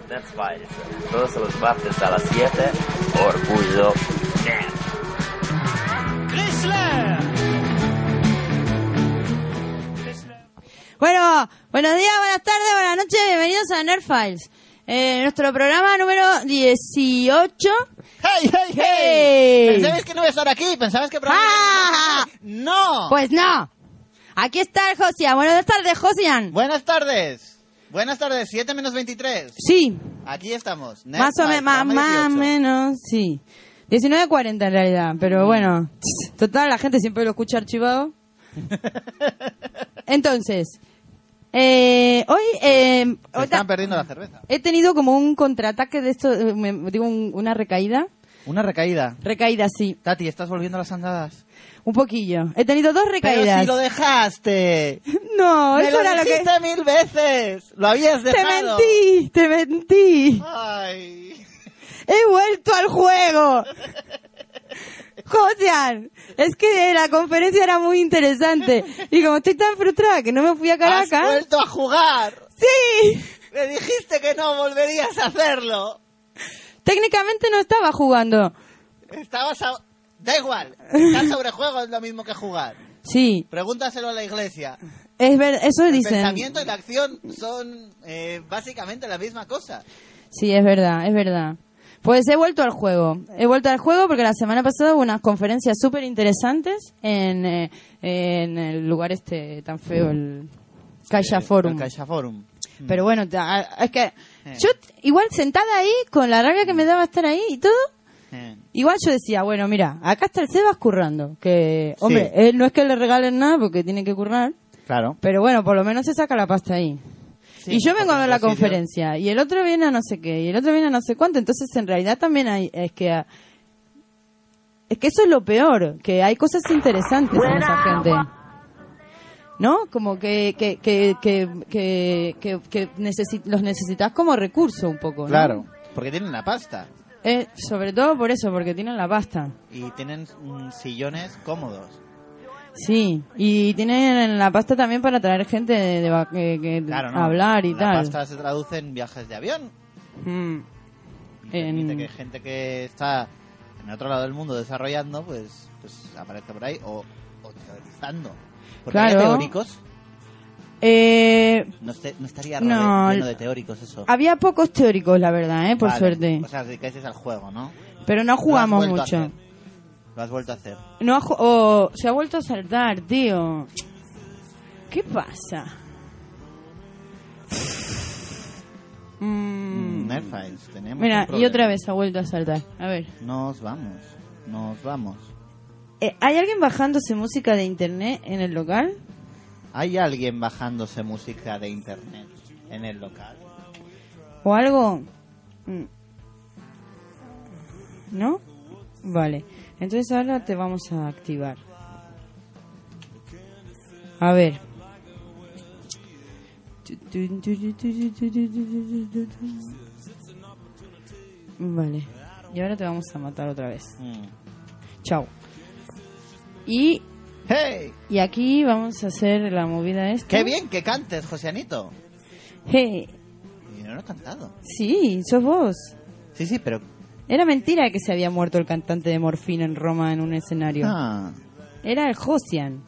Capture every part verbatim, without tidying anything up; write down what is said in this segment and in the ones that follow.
Nerdfiles, todos los martes a las siete, Orgullo Nerd. Chrysler. Bueno, buenos días, buenas tardes, buenas noches, bienvenidos a Nerdfiles. Eh, nuestro programa número dieciocho. ¡Hey, hey, hey! Hey. ¿Pensabais que no iba a estar aquí? ¿Pensabais que programa ¡Ah! ¡No! Pues no. Aquí está el Josian. Buenas tardes, Josian. Buenas tardes. Buenas tardes, siete menos veintitrés. Sí, Aquí estamos. más o menos, más, más o menos, sí. diecinueve cuarenta en realidad, pero bueno, total, la gente siempre lo escucha archivado. Entonces, eh, hoy, eh, Se ahorita están perdiendo la cerveza. he tenido como un contraataque de esto, eh, me- digo, un- una recaída. Una recaída. Recaída, sí, Tati, ¿estás volviendo a las andadas? un poquillo. He tenido dos Pero recaídas. si lo dejaste. No, Me eso lo era lo que... dijiste mil veces. Lo habías Te dejado. mentí, te mentí. Ay. He vuelto al juego. Josian, es que la conferencia era muy interesante. Y como estoy tan frustrada que no me fui a Has Caracas... vuelto a jugar. ¡Sí! Me dijiste que no volverías a hacerlo. Técnicamente no estaba jugando. Estabas a... Da igual. Estar sobre juego es lo mismo que jugar. Sí, Pregúntaselo a la iglesia. es ver, eso El dicen. pensamiento y la acción son eh, básicamente la misma cosa. Sí, es verdad, es verdad. Pues he vuelto al juego. He vuelto al juego porque la semana pasada hubo unas conferencias súper interesantes en, eh, en el lugar este tan feo, el Caixa Forum. El Caixa Forum. Pero bueno, ta- es que Eh. yo t- igual sentada ahí, con la rabia que me daba estar ahí y todo, Eh. igual yo decía, bueno, mira, acá está el Sebas currando. Que, hombre, Sí. él no es que le regalen nada porque tiene que currar, Claro. pero bueno, por lo menos se saca la pasta ahí. Sí, y yo vengo a porque ver la en otro sitio- conferencia, y el otro viene a no sé qué, y el otro viene a no sé cuánto, entonces en realidad también hay, es que, ah, es que eso es lo peor, que hay cosas interesantes en esa gente. ¿No? Como que, que, que, que, que, que, que necesi- los necesitas como recurso un poco, ¿no? Claro. Porque tienen la pasta. Eh, sobre todo por eso, porque tienen la pasta. Y tienen mm, sillones cómodos. Sí, y tienen la pasta también para traer gente de, de va- que, que Claro, ¿no? a hablar y la tal. pasta se traduce en viajes de avión. Mm. Y permite En- que gente que está en otro lado del mundo desarrollando, pues, pues aparezca por ahí. O, o teorizando. Porque Claro. hay teóricos. Eh, No, este- no estaría No, raro lleno de teóricos eso. había pocos teóricos, la verdad, ¿eh? Por Vale. suerte. O sea, os dedicáis al juego, ¿no? Pero no Lo has jugamos vuelto a mucho. hacer. Lo has vuelto a hacer. No ha ju- oh, se ha vuelto a saltar, tío. ¿Qué pasa? Mm, Nerdfiles, tenemos Mira, un y problema. otra vez ha vuelto a saltar. A ver. Nos vamos, nos vamos. Eh, ¿Hay alguien bajándose música de internet en el local? ¿Hay alguien bajándose música de internet en el local? ¿O algo? Mm. ¿No? Vale. Entonces ahora te vamos a activar. A ver. Vale. Y ahora te vamos a matar otra vez. Mm. Chao. Y, ¡Hey! y aquí vamos a hacer la movida esta. ¡Qué bien que cantes, Josianito! Hey, Y no lo he cantado. sí, sos vos. Sí, sí, pero... Era mentira que se había muerto el cantante de Morfina en Roma en un escenario. Ah, Era el Josian.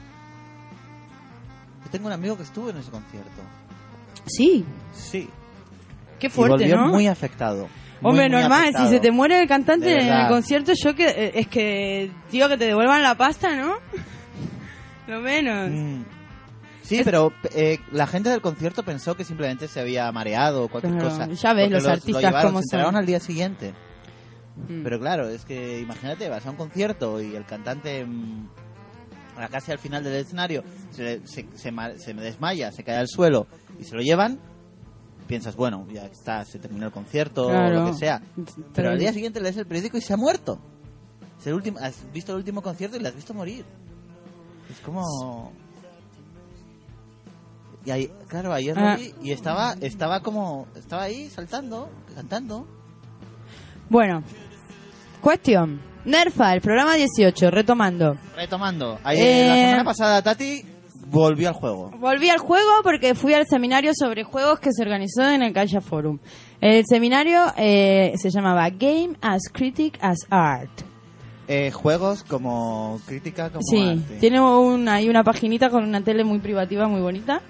yo tengo un amigo que estuvo en ese concierto. Sí. Sí. Qué Y fuerte, volvió ¿no? muy afectado. Muy, Hombre, muy normal, afectado. si se te muere el cantante De en el verdad. concierto, yo que eh, es que, tío, que te devuelvan la pasta, ¿no? Lo menos. Mm. Sí, Es- pero eh, la gente del concierto pensó que simplemente se había mareado o cualquier Claro, cosa. ya ves Porque los artistas lo llevaron, cómo se enteraron son. al día siguiente. Mm. Pero claro, es que imagínate, vas a un concierto y el cantante mm, a casi al final del escenario se, se, se, ma- se desmaya, se cae al suelo y se lo llevan. Piensas, bueno, ya está, se terminó el concierto Claro. o lo que sea. Pero Pero- al día siguiente lees el periódico y se ha muerto. Es el último, has visto el último concierto y le has visto morir. Es como... Y ahí, claro, ayer lo Ah. vi y estaba, estaba como, estaba ahí saltando, cantando. Bueno, cuestión. Nerfa, el programa dieciocho, retomando. Retomando, ahí, Eh. la semana pasada Tati volvió al juego. Volví al juego porque fui al seminario sobre juegos que se organizó en el Calla Forum. El seminario eh, se llamaba Game as Critic as Art. Eh, juegos como crítica, como Sí, arte. tiene una, hay una paginita con una tele muy privativa, muy bonita,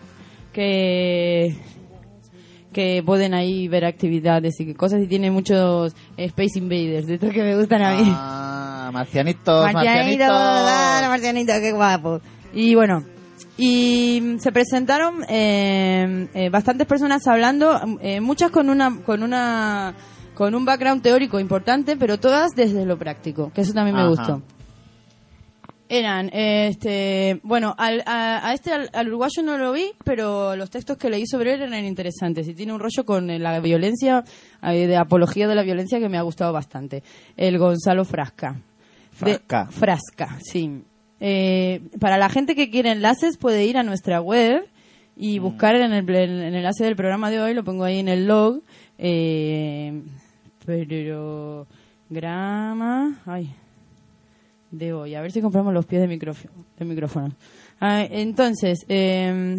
que que pueden ahí ver actividades y cosas, y tiene muchos Space Invaders, de estos que me gustan a mí. Ah, marcianitos, Marcianito, marcianitos. claro, Marcianito, qué guapo. Y bueno, y se presentaron eh, eh, bastantes personas hablando, eh, muchas con una con una con un background teórico importante, pero todas desde lo práctico, que eso también me Ajá. gustó. Eran, este, bueno, al, a, a este al, al uruguayo no lo vi, pero los textos que leí sobre él eran interesantes y tiene un rollo con la violencia, eh, de apología de la violencia, que me ha gustado bastante. El Gonzalo Frasca. De- Frasca. Frasca, sí. Eh, para la gente que quiere enlaces puede ir a nuestra web y buscar en el, en el enlace del programa de hoy, lo pongo ahí en el log, eh, pero grama, ay, de hoy, a ver si compramos los pies de micrófono. De micrófono. Ah, entonces, eh,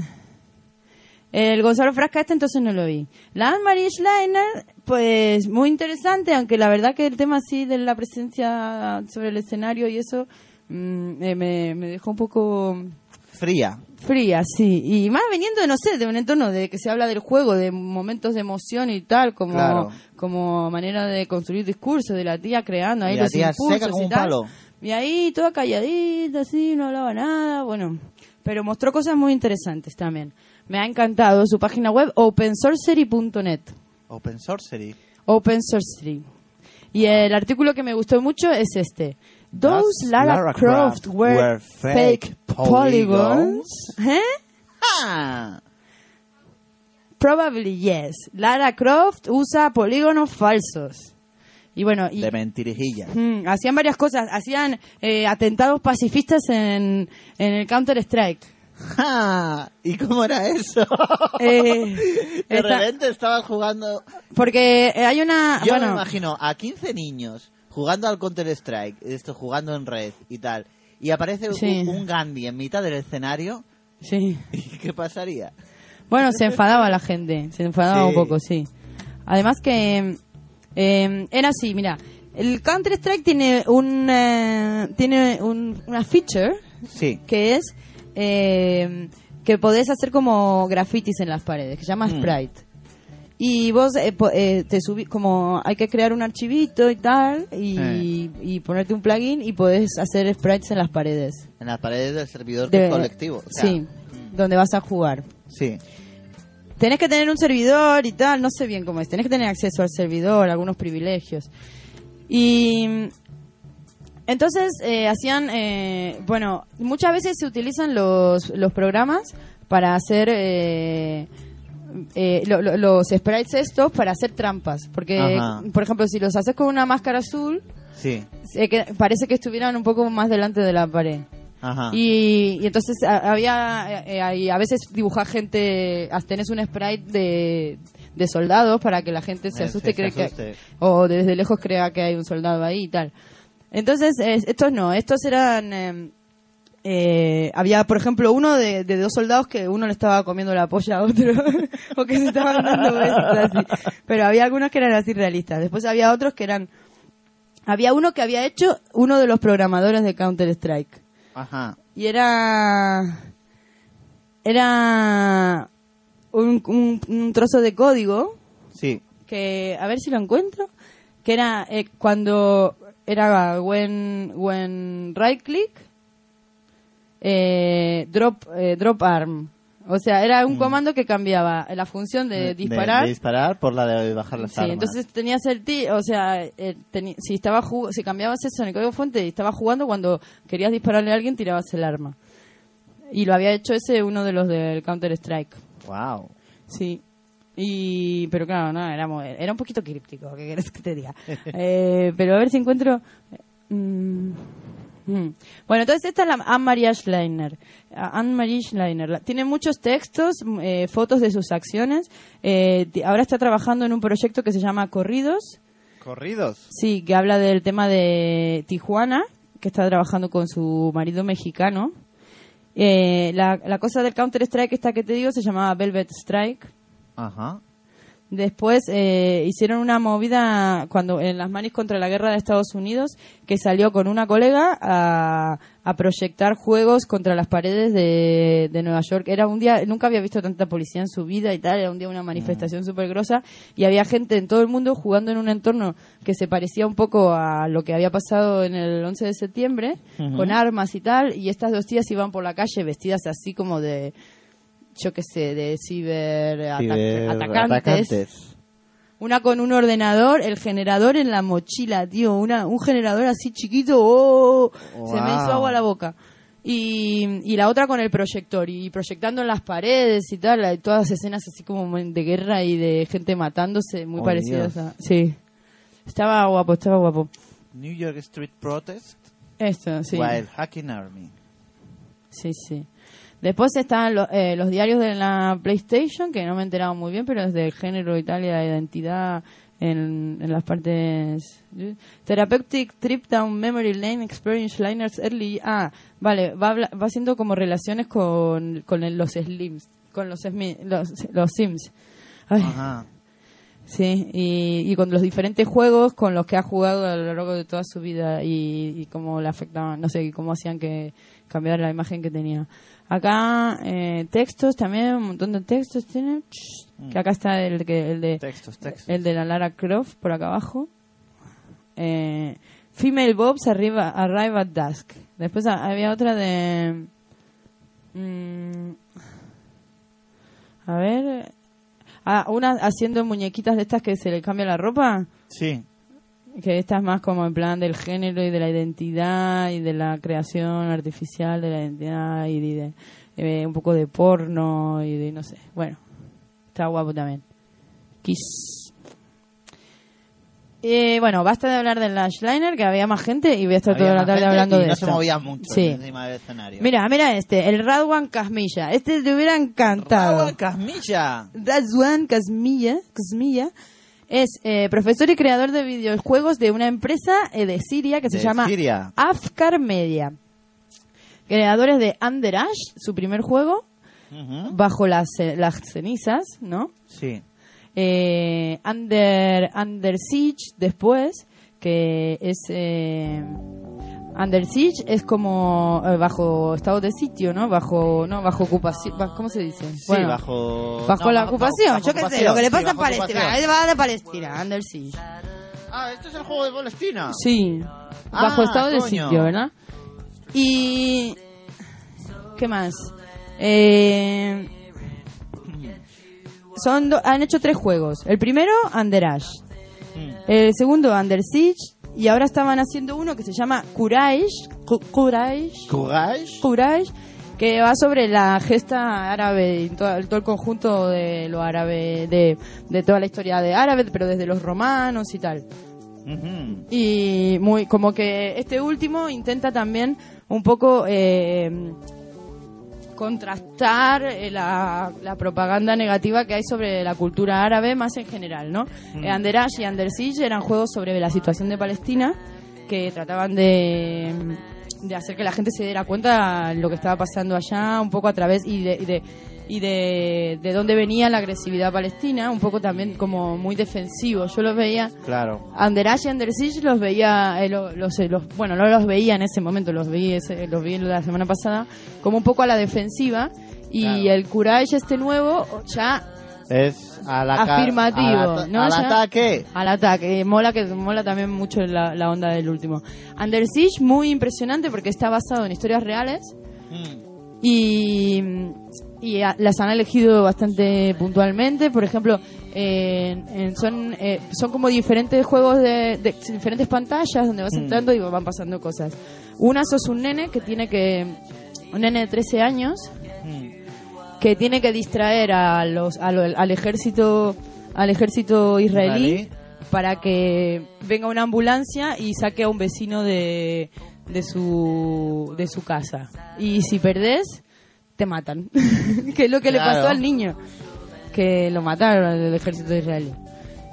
el Gonzalo Frasca este entonces no lo vi. La Anne-Marie Schleiner, pues muy interesante, aunque la verdad que el tema así de la presencia sobre el escenario y eso mm, eh, me, me dejó un poco Fría. fría, sí. Y más viniendo, no sé, de un entorno de que se habla del juego, de momentos de emoción y tal, como, Claro. como manera de construir discurso, de la tía creando ahí Y la los tía impulsos seca como y un tal. palo. Y ahí toda calladita, así, no hablaba nada, bueno. Pero mostró cosas muy interesantes también. Me ha encantado su página web, open sorcery punto net. Open Sorcery. Open Sorcery. Y el artículo que me gustó mucho es este. Those Does Lara, Lara Croft, Croft were, were fake fake polygons. ¿Eh? Ah, Probably yes. Lara Croft usa polígonos falsos. Y bueno, y, de mentirijillas. mm, hacían varias cosas. Hacían eh, atentados pacifistas en, en el Counter-Strike. ¡Ja! ¿Y cómo era eso? Eh, de esta- repente estabas jugando... Porque eh, hay una... Yo bueno, me imagino a quince niños jugando al Counter-Strike, esto, jugando en red y tal, y aparece Sí. un, un Gandhi en mitad del escenario, sí. ¿y qué pasaría? Bueno, se enfadaba la gente, se enfadaba Sí. un poco, sí. Además que eh, era así, mira, el Counter Strike tiene un eh, tiene un- una feature Sí. que es eh, que podés hacer como grafitis en las paredes, que se llama Mm. Sprite. Y vos eh, po- eh, te subís, como hay que crear un archivito y tal, y, Eh. y ponerte un plugin y podés hacer sprites en las paredes. En las paredes del servidor De- que es colectivo. o sea, sí, donde vas a jugar. Sí. Tenés que tener un servidor y tal, no sé bien cómo es. Tenés que tener acceso al servidor, algunos privilegios. Y entonces eh, hacían, eh, bueno, muchas veces se utilizan los, los programas para hacer eh, eh, lo- lo- los sprites estos para hacer trampas. Porque, Ajá. por ejemplo, si los haces con una máscara azul, Sí. eh, que parece que estuvieran un poco más delante de la pared. Ajá. Y, y entonces a- había eh, eh, y a veces dibujar gente, haz- tenés un sprite de, de soldados para que la gente se Eh, asuste, sí, se cree que- asuste. o desde lejos crea que hay un soldado ahí y tal. Entonces eh, estos no, estos eran eh, eh, había por ejemplo uno de, de dos soldados que uno le estaba comiendo la polla a otro o que se estaban dando besos así. Pero había algunos que eran así realistas. Después había otros que eran, había uno que había hecho uno de los programadores de Counter Strike. Ajá. Y era era un, un, un trozo de código Sí. que, a ver si lo encuentro, que era eh, cuando era when when right click eh, drop eh, drop arm, o sea, era un Mm. comando que cambiaba la función de, disparar. De, disparar por la de bajar las Sí, armas. entonces tenías el ti, o sea, eh, teni- si estaba ju- si cambiabas eso en el código fuente y estabas jugando, cuando querías dispararle a alguien tirabas el arma. Y lo había hecho ese uno de los del Counter Strike. Wow. Sí. Y pero claro, no, era mo- era un poquito críptico, ¿qué quieres que te diga? Eh, pero a ver si encuentro mm, mm. Bueno, entonces esta es la Anne-Marie Schleiner. Anne-Marie Schleiner. La- Tiene muchos textos, eh, fotos de sus acciones. Eh, ti- ahora está trabajando en un proyecto que se llama Corridos. Corridos. Sí, que habla del tema de Tijuana, que está trabajando con su marido mexicano. Eh, la, la cosa del Counter-Strike esta que te digo se llamaba Velvet Strike. Ajá. Después eh, hicieron una movida cuando en las manis contra la guerra de Estados Unidos, que salió con una colega a, a proyectar juegos contra las paredes de, de Nueva York. Era un día, nunca había visto tanta policía en su vida y tal, era un día una manifestación súper grosa y había gente en todo el mundo jugando en un entorno que se parecía un poco a lo que había pasado en el once de septiembre, uh-huh. con armas y tal, y estas dos tías iban por la calle vestidas así como de... yo qué sé, de ciber, ciber atac- atacantes. atacantes. Una con un ordenador, el generador en la mochila, tío, una un generador así chiquito, oh, wow. Se me hizo agua la boca. Y, y la otra con el proyector, y proyectando en las paredes y tal, todas escenas así como de guerra y de gente matándose, muy oh, parecidas Dios. a... Sí, estaba guapo, estaba guapo. New York Street Protest. Esto, sí. Wild Hacking Army. Sí, sí. Después están lo, eh, los diarios de la PlayStation, que no me he enterado muy bien, pero es del género y tal, y la identidad en, en las partes... Therapeutic Trip Down Memory Lane Experience Liners Early... Ah, vale, va, va haciendo como relaciones con, con el, los Slims, con los, los, los Sims. Ay. Ajá. Sí, y, y con los diferentes juegos con los que ha jugado a lo largo de toda su vida y, y cómo le afectaban, no sé, cómo hacían que cambiara la imagen que tenía. Acá eh, textos también, un montón de textos tiene. Que acá está el que el de textos, textos. el de la Lara Croft por acá abajo. Eh, Female Bobs arriba, Arrive at Dusk. Después había otra de mmm, a ver, ah, una haciendo muñequitas de estas que se le cambia la ropa. Sí. Que esta es más como en plan del género y de la identidad y de la creación artificial de la identidad y de, de eh, un poco de porno y de no sé. Bueno, está guapo también. Kiss. Eh, bueno, basta de hablar del Lash Liner, que había más gente y voy a estar había toda la tarde hablando de no esto. No se movía mucho sí. encima del escenario. Mira, mira este, el Radwan Casmilla. Este te hubiera encantado. Radwan Casmilla. Radwan Casmilla. Casmilla. Es eh, profesor y creador de videojuegos de una empresa eh, de Siria que de se llama Siria. Afkar Media. Creadores de Under Ash, su primer juego, uh-huh. bajo las, las cenizas, ¿no? Sí. Eh, Under, Under Siege después, que es... Eh, Under Siege es como eh, bajo estado de sitio, ¿no? Bajo no bajo ocupación, ¿cómo se dice? Sí, bueno, bajo bajo no, la bajo, ocupación, bajo, yo bajo qué sé, lo que le pasa sí, a Palestina, va de Palestina, Under Siege. Ah, ¿esto es el juego de Palestina? Sí, ah, bajo estado coño. de sitio, ¿verdad? Y ¿qué más? Eh... Son do... han hecho tres juegos. El primero Under Ash, mm. el segundo Under Siege. Y ahora estaban haciendo uno que se llama Courage, Courage, Courage, Courage, que va sobre la gesta árabe y todo, todo el conjunto de lo árabe, de, de toda la historia de árabe, pero desde los romanos y tal. Uh-huh. Y muy como que este último intenta también un poco eh, contrastar la, la propaganda negativa que hay sobre la cultura árabe más en general, ¿no? Mm. Eh, Under Ash y Under Siege eran juegos sobre la situación de Palestina que trataban de, de hacer que la gente se diera cuenta de lo que estaba pasando allá, un poco a través y de, y de y de, de dónde venía la agresividad palestina, un poco también como muy defensivo. Yo los veía, claro. Under Ash y Under Siege los veía, eh, los, los, los, bueno, no los veía en ese momento, los vi, ese, los vi la semana pasada, como un poco a la defensiva, y claro. El Courage este nuevo ya es a la afirmativo, a la, ¿no? Al ya, ataque. Al ataque, mola que mola también mucho la, la onda del último. Under Siege muy impresionante porque está basado en historias reales. Mm. Y, y a, las han elegido bastante puntualmente. Por ejemplo, eh, en, son eh, son como diferentes juegos de, de diferentes pantallas donde vas mm. entrando y van pasando cosas. Una sos un nene que tiene que un nene de trece años mm. que tiene que distraer a los a lo, al ejército al ejército israelí ¿Vale? Para que venga una ambulancia y saque a un vecino de de su de su casa, y si perdés te matan. Que es lo que claro. le pasó al niño, que lo mataron al ejército israelí.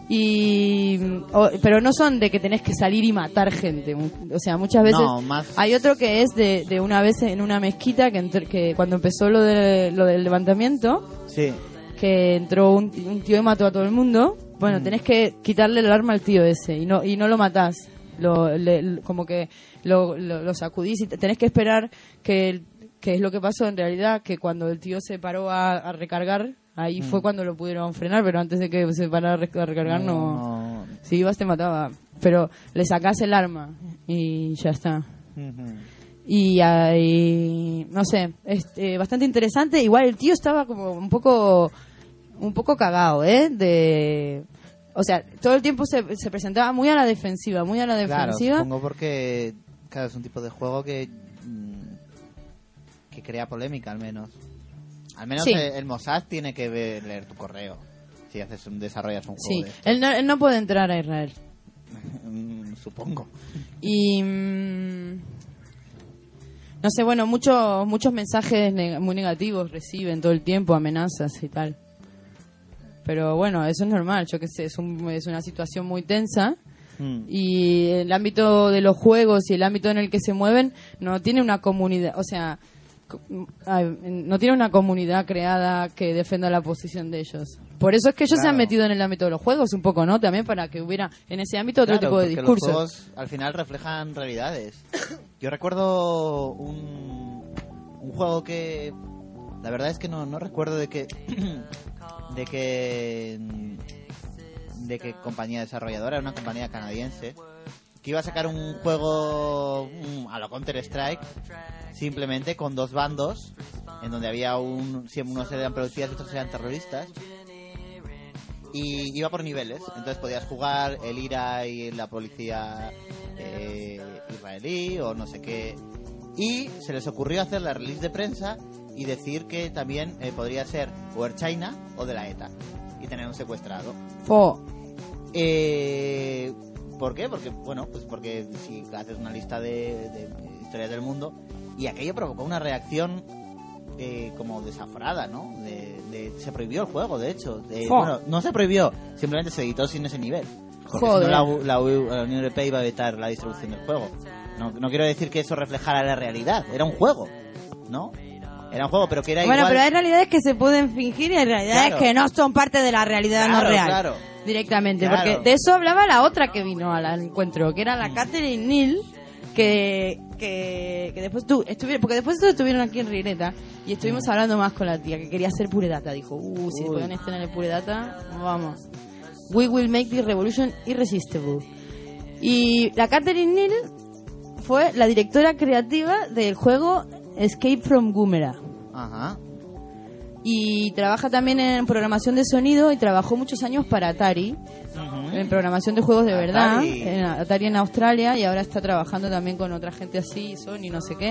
Y o- pero no son de que tenés que salir y matar gente, o sea, muchas veces No, más- hay otro que es de, de una vez en una mezquita que, entr- que cuando empezó lo de lo del levantamiento, Sí. que entró un, un tío y mató a todo el mundo. Bueno, Mm. tenés que quitarle el arma al tío ese y no y no lo matás, lo, le- l- como que lo, lo, lo sacudís y te- tenés que esperar que el- que es lo que pasó en realidad, que cuando el tío se paró a, a recargar, ahí fue cuando lo pudieron frenar, pero antes de que se parara a rec- a recargar no, No. si ibas te mataba, pero le sacás el arma y ya está. Ujú. Y, ah, y, no sé, es eh, bastante interesante. Igual el tío estaba como un poco un poco cagado, ¿eh? De, o sea, todo el tiempo se, se presentaba muy a la defensiva, muy a la Claro, defensiva. supongo porque claro, es un tipo de juego que mm, que crea polémica al menos. Al menos Sí. el, el Mossad tiene que ver- leer tu correo si haces un desarrollas un Sí, juego de estos. él no, él no puede entrar a Israel. Mm, supongo. Y mm, no sé, bueno, muchos muchos mensajes neg- muy negativos reciben todo el tiempo, amenazas y tal. Pero bueno, eso es normal, yo que sé, es, un- es una situación muy tensa. Mm. Y el ámbito de los juegos y el ámbito en el que se mueven no tiene una comunidad, o sea, co- ay, no tiene una comunidad creada que defienda la posición de ellos. Por eso es que ellos se han Claro. metido en el ámbito de los juegos un poco, ¿no? También para que hubiera en ese ámbito otro Claro, tipo de porque discursos. los juegos al final reflejan realidades. Yo recuerdo un, un juego que la verdad es que no, no recuerdo de qué de qué de qué compañía desarrolladora, era una compañía canadiense que iba a sacar un juego mm, a lo Counter Strike simplemente con dos bandos en donde había un si unos eran policías y otros eran terroristas. Y iba por niveles, entonces podías jugar el I R A y la policía eh, israelí o no sé qué. Y se les ocurrió hacer la release de prensa y decir que también eh, podría ser o Air China o de la ETA y tener un secuestrado. Fo. Eh, ¿Por qué? Porque, bueno, pues porque si haces una lista de, de historias del mundo y aquello provocó una reacción eh, como desaforada, ¿no? De, de- se prohibió el juego, de hecho. De- Jo. bueno, no se prohibió, simplemente se editó sin ese nivel. Porque Joder. si no la, U- la U- la Unión Europea iba a vetar la distribución del juego. No, no quiero decir que eso reflejara la realidad, era un juego, ¿no? Era un juego, pero que era Bueno, igual... pero hay realidades que se pueden fingir y hay realidades Claro. que no son parte de la realidad no Claro, real. claro. Directamente, Claro. porque de eso hablaba la otra que vino al encuentro, que era la Catherine Neal, que, que, que después tu, estuvieron, porque después estuvieron aquí en Rireta y estuvimos hablando más con la tía, que quería hacer Pure Data. Dijo, uh, si Uy. pueden estrenar el Pure Data, vamos. We will make this revolution irresistible. Y la Catherine Neal fue la directora creativa del juego Escape from Gumera. Ajá. Y trabaja también en programación de sonido y trabajó muchos años para Atari, Ujú. en programación de juegos de verdad, Atari. en Atari en Australia, y ahora está trabajando también con otra gente así, Sony, no sé qué.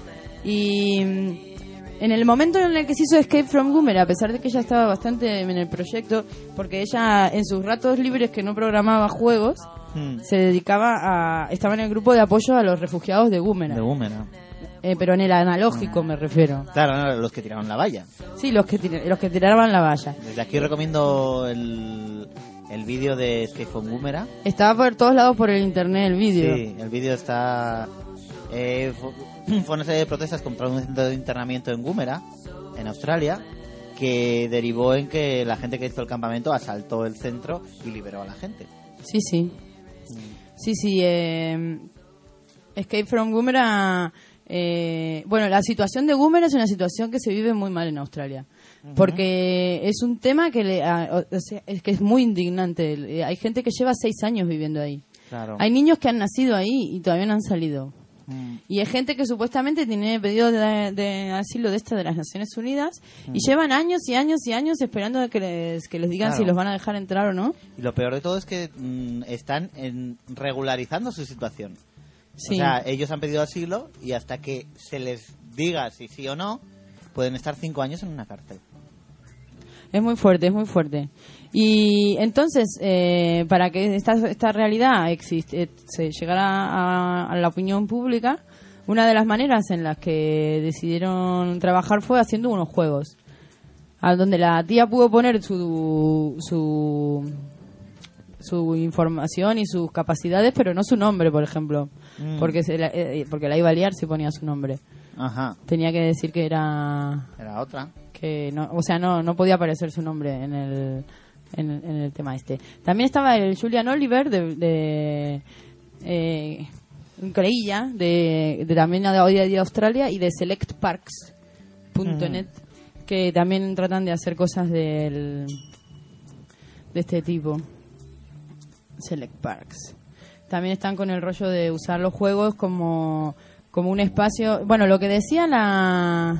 Y mm, en el momento en el que se hizo Escape from Gumera, a pesar de que ella estaba bastante en el proyecto, porque ella en sus ratos libres que no programaba juegos, Hmm. se dedicaba a... estaba en el grupo de apoyo a los refugiados de Gumera. De Boomerang. Eh, pero en el analógico me refiero. Claro, no, los que tiraron la valla. Sí, los que, tira- los que tiraban la valla. Desde aquí recomiendo el, el vídeo de Escape from Boomerang. Estaba por todos lados por el internet el vídeo. Sí, el vídeo está... Eh, fu- fue una serie de protestas contra un centro de internamiento en Woomera, en Australia, que derivó en que la gente que hizo el campamento asaltó el centro y liberó a la gente. Sí, sí. Sí, sí. eh, Escape from Woomera... eh, bueno, la situación de Woomera es una situación que se vive muy mal en Australia. Porque es un tema que le, a- o- o sea, es que es muy indignante. Eh, Hay gente que lleva seis años viviendo ahí. Claro. Hay niños que han nacido ahí y todavía no han salido. Mm. Y hay gente que supuestamente tiene pedido de, de asilo de esta de las Naciones Unidas y llevan años y años y años esperando a que les, que les digan Claro. si los van a dejar entrar o no. Y lo peor de todo es que mm, están en- regularizando su situación. Sí. O sea, ellos han pedido asilo y hasta que se les diga si sí o no, pueden estar cinco años en una cárcel. Es muy fuerte, es muy fuerte. Y entonces, eh, para que esta, esta realidad existe, eh, se llegara a, a la opinión pública, una de las maneras en las que decidieron trabajar fue haciendo unos juegos. A donde la tía pudo poner su, su su información y sus capacidades, pero no su nombre, por ejemplo. Mm. Porque, se la, eh, porque la iba a liar si ponía su nombre. Ajá. Tenía que decir que era... Era otra. Que no, o sea, no, no podía aparecer su nombre en el, en, en el tema este. También estaba el Julian Oliver de... de eh, un creilla de, de también de hoy de Australia y de select parks punto net mm. que también tratan de hacer cosas del de este tipo. Select Parks también están con el rollo de usar los juegos como como un espacio. Bueno, lo que decía la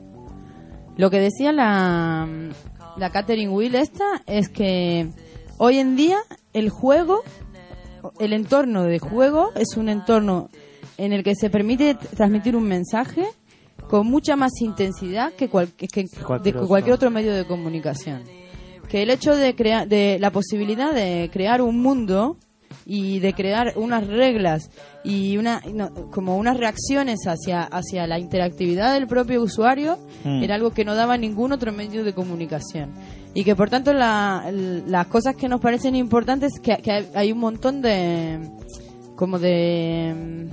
lo que decía la la Catherine Will esta es que hoy en día el juego, el entorno de juego es un entorno en el que se permite transmitir un mensaje con mucha más intensidad que, cual, que, que cualquier, de cualquier otro medio de comunicación. Que el hecho de crear, de la posibilidad de crear un mundo y de crear unas reglas y una no, como unas reacciones hacia hacia la interactividad del propio usuario mm. era algo que no daba ningún otro medio de comunicación. Y que por tanto la, las cosas que nos parecen importantes, que, que hay un montón de como de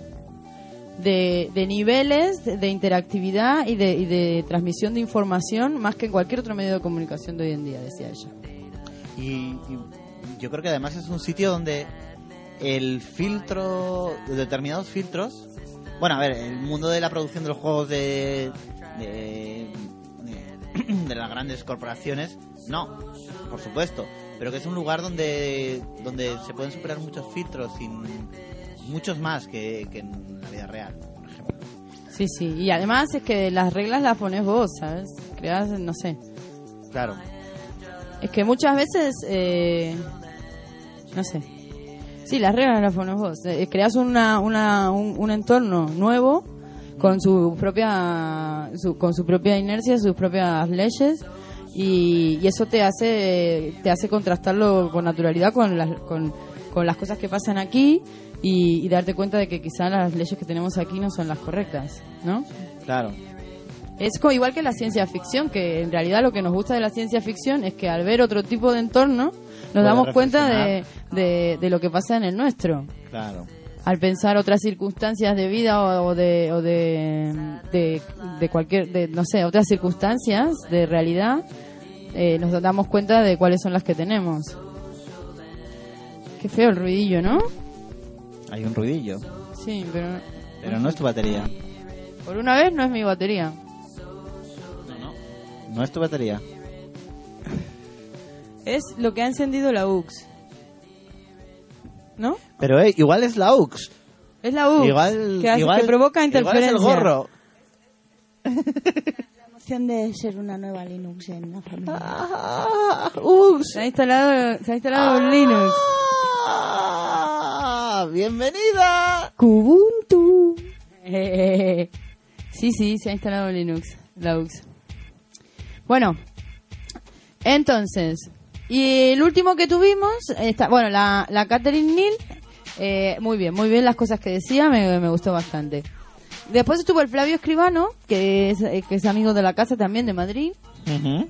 de, de niveles de, de interactividad y de, y de transmisión de información más que en cualquier otro medio de comunicación de hoy en día, decía ella. Y, y yo creo que además es un sitio donde el filtro, determinados filtros, bueno, a ver, el mundo de la producción de los juegos de de, de, de las grandes corporaciones, no, por supuesto, pero que es un lugar donde donde se pueden superar muchos filtros, sin muchos más que, que en la vida real, por ejemplo. Sí, sí, y además es que las reglas las pones vos, ¿sabes? Creas, no sé. Claro. Es que muchas veces, eh, no sé. Sí, las reglas las pones vos. Eh, creas una, una, un, un entorno nuevo con su propia, su, con su propia inercia, sus propias leyes. Y, y eso te hace, te hace contrastarlo con naturalidad con las, con, con las cosas que pasan aquí. Y, y darte cuenta de que quizá las leyes que tenemos aquí no son las correctas, ¿no? Claro. Es como igual que la ciencia ficción, que en realidad lo que nos gusta de la ciencia ficción es que al ver otro tipo de entorno nos damos cuenta de, de, de lo que pasa en el nuestro. Claro. Al pensar otras circunstancias de vida o, o de o de, de, de cualquier, de, no sé, otras circunstancias de realidad, eh, nos damos cuenta de cuáles son las que tenemos. Qué feo el ruidillo, ¿no? Hay un ruidillo. Sí, pero... Pero no es tu batería. Por una vez no es mi batería. No, no. No es tu batería. Es lo que ha encendido la U X. ¿No? Pero eh, igual es la U X. Es la U X. Igual, que, hace, igual, que provoca interferencia. Igual es el gorro. La emoción de ser una nueva Linux en la familia. Ah, U X. Se ha instalado, se ha instalado ah, Linux. ¡Bienvenida! Kubuntu. Eh, sí, sí, se ha instalado Linux, la U X. Bueno, entonces, y el último que tuvimos, está, bueno, la, la Catherine Neal, eh, muy bien, muy bien las cosas que decía, me, me gustó bastante. Después estuvo el Flavio Escribano, que es, que es amigo de la casa también de Madrid, uh-huh.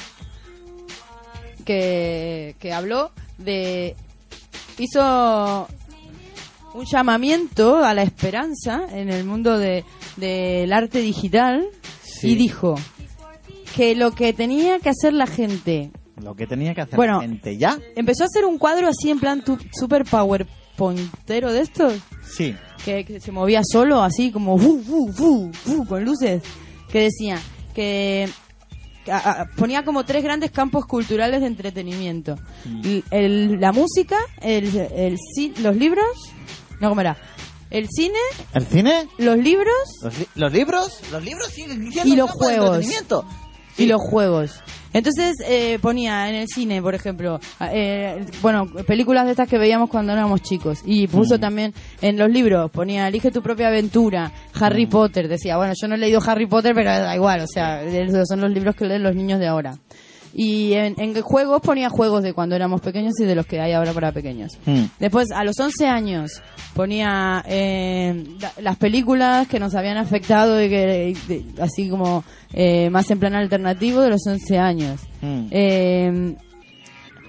que, que habló de... hizo un llamamiento a la esperanza en el mundo de del arte digital, sí. Y dijo que lo que tenía que hacer la gente, lo que tenía que hacer bueno, la gente ya empezó a hacer un cuadro así en plan tu, super powerpointero de estos, sí, que, que se movía solo así como uh, uh, uh, uh, con luces, que decía que A, a, ponía como tres grandes campos culturales de entretenimiento. Mm. El, el, la música, el, el, los libros, no, ¿cómo era? El cine, el cine, los libros, los, li los libros, los libros siguen y los juegos, sí. Y los juegos. Entonces eh, ponía en el cine, por ejemplo, eh, bueno, películas de estas que veíamos cuando éramos chicos. Y puso mm. también en los libros, ponía Elige tu propia aventura, Harry mm. Potter. Decía, bueno, yo no he leído Harry Potter, pero da igual, o sea, son los libros que leen los niños de ahora. Y en, en juegos ponía juegos de cuando éramos pequeños y de los que hay ahora para pequeños. Mm. Después, a los once años, ponía eh, las películas que nos habían afectado y que de, así como eh, más en plan alternativo de los once años. Mm. Eh,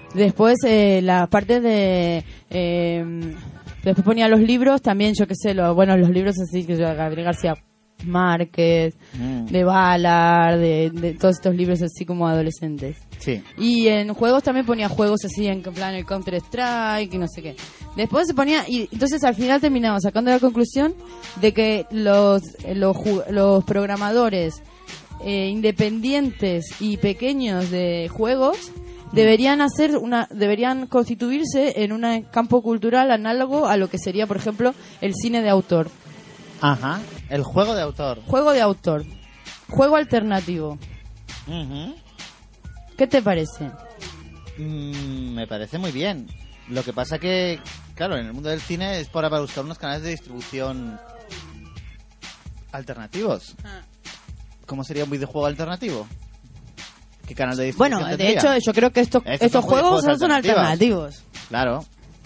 Después eh, la parte de... Eh, después ponía los libros, también yo qué sé, lo, bueno, los libros así, que yo, Gabriel García Márquez, Mm. de Ballard, de, de todos estos libros así como adolescentes. Sí. Y en juegos también ponía juegos así en plan el Counter Strike y no sé qué. Después se ponía, y entonces al final terminaba sacando la conclusión de que los, los, ju- los programadores eh, independientes y pequeños de juegos deberían hacer una, deberían constituirse en un campo cultural análogo a lo que sería, por ejemplo, el cine de autor. Ajá. El juego de autor. Juego de autor. Juego alternativo. Ujú. ¿Qué te parece? Mm, me parece muy bien. Lo que pasa que, claro, en el mundo del cine es para, para buscar unos canales de distribución alternativos. ¿Cómo sería un videojuego alternativo? ¿Qué canal de distribución Bueno, de tendría? hecho, yo creo que estos, Estos estos son juegos videojuegos son, son alternativos. Claro.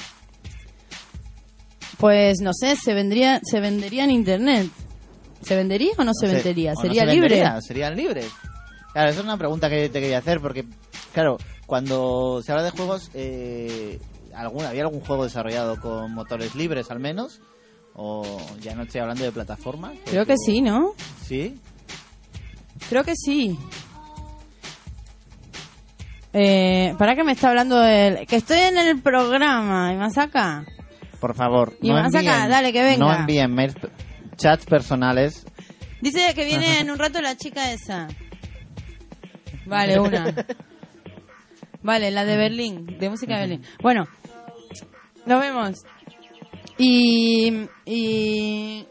Pues no sé, se vendría, se vendería en internet. ¿Se vendería o no se No sé, vendería? o no ¿Sería se libre? vendería, serían libres. Claro, esa es una pregunta que te quería hacer porque, claro, cuando se habla de juegos, eh, ¿alguna, ¿había algún juego desarrollado con motores libres al menos? O ya no estoy hablando de plataformas. Creo que sí, ¿no? Sí. Creo que sí. Eh, ¿Para qué me está hablando el... Que estoy en el programa, y me saca? Por favor, Y no Masaka, envíen, dale, que venga. no envíen mails, chats personales. Dice que viene en un rato la chica esa. Vale, una. Vale, la de Berlín, de música de Berlín. Bueno, nos vemos. Y... y...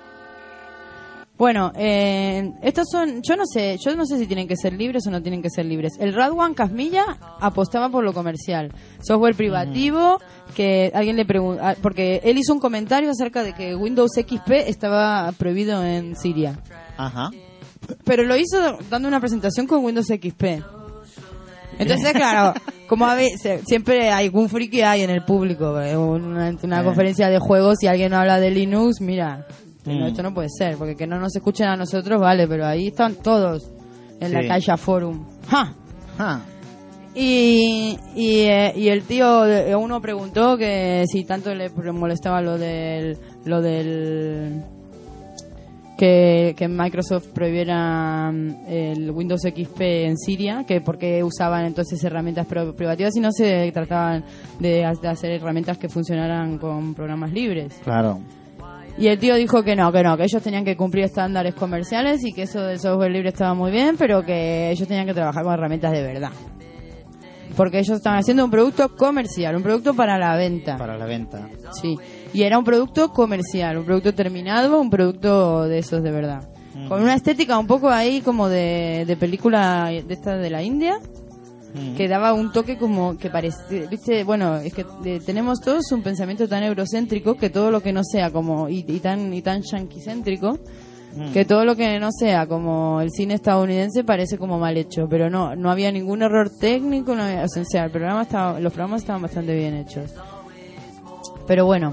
Bueno, eh, estos son, yo no sé, yo no sé si tienen que ser libres o no tienen que ser libres. El Radwan Casmilla apostaba por lo comercial, software privativo, que alguien le preguntó, porque él hizo un comentario acerca de que Windows X P estaba prohibido en Siria, Ajá. pero lo hizo dando una presentación con Windows X P. Entonces, claro, como a veces, siempre hay un friki hay en el público, eh, una, una Eh. conferencia de juegos y alguien habla de Linux, mira. Mm. No, esto no puede ser, porque que no nos escuchen a nosotros, vale, pero ahí están todos en Sí. la calle Forum. ¡Ja! Ah, Y, y, eh, y el tío, eh, uno preguntó que si tanto le molestaba lo del, lo del, que, que Microsoft prohibiera mm, el Windows X P en Siria, que porque usaban entonces herramientas pro- privativas y no se trataban de, ha- de hacer herramientas que funcionaran con programas libres. claro. Y el tío dijo que no, que no, que ellos tenían que cumplir estándares comerciales y que eso del software libre estaba muy bien, pero que ellos tenían que trabajar con herramientas de verdad. Porque ellos estaban haciendo un producto comercial, un producto para la venta. Para la venta. Sí. Y era un producto comercial, un producto terminado, un producto de esos de verdad. Mm. Con una estética un poco ahí como de, de película de esta de la India, Mm. que daba un toque como que parece, viste, bueno, es que eh, tenemos todos un pensamiento tan eurocéntrico que todo lo que no sea como y, y tan y tan yanquicéntrico Mm. que todo lo que no sea como el cine estadounidense parece como mal hecho, pero no no había ningún error técnico, no había- o sea, el programa estaba, los programas estaban bastante bien hechos. Pero bueno.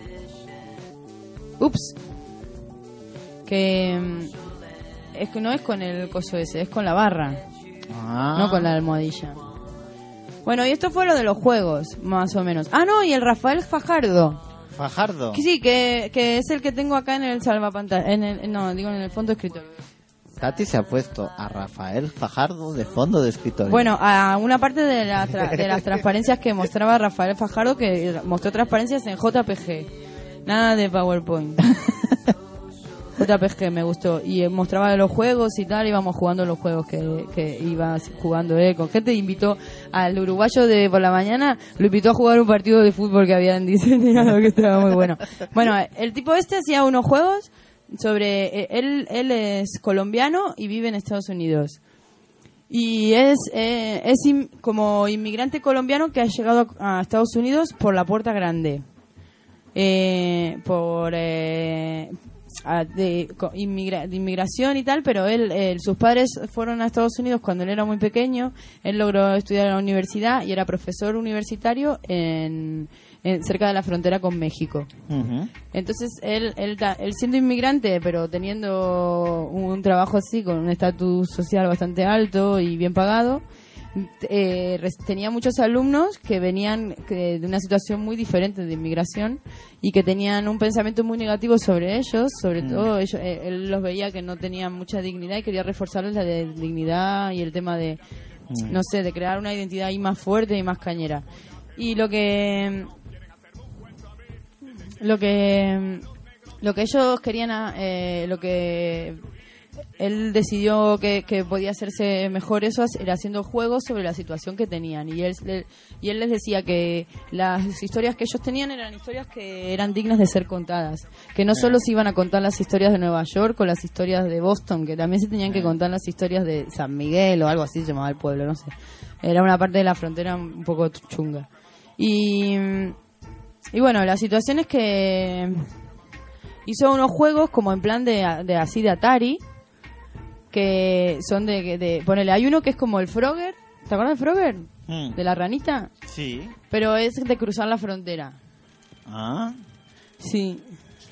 Ups. Que mm, es que no es con el coso ese, es con la barra. Ah. No con la almohadilla. Bueno, y esto fue lo de los juegos, más o menos. Ah, no, y el Rafael Fajardo. Fajardo. Que sí, que, que es el que tengo acá en el salvapantalla. En el, no, digo en el fondo de escritorio. Katy se ha puesto a Rafael Fajardo de fondo de escritorio. Bueno, a una parte de, la tra- de las transparencias que mostraba Rafael Fajardo, que mostró transparencias en J P G. Nada de PowerPoint. J P G me gustó. Y eh, mostraba los juegos y tal, íbamos jugando los juegos que, que iba jugando él con gente. Invitó al uruguayo de por la mañana, lo invitó a jugar un partido de fútbol que habían diseñado, que estaba muy bueno. Bueno, el tipo este hacía unos juegos sobre... eh, él, él es colombiano y vive en Estados Unidos. Y es, eh, es in- como inmigrante colombiano que ha llegado a Estados Unidos por la puerta grande. Eh, por... Eh, a- de, co- inmigra- de inmigración y tal, pero él, él, sus padres fueron a Estados Unidos cuando él era muy pequeño. Él logró estudiar en la universidad y era profesor universitario en, en cerca de la frontera con México. Ujú. Entonces él, él, ta- él siendo inmigrante, pero teniendo un trabajo así con un estatus social bastante alto y bien pagado, eh, res- tenía muchos alumnos que venían que- de una situación muy diferente de inmigración y que tenían un pensamiento muy negativo sobre ellos, sobre Mm. todo ellos, eh, él los veía que no tenían mucha dignidad y quería reforzarles la de dignidad y el tema de, Mm. no sé, de crear una identidad ahí más fuerte y más cañera. Y lo que lo que lo que ellos querían, eh, lo que él decidió que, que podía hacerse mejor eso era haciendo juegos sobre la situación que tenían, y él le- y él les decía que las historias que ellos tenían eran historias que eran dignas de ser contadas, que no solo se iban a contar las historias de Nueva York o las historias de Boston, que también se tenían que contar las historias de San Miguel o algo así se llamaba el pueblo, no sé, era una parte de la frontera un poco chunga. Y y bueno, la situación es que hizo unos juegos como en plan de, de así de Atari, que son de, de... Ponele, hay uno que es como el Frogger. ¿Te acuerdas del Frogger? Mm. De la ranita. Sí. Pero es de cruzar la frontera. Ah. Sí.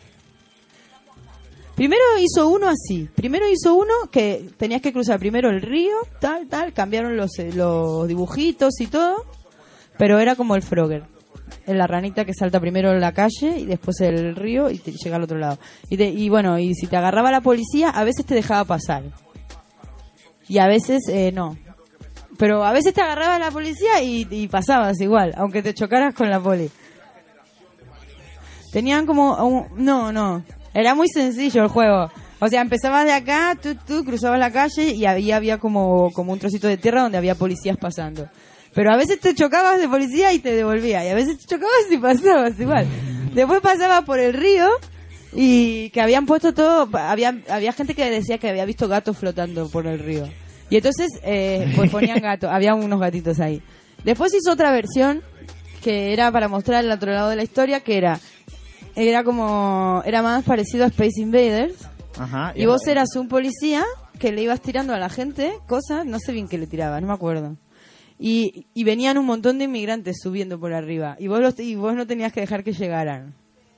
Primero hizo uno así. Primero hizo uno que tenías que cruzar primero el río, tal, tal. Cambiaron los, eh, los dibujitos y todo. Pero era como el Frogger. Es la ranita que salta primero en la calle y después el río y te llega al otro lado. Y, te- y bueno, y si te agarraba la policía, a veces te dejaba pasar. Y a veces eh, no. Pero a veces te agarraba la policía y, y pasabas igual, aunque te chocaras con la poli. Tenían como... un- no, no. Era muy sencillo el juego. O sea, empezabas de acá, tú, tú cruzabas la calle y había, había como, como un trocito de tierra donde había policías pasando. Pero a veces te chocabas de policía y te devolvía. Y a veces te chocabas y pasabas igual. Después pasaba por el río y que habían puesto todo... Había, había gente que decía que había visto gatos flotando por el río. Y entonces eh, pues ponían gatos. Había unos gatitos ahí. Después hizo otra versión que era para mostrar el otro lado de la historia, que era... Era como... Era más parecido a Space Invaders. Ajá. Y vos eras un policía que le ibas tirando a la gente cosas, no sé bien qué le tirabas, no me acuerdo. Y, y venían un montón de inmigrantes subiendo por arriba. Y vos, los, y vos no tenías que dejar que llegaran.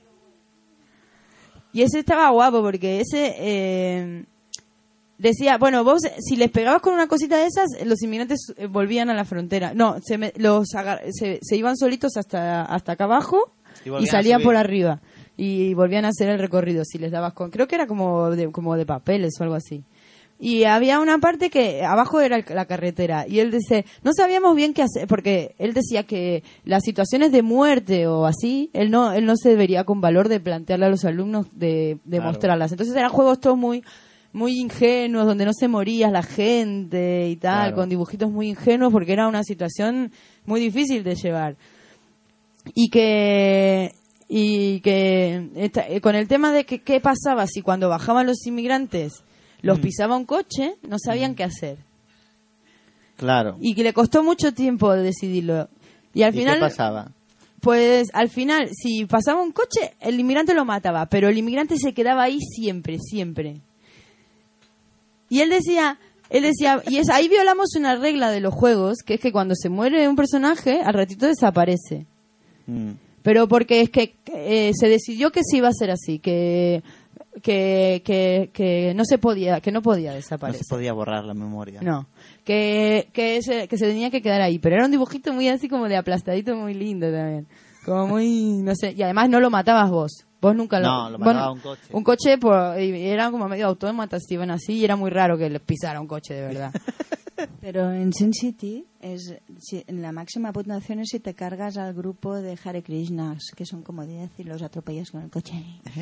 Y ese estaba guapo porque ese eh, decía, bueno, vos si les pegabas con una cosita de esas, los inmigrantes eh, volvían a la frontera. No, se, me- los agar- se, se iban solitos hasta, hasta acá abajo Y y, volvían a salían subir. por arriba. Y volvían a hacer el recorrido si les dabas con... Creo que era como de, como de papeles o algo así. Y había una parte que abajo era el- la carretera. Y él dice, no sabíamos bien qué hacer, porque él decía que las situaciones de muerte o así, él no él no se debería con valor de plantearle a los alumnos de, de Claro. mostrarlas. Entonces eran juegos todos muy muy ingenuos, donde no se moría la gente y tal, Claro. con dibujitos muy ingenuos, porque era una situación muy difícil de llevar. Y que y que esta- eh, con el tema de que qué pasaba si cuando bajaban los inmigrantes los Mm. pisaba un coche, no sabían qué hacer. Claro. Y que le costó mucho tiempo decidirlo. Y al ¿Y final, qué pasaba? pues al final, si pasaba un coche, el inmigrante lo mataba, pero el inmigrante se quedaba ahí siempre, siempre. Y él decía, él decía, y es ahí violamos una regla de los juegos, que es que cuando se muere un personaje, al ratito desaparece. Mm. Pero porque es que eh, se decidió que sí iba a ser así, que que, que, que no se podía, que no podía No desaparecer. se podía borrar la memoria. No, que, que, se, que se tenía que quedar ahí. Pero era un dibujito muy así como de aplastadito, muy lindo también. Como muy, no sé, y además no lo matabas vos. Vos nunca lo... No, lo vos mataba no- un coche. Un coche, por, y era como medio autómatas, iban así, y era muy raro que les pisara un coche, de verdad. Pero en Sin City, es, si- en la máxima puntuación es si te cargas al grupo de Hare Krishnas, que son como diez, y los atropellas con el coche.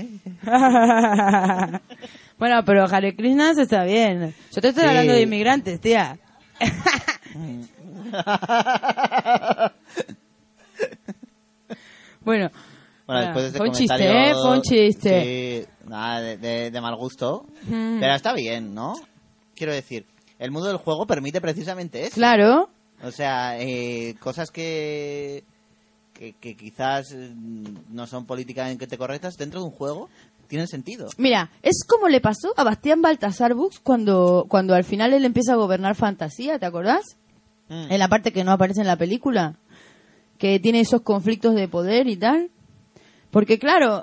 Bueno, pero Hare Krishnas está bien. Yo te estoy Sí. hablando de inmigrantes, tía. Bueno, Bueno, ah, después de este fue un comentario... chiste, ¿eh? Fue un chiste. Sí, nada, de, de- de mal gusto. Mm. Pero está bien, ¿no? Quiero decir, el mundo del juego permite precisamente eso. Claro. O sea, eh, cosas que, que, que quizás eh, no son políticamente correctas dentro de un juego tienen sentido. Mira, es como le pasó a Bastián Baltasar Bux cuando, cuando al final él empieza a gobernar fantasía, ¿te acordás? Mm. En la parte que no aparece en la película, que tiene esos conflictos de poder y tal. Porque claro,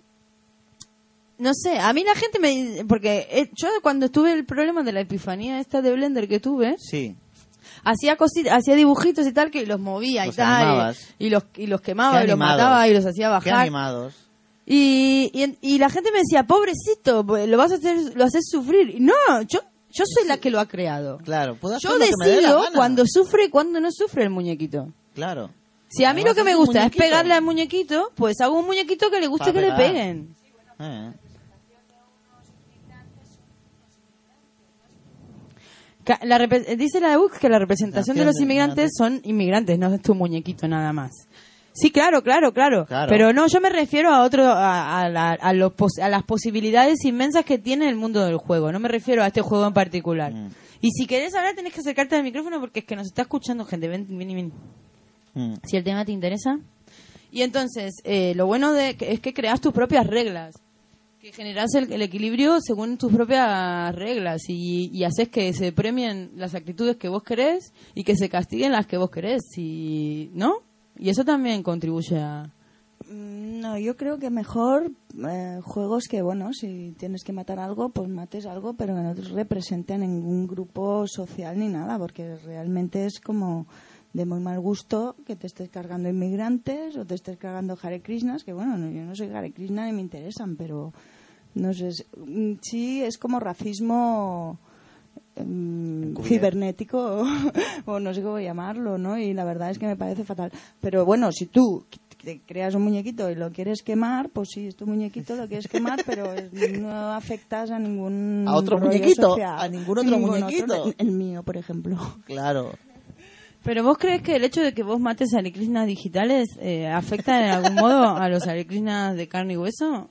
no sé, a mí la gente me... Porque eh, yo cuando tuve el problema de la epifanía esta de Blender que tuve, Sí. hacía cositas, hacía dibujitos y tal que los movía Los y tal, animabas. y, y los y los quemaba Qué y los animados. mataba y los hacía Qué bajar. animados. Y, y, y la gente me decía, pobrecito, pues, lo vas a hacer, lo haces sufrir. Y no, yo yo soy la que lo ha creado. Claro, puedo hacer Yo lo que me dé la decido gana. cuando sufre y cuando no sufre el muñequito. Claro. Si a mí Además, lo que me es un gusta es muñequito. pegarle al muñequito, pues hago un muñequito que le guste Pa' que le pegar. peguen. Eh. Ca- La repre- dice la E U C que la representación de Nación los de inmigrantes son inmigrantes, no es tu muñequito nada más. Sí, claro, claro, claro, Claro. Pero no, yo me refiero a otro, a, a la- a los pos- a las posibilidades inmensas que tiene el mundo del juego. No me refiero a este juego en particular. Mm. Y si querés hablar tenés que acercarte al micrófono porque es que nos está escuchando gente. Ven, ven, ven. Mm. Si el tema te interesa. Y entonces, eh, lo bueno de que- es que creas tus propias reglas. Que generas el, el equilibrio según tus propias reglas y, y haces que se premien las actitudes que vos querés y que se castiguen las que vos querés. Y, ¿no? Y eso también contribuye a... Mm, No, yo creo que mejor eh, juegos que, bueno, si tienes que matar algo, pues mates algo, pero que no te represente a ningún grupo social ni nada, porque realmente es como de muy mal gusto que te estés cargando inmigrantes o te estés cargando Hare Krishnas, que bueno, no, yo no soy Hare Krishna ni me interesan, pero no sé, es- mm, sí es como racismo em, Encubierto. cibernético o, o no sé cómo llamarlo, ¿no? Y la verdad es que me parece fatal. Pero bueno, si tú te creas un muñequito y lo quieres quemar, pues sí, es tu muñequito, lo quieres quemar, pero es- no afectas a ningún A otro rollo muñequito, social. a ningún otro Ningún muñequito. el, el mío, por ejemplo. Claro. ¿Pero vos crees que el hecho de que vos mates Hare Krishnas digitales eh, afecta en algún modo a los Hare Krishnas de carne y hueso?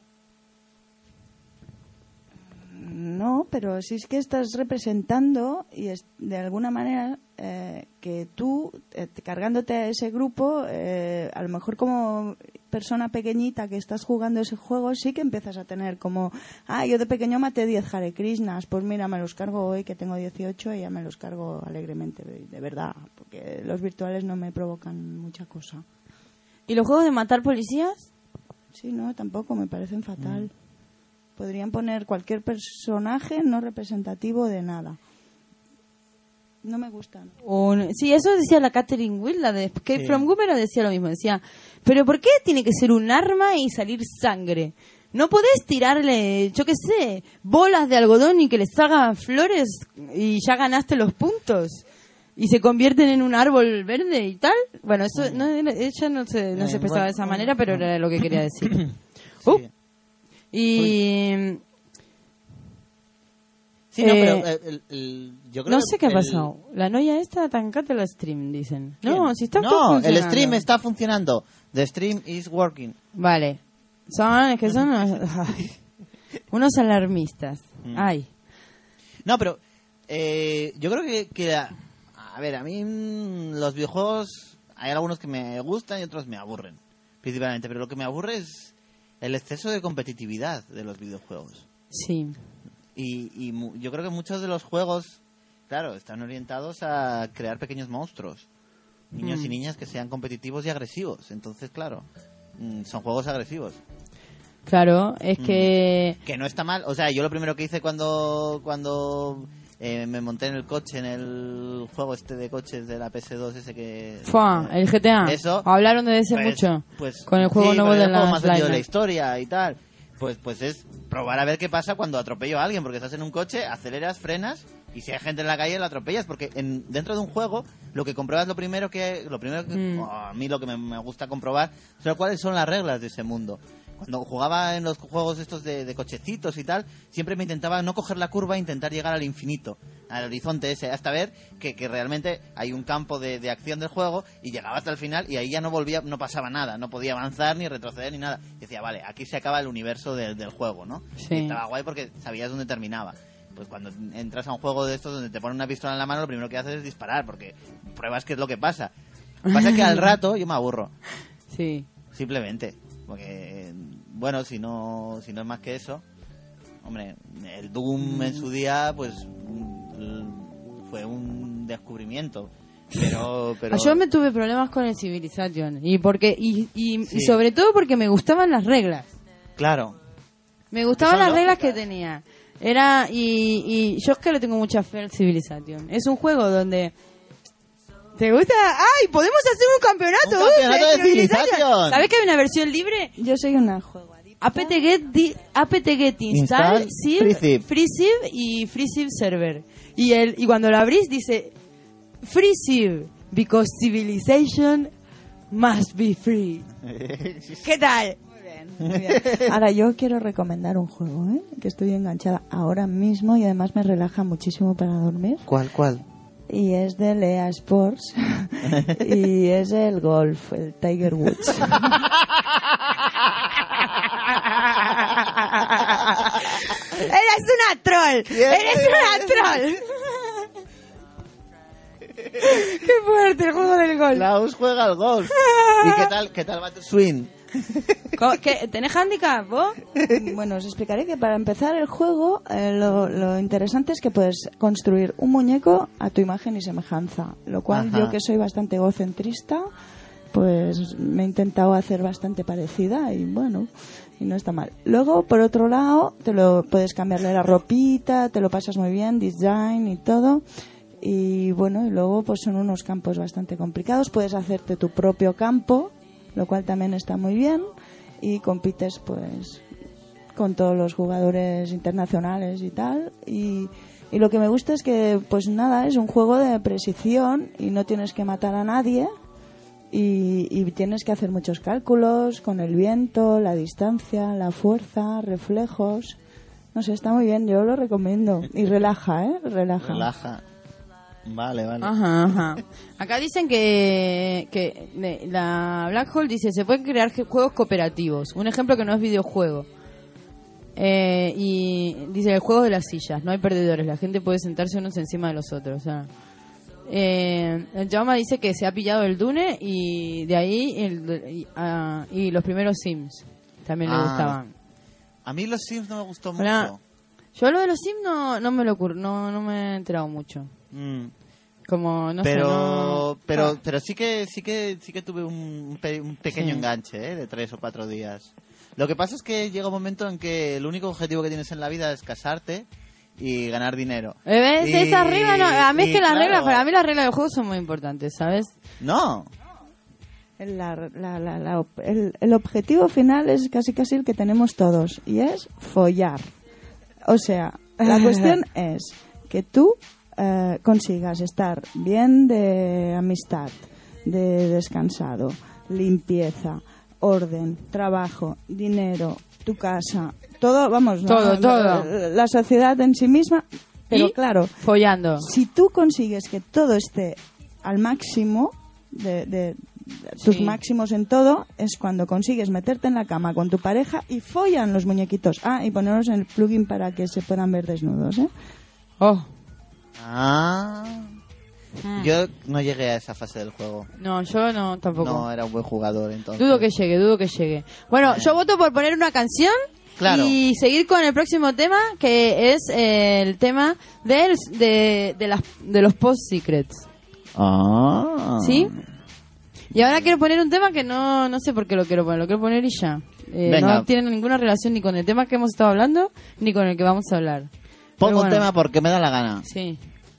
No, pero si es que estás representando y es, de alguna manera eh, que tú, eh, cargándote a ese grupo, eh, a lo mejor como persona pequeñita que estás jugando ese juego, sí que empiezas a tener como, ah, yo de pequeño maté diez Hare Krishnas, pues mira, me los cargo hoy que tengo dieciocho y ya me los cargo alegremente, de verdad, porque los virtuales no me provocan mucha cosa. ¿Y los juegos de matar policías? Sí, no, tampoco, me parecen fatal. Podrían poner cualquier personaje no representativo de nada. No me gustan. Un- sí, eso decía la Catherine Will, la de Escape Sí. from Boomerang, decía lo mismo. Decía, pero ¿por qué tiene que ser un arma y salir sangre? ¿No podés tirarle, yo qué sé, bolas de algodón y que les haga flores y ya ganaste los puntos? Y se convierten en un árbol verde y tal. Bueno, eso no, ella no se, no Eh, se expresaba bueno, de esa bueno, manera, pero bueno. era lo que quería decir. Sí. Uh, y Sí, no, Eh, pero eh, el- el- yo creo no que sé qué ha el- pasado. La noia esta, tancate la stream, dicen. No, ¿Quién? si está No, todo el funcionando. stream está funcionando. The stream is working. Vale. Son, es que son unos, ay, unos alarmistas. Mm. Ay. No, pero eh, yo creo que, que a, a ver, a mí mm, los videojuegos hay algunos que me gustan y otros me aburren, principalmente, pero lo que me aburre es el exceso de competitividad de los videojuegos. Sí. Y, y mu- yo creo que muchos de los juegos, claro, están orientados a crear pequeños monstruos, niños Mm. y niñas que sean competitivos y agresivos. Entonces, claro, mm, son juegos agresivos. Claro, es Mm. que... Que no está mal. O sea, yo lo primero que hice cuando cuando eh, me monté en el coche, en el juego este de coches de la P S dos, ese que... Fua, el G T A. Eso. Hablaron de ese Pues- mucho. pues, con el juego sí, nuevo con de el juego la más vendido de la Slime. historia y tal. Pues, pues es probar a ver qué pasa cuando atropello a alguien, porque estás en un coche, aceleras, frenas, y si hay gente en la calle la atropellas, porque en, dentro de un juego lo que compruebas lo primero que lo primero que Mm. oh, a mí lo que me, me gusta comprobar son cuáles son las reglas de ese mundo. Cuando jugaba en los juegos estos de, de cochecitos y tal, siempre me intentaba no coger la curva e intentar llegar al infinito, al horizonte ese, hasta ver que, que realmente hay un campo de, de acción del juego y llegaba hasta el final y ahí ya no volvía, no pasaba nada, no podía avanzar ni retroceder ni nada. Y decía, vale, aquí se acaba el universo del, del juego, ¿no? Sí. Y estaba guay porque sabías dónde terminaba. Pues cuando entras a un juego de estos donde te ponen una pistola en la mano, lo primero que haces es disparar, porque pruebas qué es lo que pasa. Pasa que al rato yo me aburro. Sí. Simplemente, porque bueno, si no si no es más que eso, hombre, el Doom en su día pues mm, fue un descubrimiento, pero pero Yo me tuve problemas con el Civilization y porque y, y, Sí. y sobre todo porque me gustaban las reglas. claro, Me gustaban son las reglas lógicas. que tenía. Era y, y yo es que le tengo mucha fe al Civilization. Es un juego donde ¿Te gusta? ¡Ay! ¡Podemos hacer un campeonato! ¡Un campeonato uh, de civilización! ¿Sabes que hay una versión libre? Yo soy una jugadita. apt-get, di- apt-get install, Install, Civ, FreeCiv. FreeCiv y FreeCiv server. Y, el, y cuando lo abrís dice FreeCiv, because civilization must be free. ¿Qué tal? Muy bien. Ahora yo quiero recomendar un juego, ¿eh? Que estoy enganchada ahora mismo y además me relaja muchísimo para dormir. ¿Cuál, cuál? Y es de Lea Sports y es el golf, el Tiger Woods. ¡Eres una troll! ¡Eres una troll! ¡Qué fuerte el juego del golf! Klaus juega al golf. ¿Y qué tal, qué tal va tu swing? Co- ¿Qué? ¿Tenés handicap, vos? Bueno, os explicaré que para empezar el juego eh, lo, lo interesante es que puedes construir un muñeco a tu imagen y semejanza, lo cual Ajá. yo que soy bastante egocentrista, pues me he intentado hacer bastante parecida y bueno, y no está mal. Luego, por otro lado, te lo puedes cambiarle la ropita, te lo pasas muy bien, design y todo. Y bueno, y luego pues son unos campos bastante complicados, puedes hacerte tu propio campo, lo cual también está muy bien, y compites pues con todos los jugadores internacionales y tal, y, y lo que me gusta es que pues nada, es un juego de precisión y no tienes que matar a nadie y, y tienes que hacer muchos cálculos con el viento, la distancia, la fuerza, reflejos, no sé, está muy bien, yo lo recomiendo y relaja, ¿eh? Relaja. Relaja. Vale, vale. Ajá, ajá. Acá dicen que, que de- la Black Hole dice se pueden crear je- juegos cooperativos. Un ejemplo que no es videojuego. Eh, y dice el juego de las sillas. No hay perdedores. La gente puede sentarse unos encima de los otros. O sea, eh, el Jaume dice que se ha pillado el Dune y de ahí el, y, ah, y los primeros Sims también le Ah. gustaban. A mí los Sims no me gustó Hola. mucho. Yo lo de los Sims no, no me lo ocurre, no, no me he enterado mucho. Mm. Como no pero sé, no... pero Ah. pero sí que sí que sí que tuve un, un pe- un pequeño Sí. enganche, ¿eh? De tres o cuatro días. Lo que pasa es que llega un momento en que el único objetivo que tienes en la vida es casarte y ganar dinero. Eh, ¿Ves? Y- Esa regla no, a mí es y que las claro, reglas, para mí las reglas del juego son muy importantes, ¿sabes? No. La- la- la- la- el, el objetivo final es casi casi el que tenemos todos y es follar. O sea, la cuestión es que tú eh, consigas estar bien de amistad, de descansado, limpieza, orden, trabajo, dinero, tu casa, todo, vamos, Todo, ¿no? todo. La, la sociedad en sí misma, pero Y claro, follando. si tú consigues que todo esté al máximo, de, de- de tus Sí. máximos en todo, es cuando consigues meterte en la cama con tu pareja y follan los muñequitos. Ah, y ponerlos en el plugin para que se puedan ver desnudos, ¿eh? Oh. Ah. Mm. Yo no llegué a esa fase del juego. No, yo no, tampoco. No era un buen jugador entonces. Dudo que llegue, dudo que llegue. Bueno, Eh. yo voto por poner una canción Claro. y seguir con el próximo tema, que es eh, el tema del, de, de, las, de los post-secrets. Ah. ¿Sí? Y ahora quiero poner un tema que no, no sé por qué lo quiero poner, lo quiero poner y ya. Eh, Venga. no tiene ninguna relación ni con el tema que hemos estado hablando, ni con el que vamos a hablar. Pongo Pero un bueno, tema porque me da la gana. Sí.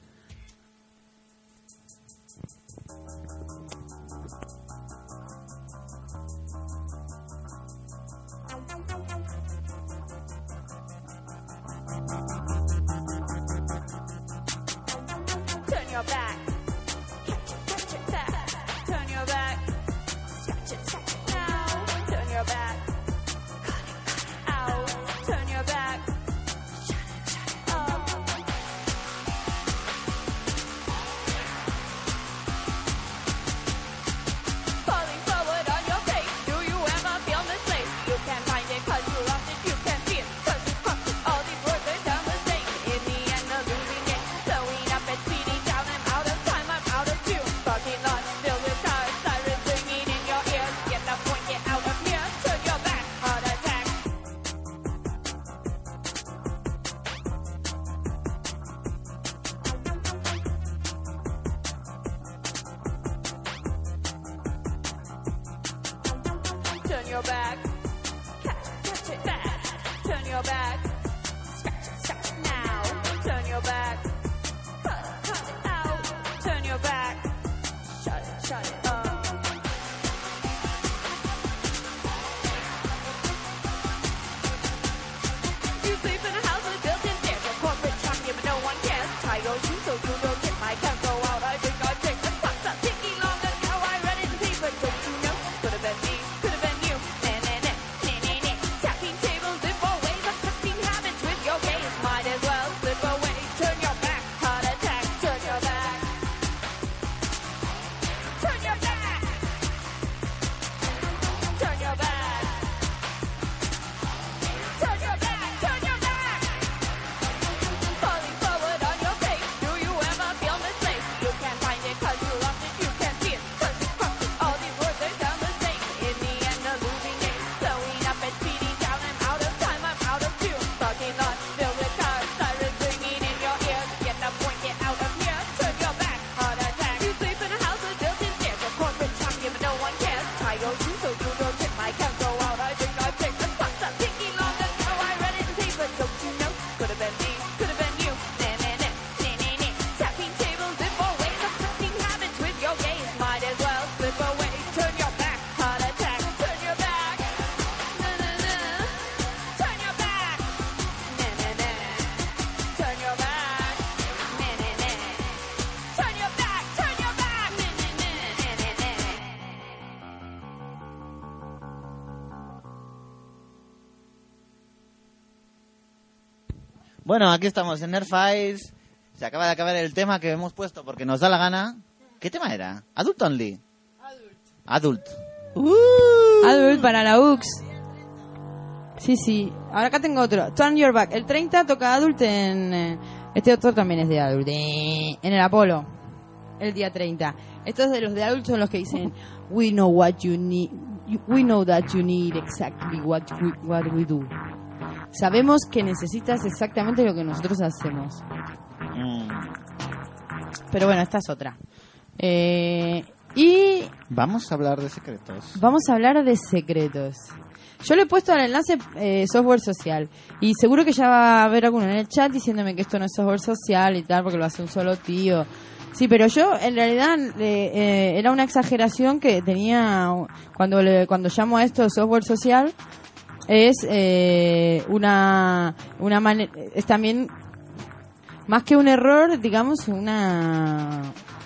Turn your back. Catch it, catch it fast. Turn your back. Scratch it, scratch it now. Turn your back. Cut it, cut it out. Turn your back. Shut it, shut it up. Falling forward on your face. Do you ever feel misplaced? You can't find it 'cause you lost it. You can't see it 'cause you crossed it. All these words are dumb mistakes. In the end, a losing game. Slowing up and speeding down. I'm out of time. I'm out of tune. Parking lot filled with cars. Sirens ringing in your ears. Get the point. Get out of here. Turn your back. Heart attack. Turn your back. Catch it, catch it fast. Turn your back. Scratch it, scratch it now. Turn your back. Cut it, cut it out. Turn your back. Bueno, aquí estamos en Nerdfiles. Se acaba de acabar el tema que hemos puesto porque nos da la gana. ¿Qué tema era? Adult Only. Adult. Adult. Uh. Adult para la U X. Sí, sí. Ahora acá tengo otro. Turn Your Back. El treinta toca Adult en... eh, Este otro también es de Adult. eh, En el Apolo. El día treinta. Estos de los de Adult son los que dicen We know what you need. you- We know that you need exactly what we, what we do. Sabemos que necesitas exactamente lo que nosotros hacemos. Mm. Pero bueno, esta es otra. Eh, y Vamos a hablar de secretos. vamos a hablar de secretos. Yo le he puesto al enlace eh, software social. Y seguro que ya va a haber alguno en el chat diciéndome que esto no es software social y tal, porque lo hace un solo tío. Sí, pero yo en realidad eh, eh, era una exageración que tenía cuando le, cuando llamo a esto software social. Es eh, una una mane- es también más que un error, digamos, una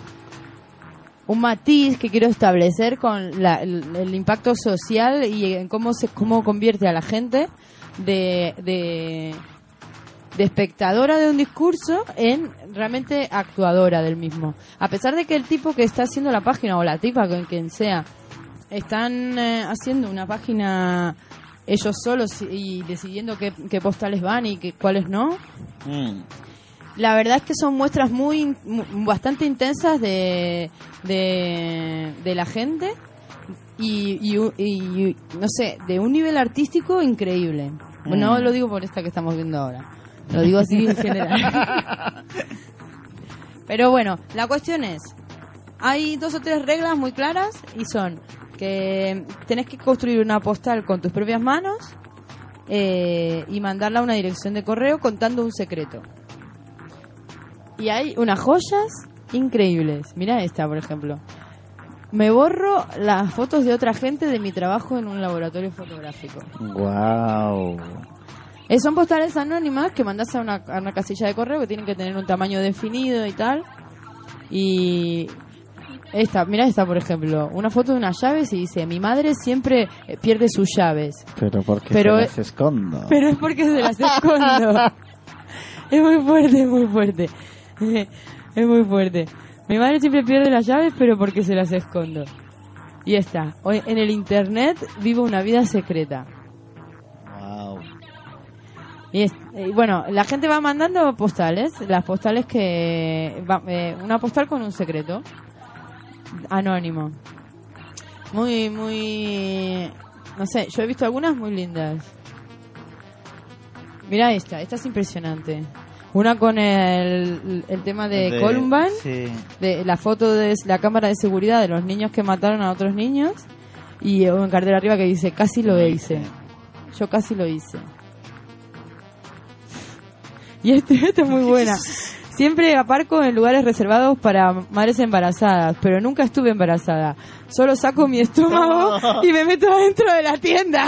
un matiz que quiero establecer con la- el, el impacto social y en cómo se cómo convierte a la gente de, de de espectadora de un discurso en realmente actuadora del mismo. A pesar de que el tipo que está haciendo la página o la tipa, con quien sea, están eh, haciendo una página ellos solos y decidiendo qué, qué postales van y qué, cuáles no. Mm. La verdad es que son muestras muy, mu- bastante intensas de, de, de la gente y, y, u- y, no sé, de un nivel artístico increíble. No Mm. lo digo por esta que estamos viendo ahora, lo digo así en general. Pero bueno, la cuestión es, hay dos o tres reglas muy claras y son que tenés que construir una postal con tus propias manos eh, y mandarla a una dirección de correo contando un secreto. Y hay unas joyas increíbles. Mira esta, por ejemplo. Me borro las fotos de otra gente de mi trabajo en un laboratorio fotográfico. Wow. Eh, son postales anónimas que mandas a una, a una casilla de correo que tienen que tener un tamaño definido y tal. Y esta, mira esta, por ejemplo. Una foto de unas llaves y dice: mi madre siempre eh, pierde sus llaves. Pero porque Pero- se las escondo. Pero es porque se las escondo. Es muy fuerte, es muy fuerte. Es muy fuerte. Mi madre siempre pierde las llaves, pero porque se las escondo. Y está. Hoy en el internet vivo una vida secreta. Wow. Y es- eh, bueno, la gente va mandando postales. Las postales que... va- eh, una postal con un secreto. Anónimo. Muy, muy... No sé, yo he visto algunas muy lindas. Mira esta, esta es impresionante. Una con el, el tema de, Columbine, Sí. de la foto de la cámara de seguridad de los niños que mataron a otros niños, y un cartel arriba que dice: casi lo hice. Yo casi lo hice. Y este, esta es muy buena. Siempre aparco en lugares reservados para madres embarazadas, pero nunca estuve embarazada. Solo saco mi estómago y me meto dentro de la tienda.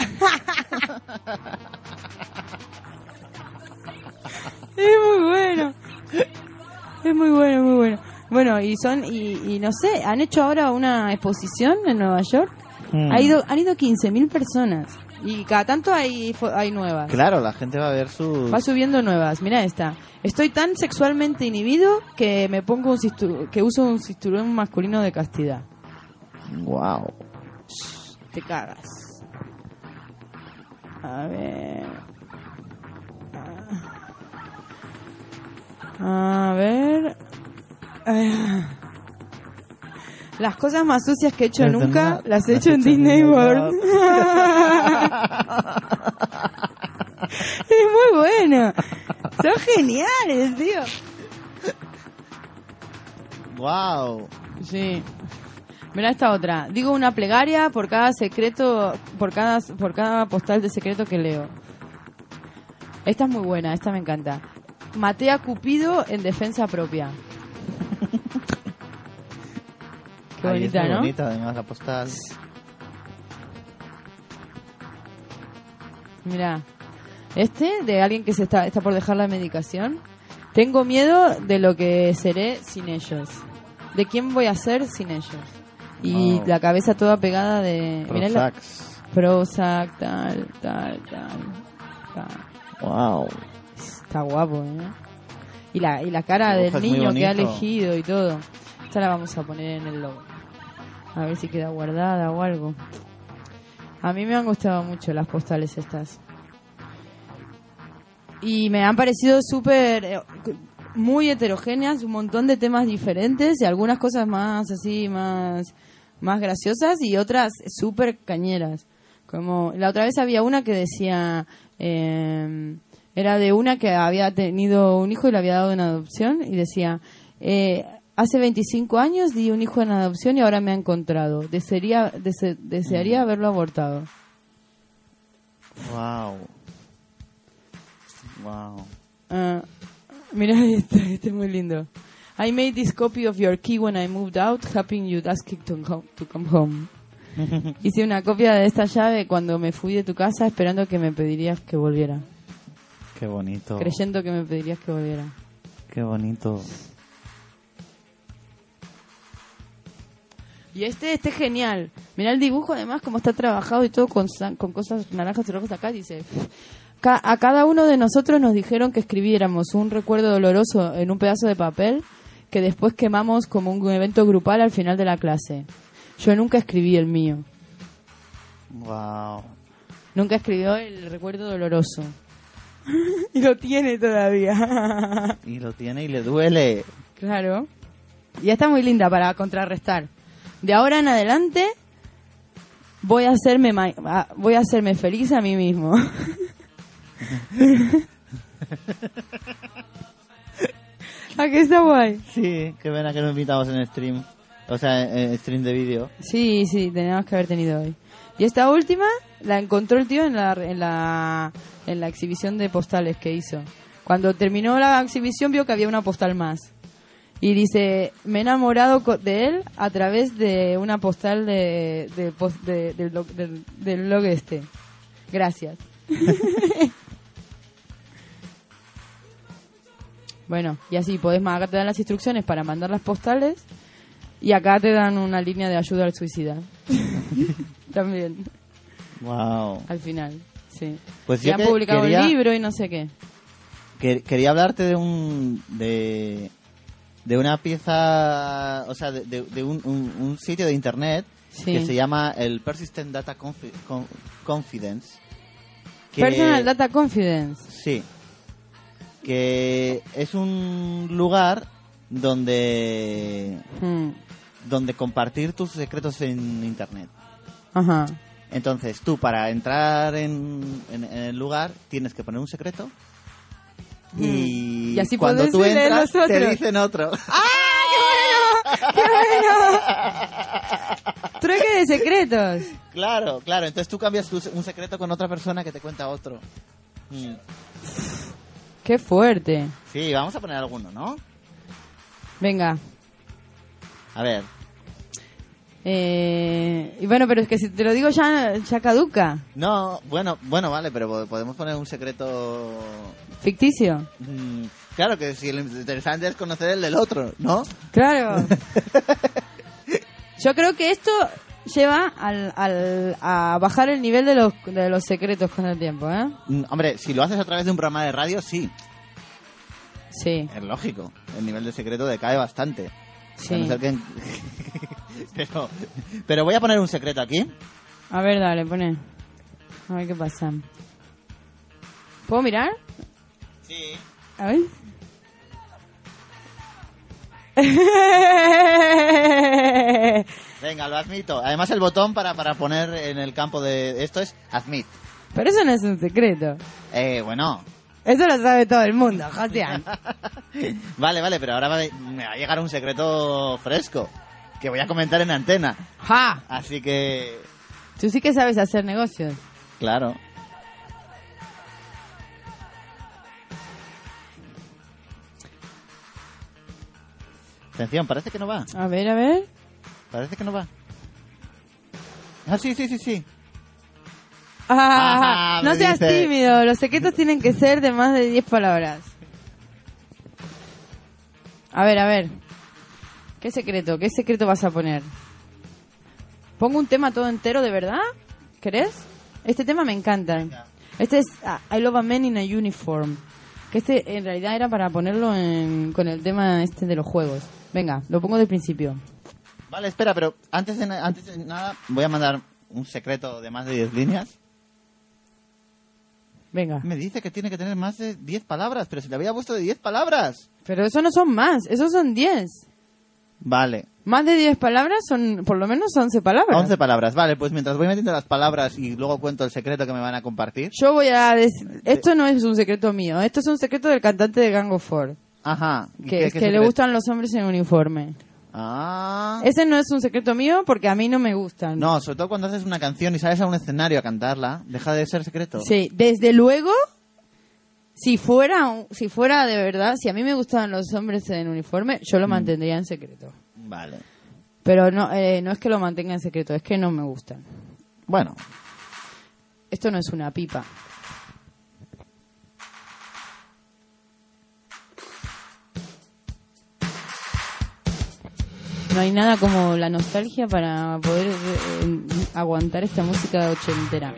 Es muy bueno. Es muy bueno, muy bueno. Bueno, y son, y, y no sé, han hecho ahora una exposición en Nueva York. Mm. Ha ido, han ido quince mil personas. Y cada tanto hay, fo- hay nuevas. Claro, la gente va a ver sus... Va subiendo nuevas. Mira esta. Estoy tan sexualmente inhibido que me pongo un cistu- que uso un cinturón masculino de castidad. Wow. Te cagas. A ver. A ver. Ah. Las cosas más sucias que he hecho Desde nunca nada, las he las hecho he en hecho en Disney Disney World. Es muy bueno. Son geniales, tío. Wow. Sí. Mira esta otra. Digo una plegaria por cada secreto, por cada por cada postal de secreto que leo. Esta es muy buena, esta me encanta. Maté a Cupido en defensa propia. Qué Ay, es bonita, muy ¿no? bonita, además, la postal. Mira. Este, de alguien que se está, está por dejar la medicación. Tengo miedo de lo que seré sin ellos. ¿De quién voy a ser sin ellos? Y Wow. la cabeza toda pegada de... mirá la- Prozac. Prozac, tal, tal, tal, tal. Wow. Está Está guapo, ¿eh? Y la, y la cara El del dibujo es muy niño que ha bonito. elegido y todo. Esta la vamos a poner en el logo. A ver si queda guardada o algo. A mí me han gustado mucho las postales estas. Y me han parecido súper... eh, muy heterogéneas, un montón de temas diferentes y algunas cosas más así, más, más graciosas y otras súper cañeras. Como la otra vez había una que decía... Eh, era de una que había tenido un hijo y le había dado en adopción y decía... Eh, hace veinticinco años di un hijo en adopción y ahora me ha encontrado. Desearía, dese- desearía haberlo abortado. Wow. Wow. Ah, mira, este, este es muy lindo. I made this copy of your key when I moved out, hoping you'd ask it to, ho- to come home. Hice una copia de esta llave cuando me fui de tu casa esperando que me pedirías que volviera. Qué bonito. Creyendo que me pedirías que volviera. Qué bonito. Y este, este es genial. Mira el dibujo además como está trabajado y todo con, san- con cosas naranjas y rojas acá. Dice, "Ca- a cada uno de nosotros nos dijeron que escribiéramos un recuerdo doloroso en un pedazo de papel que después quemamos como un evento grupal al final de la clase. Yo nunca escribí el mío. Wow. Nunca escribió el recuerdo doloroso. Y lo tiene todavía. Y lo tiene y le duele. Claro. Y está muy linda para contrarrestar. De ahora en adelante voy a hacerme ma- a- voy a hacerme feliz a mí mismo. ¿A qué está guay? Sí, qué pena que no invitamos en stream. O sea, en, en stream de vídeo. Sí, sí, teníamos que haber tenido hoy. Y esta última la encontró el tío en la en la en la exhibición de postales que hizo. Cuando terminó la exhibición vio que había una postal más. Y dice, me he enamorado co- de él a través de una postal de, de, pos- de- del, blog, del, del blog este. Gracias. Bueno, y así podés, ma- acá te dan las instrucciones para mandar las postales y acá te dan una línea de ayuda al suicida. También, Wow. al final, sí. Pues Y yo han que- publicado quería- el libro y no sé qué. Que- quería hablarte de un de de una pieza, o sea, de, de- de un, un- un sitio de internet Sí. que se llama el Persistent Data Confi- Con- Confidence. que- Personal Data Confidence. Sí. Que es un lugar donde Hmm. donde compartir tus secretos en internet. Ajá. Entonces, tú para entrar en, en- en el lugar tienes que poner un secreto y, Y así cuando podés tú leer entras los te otros. dicen otro. ¡Qué bueno! Trueque de secretos. Claro, claro. Entonces tú cambias tu- un secreto con otra persona que te cuenta otro. Mm. Qué fuerte. Sí, vamos a poner alguno, ¿no? Venga. A ver. Eh, y bueno, pero es que si te lo digo ya, ya caduca. No, bueno, bueno, vale, pero po- podemos poner un secreto. Ficticio. Mm, claro que si lo interesante es conocer el del otro, ¿no? Claro. Yo creo que esto lleva al, al, a bajar el nivel de los, de los secretos con el tiempo, ¿eh? Mm, Hombre, si lo haces a través de un programa de radio, sí, Sí, es lógico. El nivel de secreto decae bastante. A sí. no ser que- pero, pero voy a poner un secreto aquí. A ver, dale, pone. A ver qué pasa. ¿Puedo mirar? Sí. A ver. Venga, lo admito. Además, el botón para, para poner en el campo de esto es admit. Pero eso no es un secreto. Eh, bueno. Eso lo sabe todo el mundo, Josian. Vale, vale, pero ahora va de- me va a llegar un secreto fresco que voy a comentar en antena. ¡Ja! Así que, Tú sí que sabes hacer negocios. claro. Atención, parece que no va. A ver, a ver. Parece que no va. Ah, sí, sí, sí, sí. Ah, Ajá, no me seas dice. tímido. Los secretos tienen que ser de más de diez palabras. A ver, a ver. ¿Qué secreto? ¿Qué secreto vas a poner? ¿Pongo un tema todo entero de verdad? ¿Querés? Este tema me encanta. Este es ah, I Love a Man in a Uniform. Que Que este en realidad era para ponerlo en, con el tema este de los juegos. Venga, lo pongo del principio. Vale, espera, pero antes de, na- antes de nada voy a mandar un secreto de más de diez líneas. Venga. Me dice que tiene que tener más de diez palabras, pero se le había puesto de diez palabras. Pero eso no son más, esos son diez. Vale, Más de diez palabras son por lo menos once palabras. once palabras. Vale, pues mientras voy metiendo las palabras y luego cuento el secreto que me van a compartir. Yo voy a decir... Esto no es un secreto mío, esto es un secreto del cantante de Gang of Four. Ajá. ¿y Que qué- es qué que le secreto? gustan los hombres en uniforme. Ah. Ese no es un secreto mío porque a mí no me gustan. No, sobre todo cuando haces una canción y sales a un escenario a cantarla, deja de ser secreto. Sí, desde luego, si fuera, un- si fuera de verdad, si a mí me gustaban los hombres en uniforme, yo lo mantendría en secreto. Vale. Pero no, eh, no es que lo mantenga en secreto, es que no me gustan. Bueno, Esto no es una pipa. No hay nada como la nostalgia para poder eh, aguantar esta música ochentera.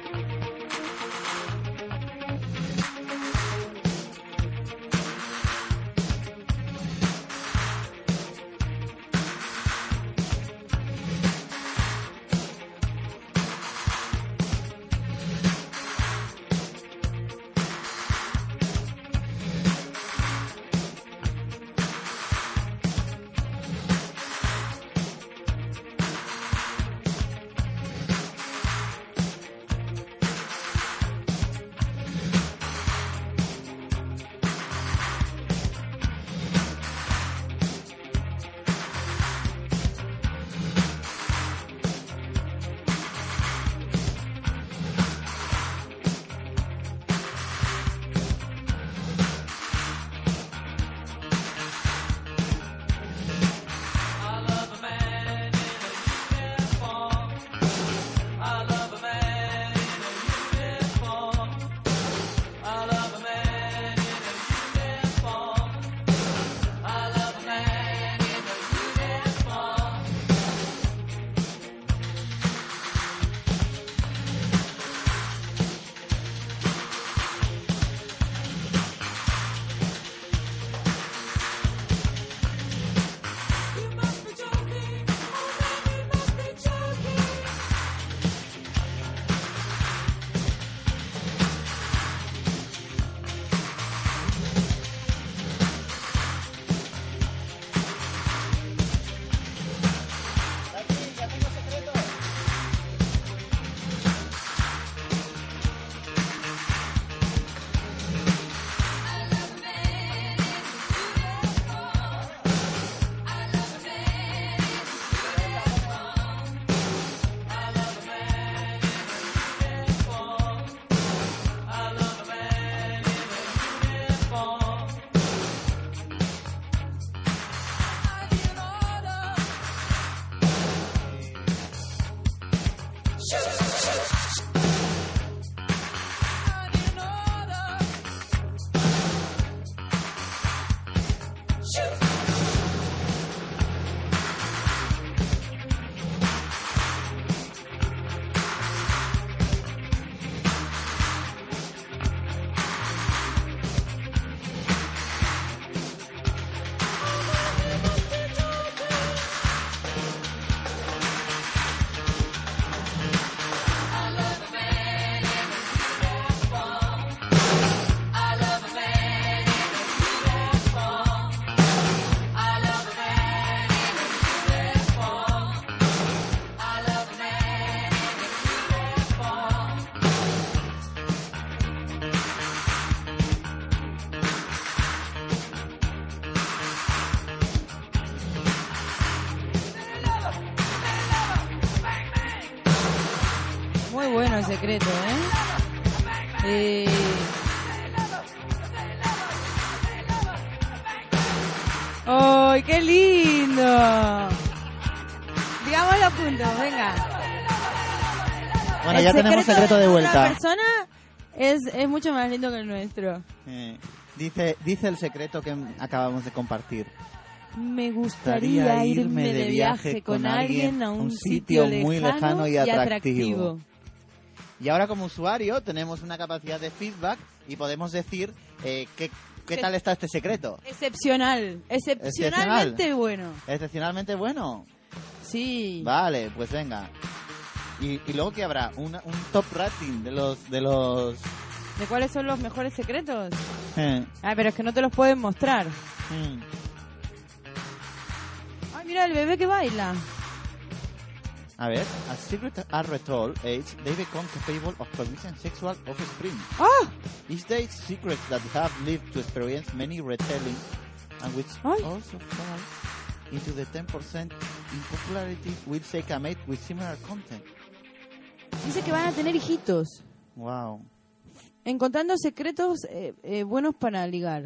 Muy bueno el secreto, ¿eh? Eh, ¡Ay, qué lindo! Digámoslo juntos, venga. bueno, El ya tenemos secreto de una vuelta. persona es, es mucho más lindo que el nuestro. Eh, dice, dice el secreto que acabamos de compartir. Me gustaría irme de viaje con alguien a un sitio muy lejano y atractivo. Y ahora como usuario tenemos una capacidad de feedback y podemos decir eh, qué, qué ¿Qué? tal está este secreto. Excepcional. Excepcionalmente Excepcional. bueno. Excepcionalmente bueno. Sí. Vale, pues venga. Y, y luego que habrá Una- un top rating de los de los. ¿De cuáles son los mejores secretos? Eh, Ah, pero es que no te los pueden mostrar. mm. Ay, mira el bebé que baila. A ver, as secrets are retold age, they become capable of producing sexual offspring. ¡Ah! Is there secrets that have lived to experience many retelling and which Ay. also fall into the ten percent in popularity will seek a mate with similar content? Dice que van a tener hijitos. Wow. Encontrando secretos eh, eh, buenos para ligar.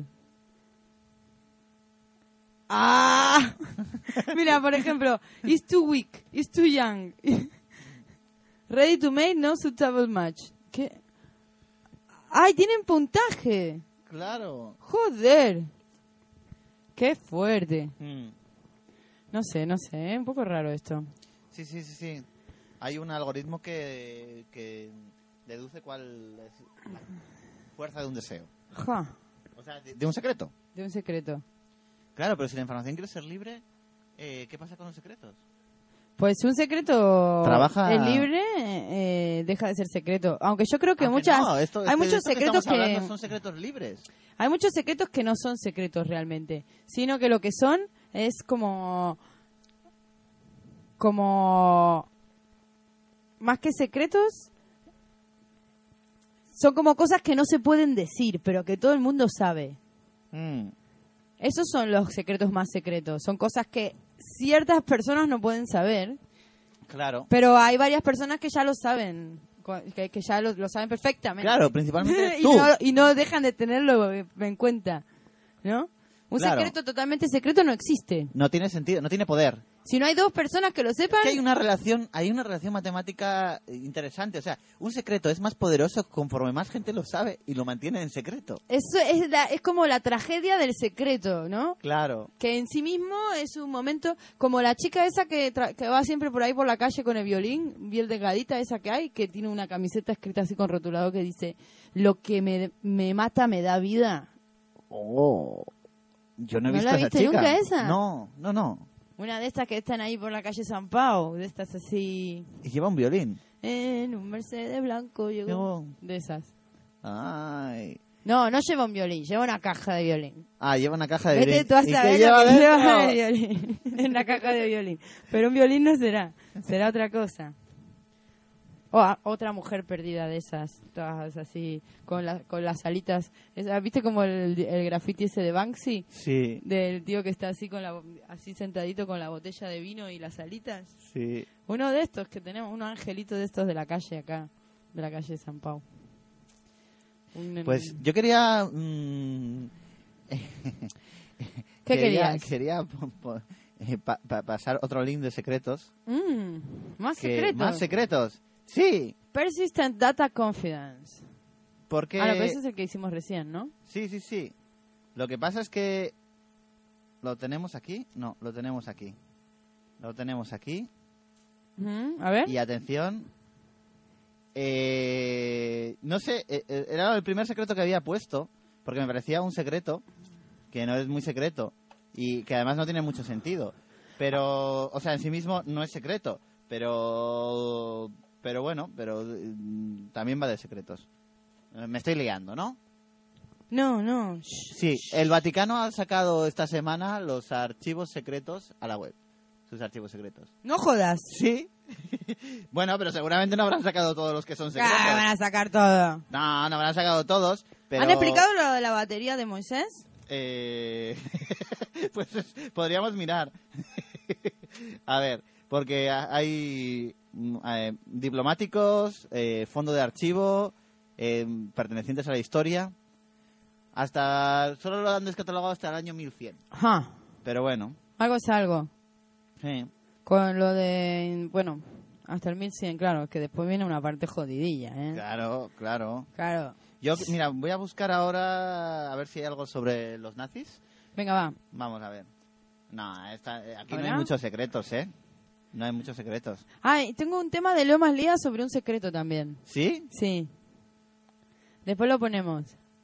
¡Ah! Mira, por ejemplo, is too weak, is too young. Ready to mate, no suitable match. ¿Qué? ¡Ay, tienen puntaje! Claro. ¡Joder! ¡Qué fuerte! Mm. No sé, no sé, ¿eh? Un poco raro esto. Sí, sí, sí, sí. Hay un algoritmo que, que deduce cuál es la fuerza de un deseo. Ja, O sea, de, de un secreto. de un secreto. Claro, pero si la información quiere ser libre, eh, ¿qué pasa con los secretos? Pues un secreto Trabaja- es libre, eh, deja de ser secreto. Aunque yo creo que Aunque muchas no, esto- hay este- muchos esto que secretos estamos que, hablando son secretos libres. hay muchos secretos que no son secretos realmente, sino que lo que son es como como más que secretos son como cosas que no se pueden decir, pero que todo el mundo sabe. Mm. Esos son los secretos más secretos. Son cosas que ciertas personas no pueden saber, Claro. pero hay varias personas que ya lo saben, co- que, que ya lo, lo saben perfectamente. Claro, principalmente y, tú. no, y no dejan de tenerlo en cuenta, ¿no? Un Claro. secreto totalmente secreto no existe. No tiene sentido, no tiene poder. Si no hay dos personas que lo sepan, Que hay una relación, hay una relación matemática interesante. O sea, un secreto es más poderoso conforme más gente lo sabe y lo mantiene en secreto. eso es, la- es como la tragedia del secreto, ¿no? Claro. Que en sí mismo es un momento como la chica esa que, tra- que va siempre por ahí por la calle con el violín, bien delgadita esa que hay, que tiene una camiseta escrita así con rotulado que dice, lo que me, me mata me da vida. Oh. Yo no he ¿No visto la a esa viste chica. nunca esa? No, no, no. Una de estas que están ahí por la calle San Pau, de estas así, Y lleva un violín. en un Mercedes blanco llegó. Llegó. De esas. Ay. No, no lleva un violín, lleva una caja de violín. Ah, lleva una caja de Vete violín. tú a ¿Y saber qué lo lleva que dentro? lleva el violín. En la caja de violín. Pero un violín no será, será otra cosa. O a- otra mujer perdida de esas, todas así, con, la- con las alitas. Esa- ¿Viste como el, el graffiti ese de Banksy? Sí, Del tío que está así con la así sentadito con la botella de vino y las alitas. sí. Uno de estos que tenemos, un angelito de estos de la calle acá, de la calle de San Pau. Un- Pues yo quería... mm, ¿Qué quería, querías? Quería po- po- eh, pa- pa- pasar otro link de secretos. Mm, más que- secretos. Más secretos. Sí, Persistent Data Confidence. porque... Ah, no, pero ese es el que hicimos recién, ¿no? Sí, sí, sí. Lo que pasa es que... ¿Lo tenemos aquí? No, lo tenemos aquí. Lo tenemos aquí. Ujú, a ver. Y atención... eh, no sé, eh, eh, era el primer secreto que había puesto, porque me parecía un secreto, que no es muy secreto, y que además no tiene mucho sentido. Pero, o sea, en sí mismo no es secreto, pero... Pero bueno, pero mm, también va de secretos. Eh, Me estoy liando, ¿no? No, no. shh. Sí, el Vaticano ha sacado esta semana los archivos secretos a la web. Sus archivos secretos. No jodas. Sí. Bueno, pero seguramente no habrán sacado todos los que son secretos. Ah, van a sacar todo. No, no habrán sacado todos, pero... ¿Han explicado lo de la batería de Moisés? Eh... pues podríamos mirar. A ver, porque hay mm, eh, diplomáticos, eh, fondo de archivo, eh, pertenecientes a la historia. Hasta... Solo lo han descatalogado hasta el año mil cien. Ajá. Pero bueno, Algo es algo. sí. Con lo de... Bueno, hasta el mil cien, claro, que después viene una parte jodidilla, ¿eh? Claro, claro. Claro. Yo, mira, voy a buscar ahora a ver si hay algo sobre los nazis. Venga, va. Vamos a ver. No, esta- eh, aquí no ¿Ahora? hay muchos secretos, ¿eh? No hay muchos secretos. Ah, y tengo un tema de Lomas Lía sobre un secreto también. ¿Sí? Sí. Después lo ponemos.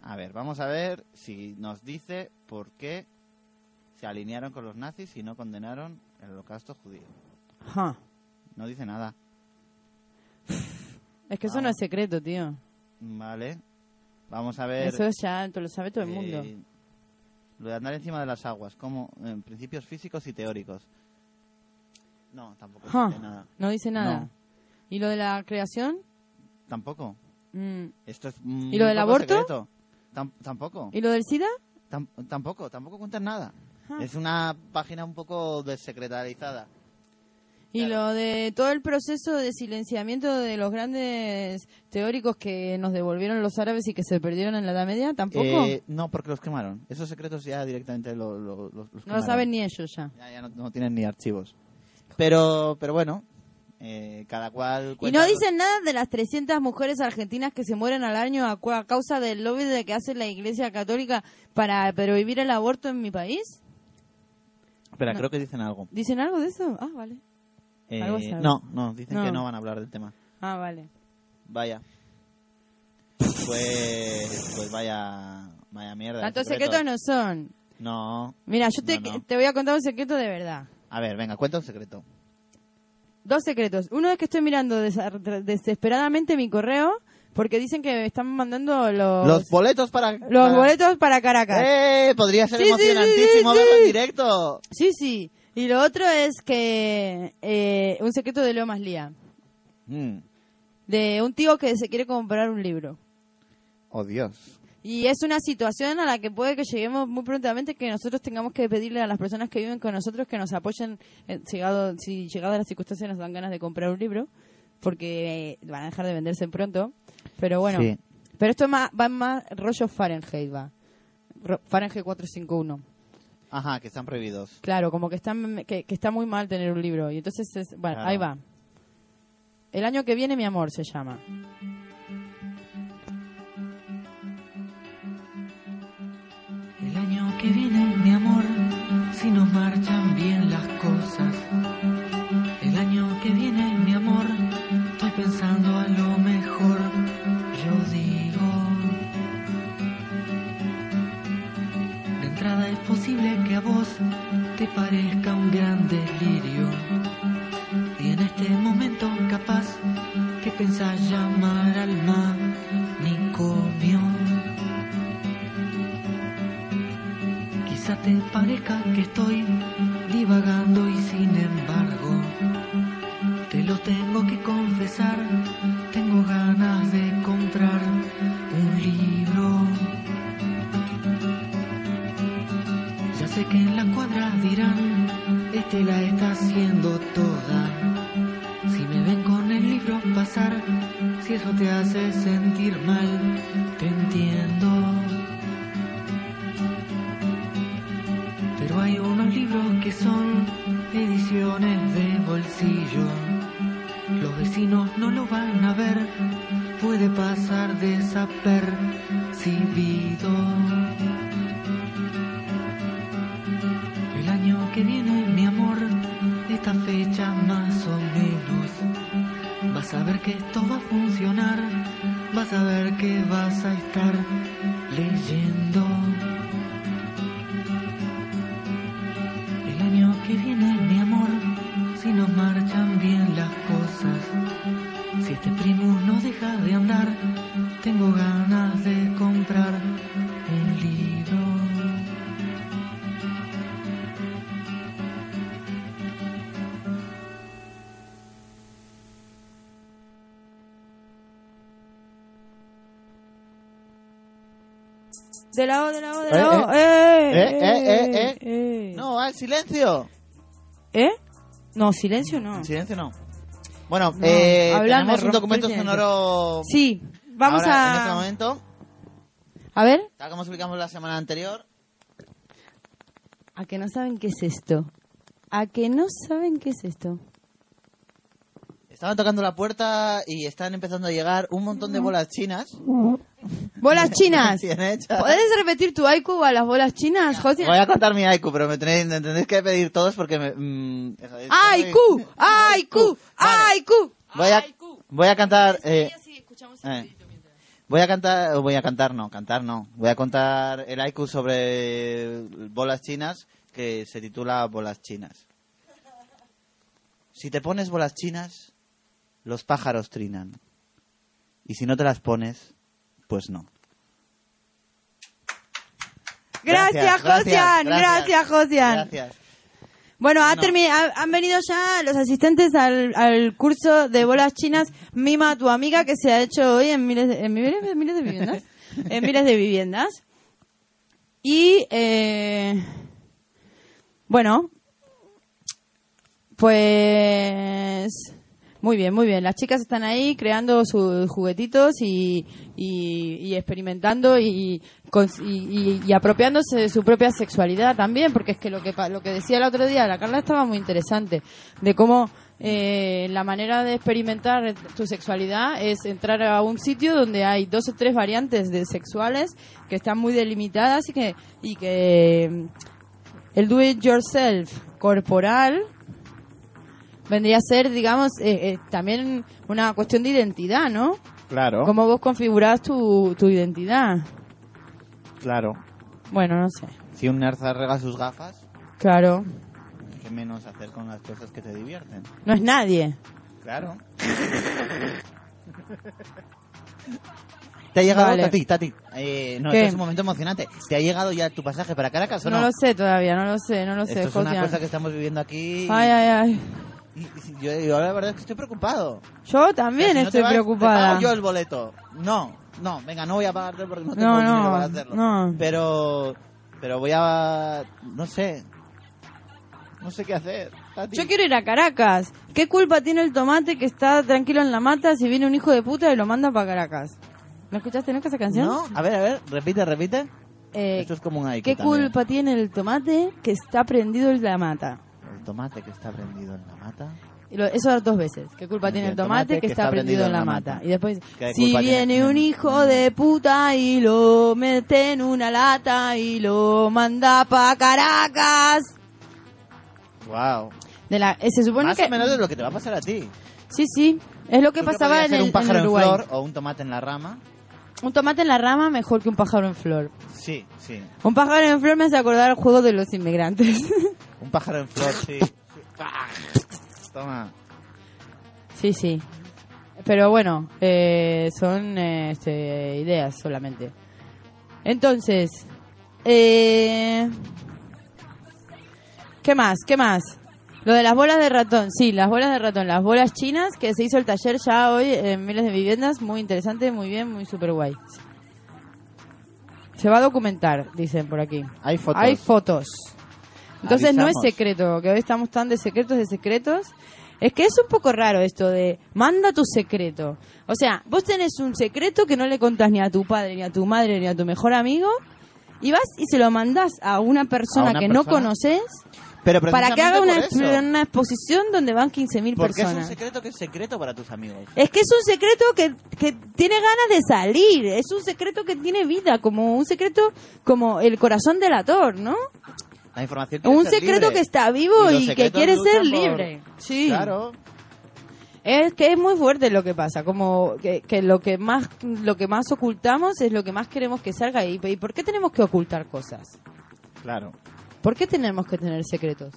A ver, vamos a ver si nos dice por qué se alinearon con los nazis y no condenaron el holocausto judío. Ja. No dice nada. Es que eso Vamos. no es secreto, tío. Vale. Vamos a ver... Eso ya te lo sabe todo el eh, mundo. Lo de andar encima de las aguas, como en principios físicos y teóricos. No, tampoco Ja. dice nada. No dice nada. No. ¿Y lo de la creación? Tampoco. Mm. Esto es mm, ¿Y lo muy del poco aborto? secreto. Tam- tampoco. ¿Y lo del SIDA? Tam- tampoco, tampoco cuentan nada. Ah. Es una página un poco desecretarizada. Y Claro. lo de todo el proceso de silenciamiento de los grandes teóricos que nos devolvieron los árabes y que se perdieron en la Edad Media, ¿tampoco? Eh, no, porque los quemaron. Esos secretos ya directamente lo- lo- lo- los no quemaron. lo saben ni ellos ya. Ya, ya no, no tienen ni archivos. Pero, pero bueno, eh, cada cual... Y cuenta no lo- dicen nada de las trescientas mujeres argentinas que se mueren al año a, cu- a causa del lobby de que hace la Iglesia Católica para prohibir el aborto en mi país. Espera, no. creo que dicen algo. ¿Dicen algo de eso? Ah, vale. Eh, Algo saben. no, no, dicen No. que no van a hablar del tema. Ah, vale. Vaya. Pues, pues vaya, vaya mierda. de Tantos secretos. secretos no son. No. Mira, yo te, No, no. te voy a contar un secreto de verdad. A ver, venga, cuenta un secreto. Dos secretos. Uno es que estoy mirando desa- desesperadamente mi correo porque dicen que me están mandando los, Los boletos para... los para- boletos para Caracas. ¡Eh! Podría ser Sí, sí, emocionantísimo sí, sí, verlo en sí. directo. Sí, sí. Y lo otro es que eh, un secreto de Leo Maslía. Mm. De un tío que se quiere comprar un libro. Oh, Dios. Y es una situación a la que puede que lleguemos muy prontamente, que nosotros tengamos que pedirle a las personas que viven con nosotros que nos apoyen, eh, llegado, si llegadas las circunstancias nos dan ganas de comprar un libro, porque eh, van a dejar de venderse pronto. Pero bueno, Sí. pero esto más, va en más rollo Fahrenheit, va. Ro- Fahrenheit cuatrocientos cincuenta y uno. Ajá, que están prohibidos. Claro, como que, están, que, que está muy mal tener un libro. Y entonces, es, bueno, Claro. ahí va. El año que viene, mi amor, se llama. El año que viene, mi amor, si nos marchan bien las cosas. El año que viene, mi amor, estoy pensando a lo mejor. Yo digo, de entrada es posible que a vos te parezca un gran delirio. Y en este momento capaz que pensás llamar al manicomio. Quizá te parezca que estoy divagando y sin embargo te lo tengo que confesar, tengo ganas de comprar un libro. Ya sé que en la cuadra dirán, este la está haciendo toda. Si me ven con el libro pasar, si eso te hace sentir mal, te entiendo. Pero hay unos libros que son ediciones de bolsillo. Los vecinos no lo van a ver, puede pasar desapercibido. El año que viene, mi amor, esta fecha más o menos, vas a ver que esto va a funcionar, vas a ver que vas a estar leyendo. El año que viene, mi amor, si nos marchan bien las cosas, si este primus no deja de andar, tengo ganas de comprar un libro. De la O, de la O, de Eh, la O. eh. ¡Eh! Eh, eh, eh, eh. No, al silencio. ¿Eh? No, silencio no. Silencio no. Bueno, No, eh, hablame, tenemos un rompe documento el silencio. sonoro. Sí, vamos ahora, a... En este momento, A ver, tal como explicamos la semana anterior. a que no saben qué es esto. A que no saben qué es esto. Estaban tocando la puerta y están empezando a llegar un montón de bolas chinas. ¡Bolas chinas! Bien hechas. ¿Puedes repetir tu haiku a las bolas chinas, José? Voy a contar mi haiku, pero me tenéis, me tenéis que pedir todos porque me... mm, ¡Haiku! ¡Haiku! ¡Haiku! Voy a, voy a cantar... eh, Sí, escuchamos eh, Voy a cantar, voy a cantar, no, cantar no. Voy a contar el haiku sobre bolas chinas que se titula Bolas chinas. Si te pones bolas chinas, los pájaros trinan. Y si no te las pones, pues no. Gracias, Josian. Gracias, Josian. Gracias. Bueno, ha No. termi- ha- han venido ya los asistentes al, al curso de bolas chinas Mima a tu amiga, que se ha hecho hoy en miles de, en miles de, miles de viviendas. En miles de viviendas. Y, eh, bueno, pues... Muy bien, muy bien. Las chicas están ahí creando sus juguetitos y, y, y experimentando y, con- y, y- y apropiándose de su propia sexualidad también, porque es que lo que pa- lo que decía el otro día la Carla estaba muy interesante, de cómo eh, la manera de experimentar tu sexualidad es entrar a un sitio donde hay dos o tres variantes de sexuales que están muy delimitadas y que y que mm, el do it yourself corporal vendría a ser, digamos, eh, eh, también una cuestión de identidad, ¿no? Claro, Cómo vos configurás tu, tu identidad. claro. Bueno, no sé. Si un nerd arregla sus gafas, Claro. ¿qué menos hacer con las cosas que te divierten? No es nadie. Claro. ¿Te ha llegado, Vale. Tati? Tati, eh, no, ¿Qué? esto es un momento emocionante. ¿Te ha llegado ya tu pasaje para Caracas o no? No lo sé todavía, no lo sé, no lo sé, Esto es una Josian. cosa que estamos viviendo aquí. Ay, ay, ay. Y, y yo, yo la verdad es que estoy preocupado. Yo también Que si no te estoy vas, te preocupada. pago yo el boleto. No, no, venga, no voy a pagarte porque no tengo No, dinero no, para hacerlo. no. Pero, pero voy a, no sé, no sé qué hacer. Tati. Yo quiero ir a Caracas. ¿Qué culpa tiene el tomate que está tranquilo en la mata si viene un hijo de puta y lo manda para Caracas? ¿No escuchaste nunca esa canción? No, a ver, a ver, repite, repite. Eh, Esto es como un haiku ¿Qué también. culpa tiene el tomate que está prendido en la mata? El tomate que está prendido en la mata. Y lo- eso dos veces. ¿Qué culpa tiene el tomate que está prendido en la mata? Y después, ¿Qué si culpa viene tiene? un hijo de puta y lo mete en una lata y lo manda pa' Caracas. Wow. De la, eh, se supone Más que... o menos es lo que te va a pasar a ti. Sí, sí. Es lo que ¿Tú qué pasaba podrías en ser el, un pájaro en en, Uruguay. flor o un tomate en la rama. Un tomate en la rama mejor que un pájaro en flor. Sí, sí. Un pájaro en flor me hace acordar al juego de los inmigrantes. Un pájaro en flor, sí. Sí. Toma. Sí, sí. Pero bueno, eh, son eh, este, ideas solamente. Entonces, eh, ¿qué más? ¿Qué más? Lo de las bolas de ratón. Sí, las bolas de ratón. Las bolas chinas, que se hizo el taller ya hoy en miles de viviendas. Muy interesante, muy bien, muy super guay. Se va a documentar, dicen por aquí. Hay fotos. Hay fotos. Entonces no es Avisamos. secreto, que hoy estamos tan de secretos de secretos. Es que es un poco raro esto de manda tu secreto. O sea, vos tenés un secreto que no le contás ni a tu padre, ni a tu madre, ni a tu mejor amigo, y vas y se lo mandás a una persona A una que no persona. conoces Pero para que haga una, precisamente por eso. una exposición donde van quince mil Porque es un personas. secreto que es secreto para tus amigos. Es que es un secreto que, que tiene ganas de salir, es un secreto que tiene vida, como un secreto como el corazón delator, ¿no? La información quiere Un ser secreto libre. que está vivo los y, que secretos quiere luchan ser por- libre. Sí. Claro. Es que es muy fuerte lo que pasa, como que, que lo que más lo que más ocultamos es lo que más queremos que salga. ¿Y, y por qué tenemos que ocultar cosas? Claro. ¿Por qué tenemos que tener secretos?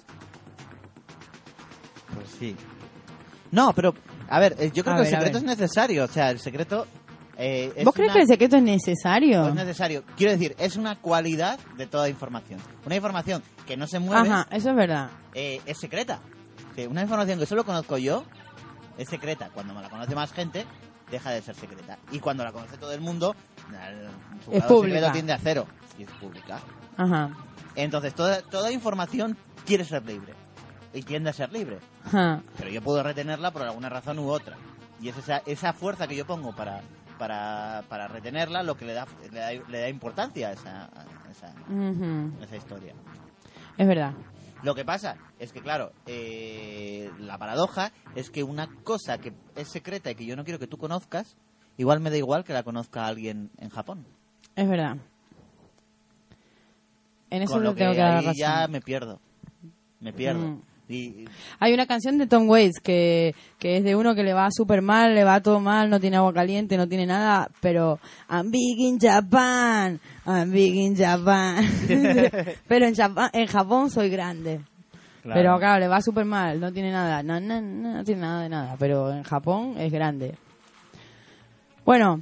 Pues sí. No, pero, a ver, eh, yo creo A que ver, el a secreto es ver. necesario. O sea, el secreto. Eh, es ¿Vos crees una- que el secreto es necesario? no es necesario. Quiero decir, es una cualidad de toda información. Una información que no se mueve Ajá, eso es verdad. eh, es secreta. Que una información que solo conozco yo es secreta. Cuando me la conoce más gente, deja de ser secreta. Y cuando la conoce todo el mundo, el- su Es grado de pública. secreto tiende a cero. Y es pública. Ajá. Entonces, toda, toda información quiere ser libre. Y tiende a ser libre. Ajá. Pero yo puedo retenerla por alguna razón u otra. Y es esa, esa fuerza que yo pongo para, para, para retenerla lo que le da, le da, le da importancia a esa, a esa, Ujú. a esa historia. Es verdad. Lo que pasa es que, claro, eh, la paradoja es que una cosa que es secreta y que yo no quiero que tú conozcas, igual me da igual que la conozca alguien en Japón. Es verdad. En eso Con te lo tengo que que dar ahí razón. ya me pierdo. Me pierdo. Mm. Y, Hay una canción de Tom Waits que, que es de uno que le va súper mal, le va todo mal, no tiene agua caliente, no tiene nada, pero I'm big in Japan, I'm big in Japan. Pero en Japan, en Japón soy grande. Claro. Pero claro, le va súper mal, no tiene nada, no, no, no, no tiene nada de nada, pero en Japón es grande. Bueno,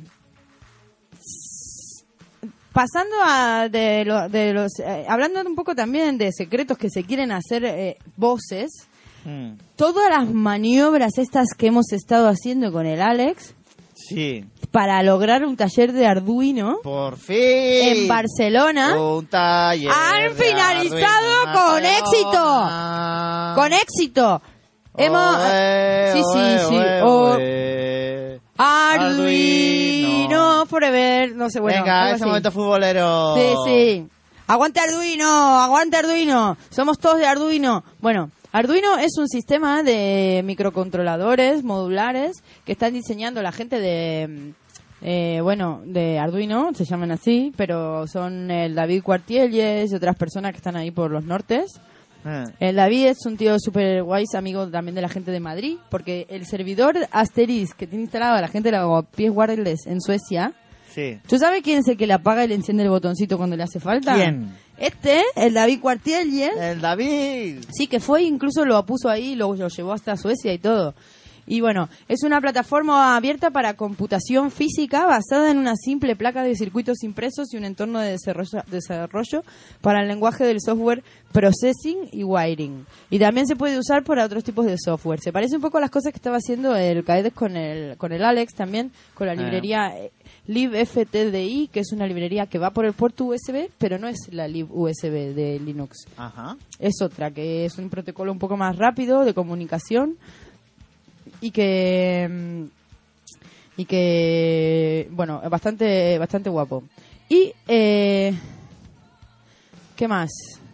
pasando a de, lo, de los, eh, hablando un poco también de secretos que se quieren hacer eh, voces, mm, todas las maniobras estas que hemos estado haciendo con el Alex sí, para lograr un taller de Arduino por fin. en Barcelona Un taller han de finalizado Arduino con Barcelona. éxito. Con éxito. Hemos Oe, sí, sí, oe, sí. oe, O- oe. Arduino Forever, no sé, bueno. Venga, algo ese así. momento futbolero. Sí, sí. Aguante Arduino, aguante Arduino. Somos todos de Arduino. Bueno, Arduino es un sistema de microcontroladores modulares que están diseñando la gente de, eh, bueno, de Arduino, se llaman así, pero son el David Cuartielles y otras personas que están ahí por los nortes. Eh, El David es un tío súper guay, amigo también de la gente de Madrid, porque el servidor Asterix que tiene instalado la gente de la Pies Wireless en Suecia, Sí. ¿tú sabes quién es el que le apaga y le enciende el botoncito cuando le hace falta? ¿Quién? Este, el David Cuartielles. El David. Sí, que fue, incluso lo puso ahí, lo, lo llevó hasta Suecia y todo. Y bueno, es una plataforma abierta para computación física basada en una simple placa de circuitos impresos y un entorno de desarrollo, desarrollo para el lenguaje del software Processing y Wiring. Y también se puede usar para otros tipos de software. Se parece un poco a las cosas que estaba haciendo el Caedes con el, con el Alex también, con la librería eh, libftdi, que es una librería que va por el puerto U S B, pero no es la libUSB de Linux. Ajá. Es otra, que es un protocolo un poco más rápido de comunicación y que mm, y que bueno, es bastante bastante guapo. Y eh, ¿qué más?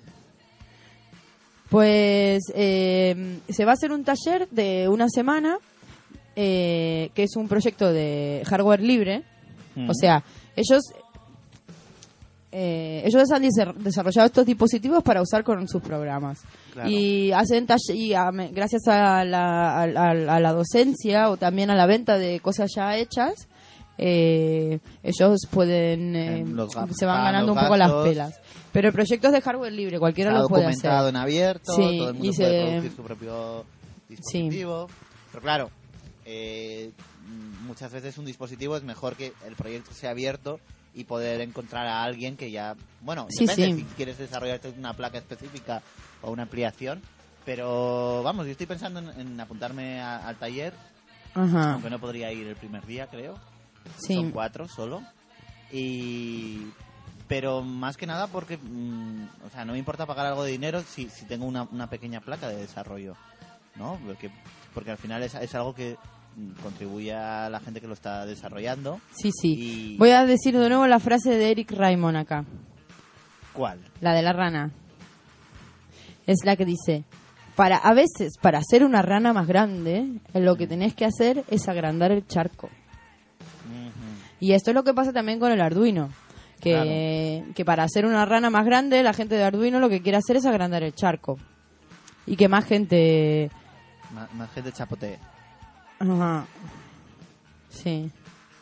Pues eh, se va a hacer un taller de una semana eh, que es un proyecto de hardware libre. Mm. O sea, ellos eh, ellos han dese- desarrollado estos dispositivos para usar con sus programas. Claro. Y hacen talle- y a- me- gracias a la, a, a- a la docencia o también a la venta de cosas ya hechas, eh, ellos pueden eh, En los ga- se van pagan ganando un los poco las gastos. pelas. Pero el proyecto es de hardware libre, cualquiera Está lo puede documentado hacer. en abierto, Sí, todo el mundo y puede se- producir su propio dispositivo. Pero claro, eh, mm, muchas veces un dispositivo es mejor que el proyecto sea abierto y poder encontrar a alguien que ya, bueno, Sí, depende sí. si quieres desarrollarte una placa específica o una ampliación. Pero vamos, yo estoy pensando en, en apuntarme a- al taller, Ajá. aunque no podría ir el primer día, creo. Sí. Son cuatro solo. Y pero más que nada porque mm, o sea, no me importa pagar algo de dinero si, si tengo una, una pequeña placa de desarrollo, ¿no? Porque, porque al final es, es algo que mm, contribuye a la gente que lo está desarrollando. Sí, sí. Y- Voy a decir de nuevo la frase de Eric Raymond acá, ¿Cuál? la de la rana. Es la que dice: para a veces para hacer una rana más grande, lo que tenés que hacer es agrandar el charco. Y esto es lo que pasa también con el Arduino. Que, que para hacer una rana más grande, la gente de Arduino lo que quiere hacer es agrandar el charco. Y que más gente... Más, más gente chapotee. Ajá. Sí.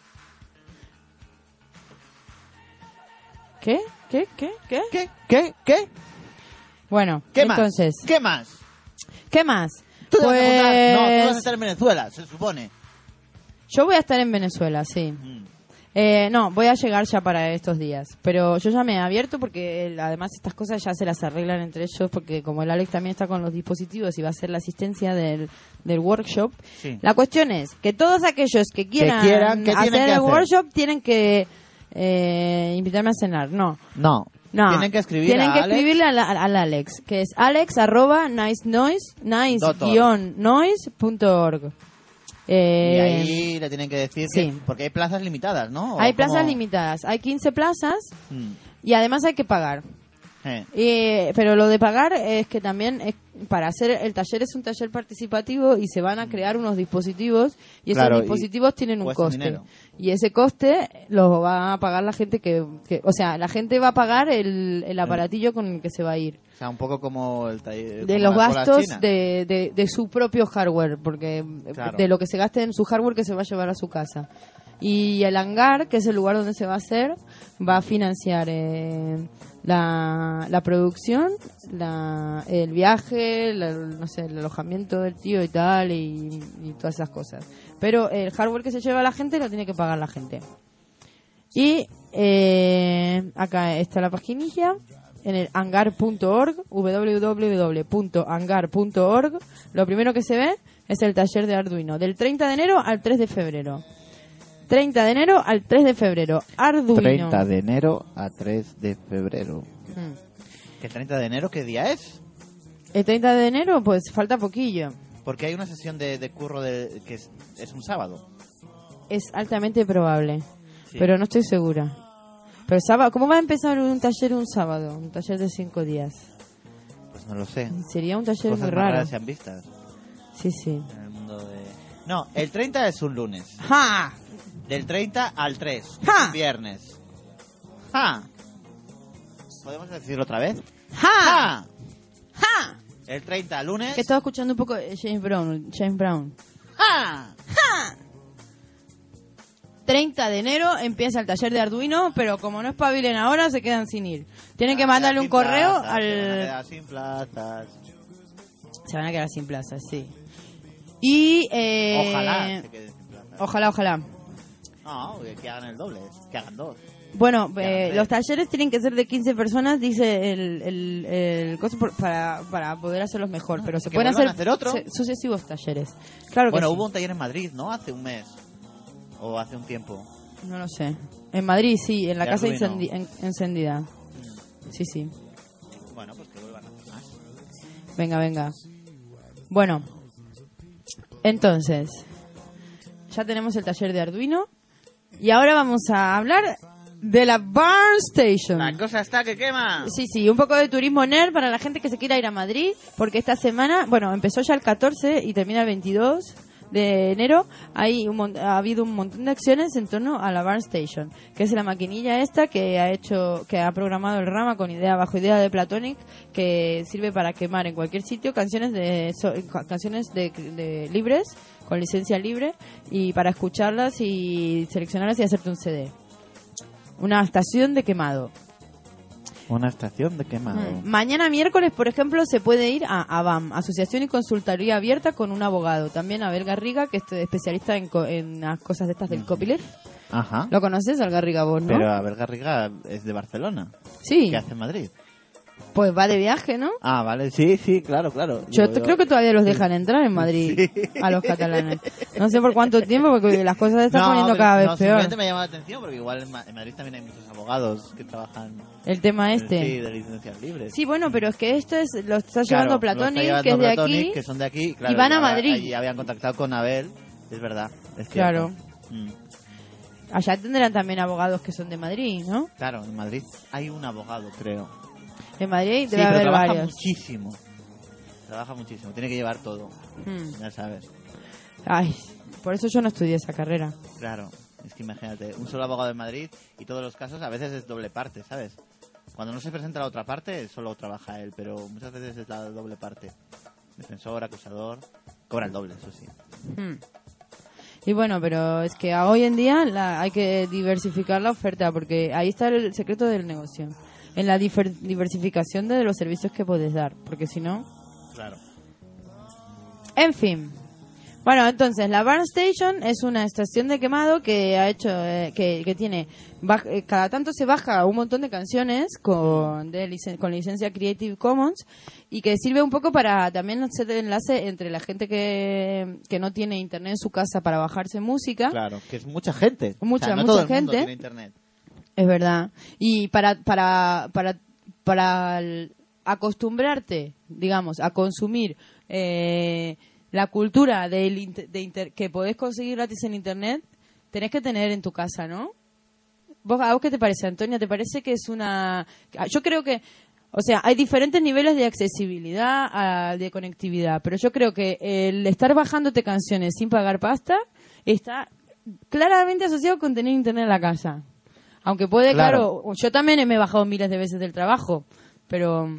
¿Qué? ¿Qué? ¿Qué? ¿Qué? ¿Qué? ¿Qué? ¿Qué? Bueno, ¿Qué más? entonces, ¿Qué más? ¿qué más? ¿Tú te vas a apuntar? No, tú vas a Pues estar en Venezuela, se supone. yo voy a estar en Venezuela, sí. Mm. Eh, no, voy a llegar ya para estos días. Pero yo ya me he abierto porque eh, además estas cosas ya se las arreglan entre ellos porque como el Alex también está con los dispositivos y va a hacer la asistencia del, del workshop. Sí. La cuestión es que todos aquellos que quieran, quieran, ¿qué tienen hacer que el hacer? workshop tienen que eh, invitarme a cenar. No, No. no. Tienen que escribir Tienen a que Alex. escribirle al, al- al Alex, que es alex arroba nice noise, nice guion noise punto org. Y Eh, ahí le tienen que decir que... sí. Porque hay plazas limitadas, ¿no? ¿O hay plazas cómo? limitadas, hay quince plazas Mm. y además hay que pagar. Eh. Eh, pero lo de pagar es que también es, para hacer el taller es un taller participativo y se van a crear unos dispositivos y esos Claro, y dispositivos tienen un cuestan coste. dinero. Y ese coste lo va a pagar la gente que, que- o sea, la gente va a pagar el, el aparatillo con el que se va a ir. O sea, un poco como el taller... De como los la escuela gastos china. de, de, de su propio hardware, porque Claro. de lo que se gaste en su hardware que se va a llevar a su casa. Y el hangar, que es el lugar donde se va a hacer, va a financiar eh, la, la producción, la, el viaje, la- no sé, el alojamiento del tío y tal, y, y todas esas cosas. Pero el hardware que se lleva la gente lo tiene que pagar la gente. Y eh, acá está la paginilla, en el hangar punto org, w w w punto hangar punto org. Lo primero que se ve es el taller de Arduino, del treinta de enero al tres de febrero. treinta de enero al tres de febrero. Arduino. treinta de enero a tres de febrero. Mm. ¿Qué treinta de enero qué día es? El treinta de enero, pues falta poquillo. Porque hay una sesión de, de curro de, que es, es un sábado. Es altamente probable, Sí. pero no estoy segura. Pero sábado, ¿cómo va a empezar un taller un sábado? Un taller de cinco días. Pues no lo sé. Sería un taller Cosas muy más raro. raras se han vistas Sí, sí. en el mundo de... No, el treinta es un lunes. ¡Ja! Del treinta al tres. ¡Ja! Un viernes. ¡Ja! ¿Podemos decirlo otra vez? ¡Ja! ¡Ja! ¡Ja! El treinta, lunes. Que estaba escuchando un poco de James Brown. James Brown. ¡Ja! treinta de enero empieza el taller de Arduino, pero como no espabilen ahora, se quedan sin ir. Tienen que mandarle un Sin correo plazas, se van a al... quedar sin plazas. Se van a quedar sin plazas, sí. Y... Eh... Ojalá se queden sin plazas. Ojalá, ojalá. No, que hagan el doble, que hagan dos. Bueno, Ya, eh, tres. los talleres tienen que ser de quince personas, dice el, el, el coso por- para, para poder hacerlos mejor, pero se que pueden vuelvan hacer, a hacer otro. se- sucesivos talleres. Claro que Bueno, sí. hubo un taller en Madrid, ¿no? Hace un mes. O hace un tiempo. No lo sé. En Madrid, sí, en la De casa Arduino. incendi- en- encendida. Sí, sí. Bueno, pues que vuelvan a hacer más. Venga, venga. Bueno, entonces, ya tenemos el taller de Arduino y ahora vamos a hablar de la Barn Station. La cosa está que quema. Sí, sí, un poco de turismo nerd para la gente que se quiera ir a Madrid, porque esta semana, bueno, empezó ya el catorce y termina el veintidós de enero. Hay un mon- ha habido un montón de acciones en torno a la Barn Station, que es la maquinilla esta que ha hecho, que ha programado el Rama con idea bajo idea de Platonic, que sirve para quemar en cualquier sitio canciones de so- ca- canciones de, de libres con licencia libre y para escucharlas y seleccionarlas y hacerte un C D. Una estación de quemado. Una estación de quemado. Mm. Mañana miércoles, por ejemplo, se puede ir a ABAM, Asociación y Consultoría Abierta con un abogado. También Abel Garriga, que es especialista en, co- en las cosas de estas del copyleft. Ajá. ¿Lo conoces, al Garriga, vos, no? Pero Abel Garriga es de Barcelona. Sí, ¿Qué hace en Madrid? pues va de viaje, ¿no? Ah, vale. Sí, sí, claro, claro. Yo Digo, te- creo que todavía los dejan entrar en Madrid a los catalanes. No sé por cuánto tiempo, porque las cosas se están No, poniendo pero- cada vez no, peor. simplemente me llama la atención porque igual en, Ma- en Madrid también hay muchos abogados que trabajan El tema eh, este. sí, de licencias libres. Sí, bueno, pero es que esto es lo está Claro, llevando lo está Platonic, llevando que es de Platonic, aquí. que son de aquí, claro, y van a ya- Madrid. Y habían contactado con Abel, es verdad. Es Claro. cierto. Mm. Allá tendrán también abogados que son de Madrid, ¿no? Claro, en Madrid hay un abogado, creo. En Madrid Sí, debe pero haber trabaja varios. muchísimo. Trabaja muchísimo, tiene que llevar todo, Hmm. ya sabes. Ay, por eso yo no estudié esa carrera. Claro, es que imagínate, un solo abogado en Madrid y todos los casos a veces es doble parte, ¿sabes? Cuando no se presenta la otra parte, solo trabaja él, pero muchas veces es la doble parte. Defensor, acusador, cobra el doble, eso sí. Hmm. Y bueno, pero es que a hoy en día la- hay que diversificar la oferta, porque ahí está el secreto del negocio. En la difer- diversificación de los servicios que puedes dar, porque si no... Claro. En fin. Bueno, entonces, la Barn Station es una estación de quemado que ha hecho, eh, que, que tiene, baj- eh, cada tanto se baja un montón de canciones con, de licen- con licencia Creative Commons y que sirve un poco para también hacer el enlace entre la gente que, que no tiene internet en su casa para bajarse música. Claro, que es mucha gente. Mucha, O sea, no mucha todo el mundo gente. tiene internet. Es verdad. Y para, para, para, para el- acostumbrarte, digamos, a consumir eh, la cultura del inter- de inter- que podés conseguir gratis en internet, tenés que tener en tu casa, ¿no? ¿Vos, ¿A vos qué te parece, Antonia? ¿Te parece que es una...? Yo creo que O sea, hay diferentes niveles de accesibilidad, a, de conectividad, pero yo creo que el estar bajándote canciones sin pagar pasta está claramente asociado con tener internet en la casa. Aunque puede, claro, claro yo también me he bajado miles de veces del trabajo, pero...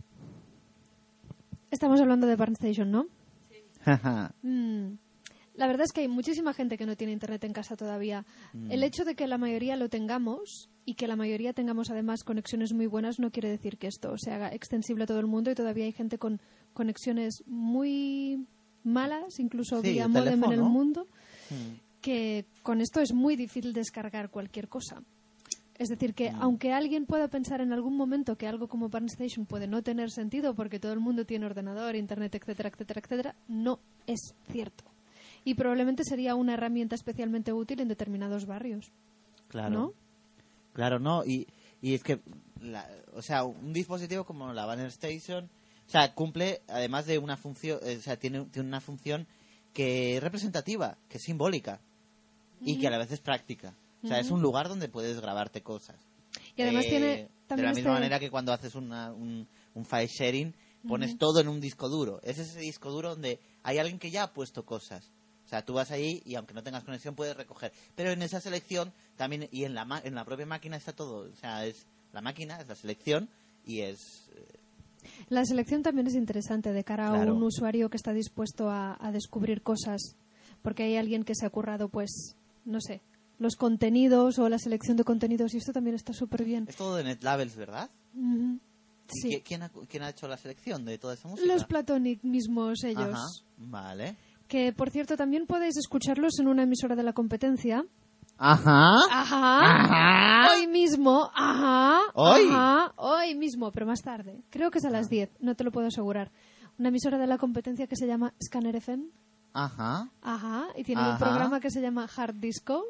Estamos hablando de Barnstation, ¿no? Sí. mm. La verdad es que hay muchísima gente que no tiene internet en casa todavía. Mm. El hecho de que la mayoría lo tengamos y que la mayoría tengamos además conexiones muy buenas no quiere decir que esto se haga extensible a todo el mundo, y todavía hay gente con conexiones muy malas, incluso sí, vía el módem teléfono, en el ¿no? mundo, Mm. que con esto es muy difícil descargar cualquier cosa. Es decir, que Mm. aunque alguien pueda pensar en algún momento que algo como Barnstation puede no tener sentido porque todo el mundo tiene ordenador, internet, etcétera, etcétera, etcétera, no es cierto. Y probablemente sería una herramienta especialmente útil en determinados barrios. Claro. ¿No? Claro, no. Y, y es que, la, o sea, un dispositivo como la Banner Station, o sea, cumple, además de una función, o sea, tiene, tiene una función que es representativa, que es simbólica y que a la vez es práctica. O sea, Ujú. es un lugar donde puedes grabarte cosas. Y además Eh, tiene también de la misma este- manera que cuando haces una, un, un file sharing, pones Ujú. todo en un disco duro. Es ese disco duro donde hay alguien que ya ha puesto cosas. O sea, tú vas ahí y aunque no tengas conexión puedes recoger. Pero en esa selección también, y en la, ma- en la propia máquina está todo. O sea, es la máquina, es la selección y es... eh, La selección también es interesante de cara Claro. a un usuario que está dispuesto a, a descubrir cosas, porque hay alguien que se ha currado, pues, no sé, los contenidos o la selección de contenidos, y esto también está súper bien. es todo de NetLabels, ¿verdad? Ujú. ¿Y Sí. qui- ¿quién, ha, ¿Quién ha hecho la selección de toda esa música? Los Platonic mismos ellos. Ajá, vale. Que, por cierto, también podéis escucharlos en una emisora de la competencia. Ajá. Ajá. Ajá. Hoy mismo. Ajá. ¿Hoy? Ajá. Hoy mismo, pero más tarde. Creo que es a las diez, no te lo puedo asegurar. Una emisora de la competencia que se llama Scanner F M. Ajá. Ajá. Y tienen un Ajá. programa que se llama Hard Disco,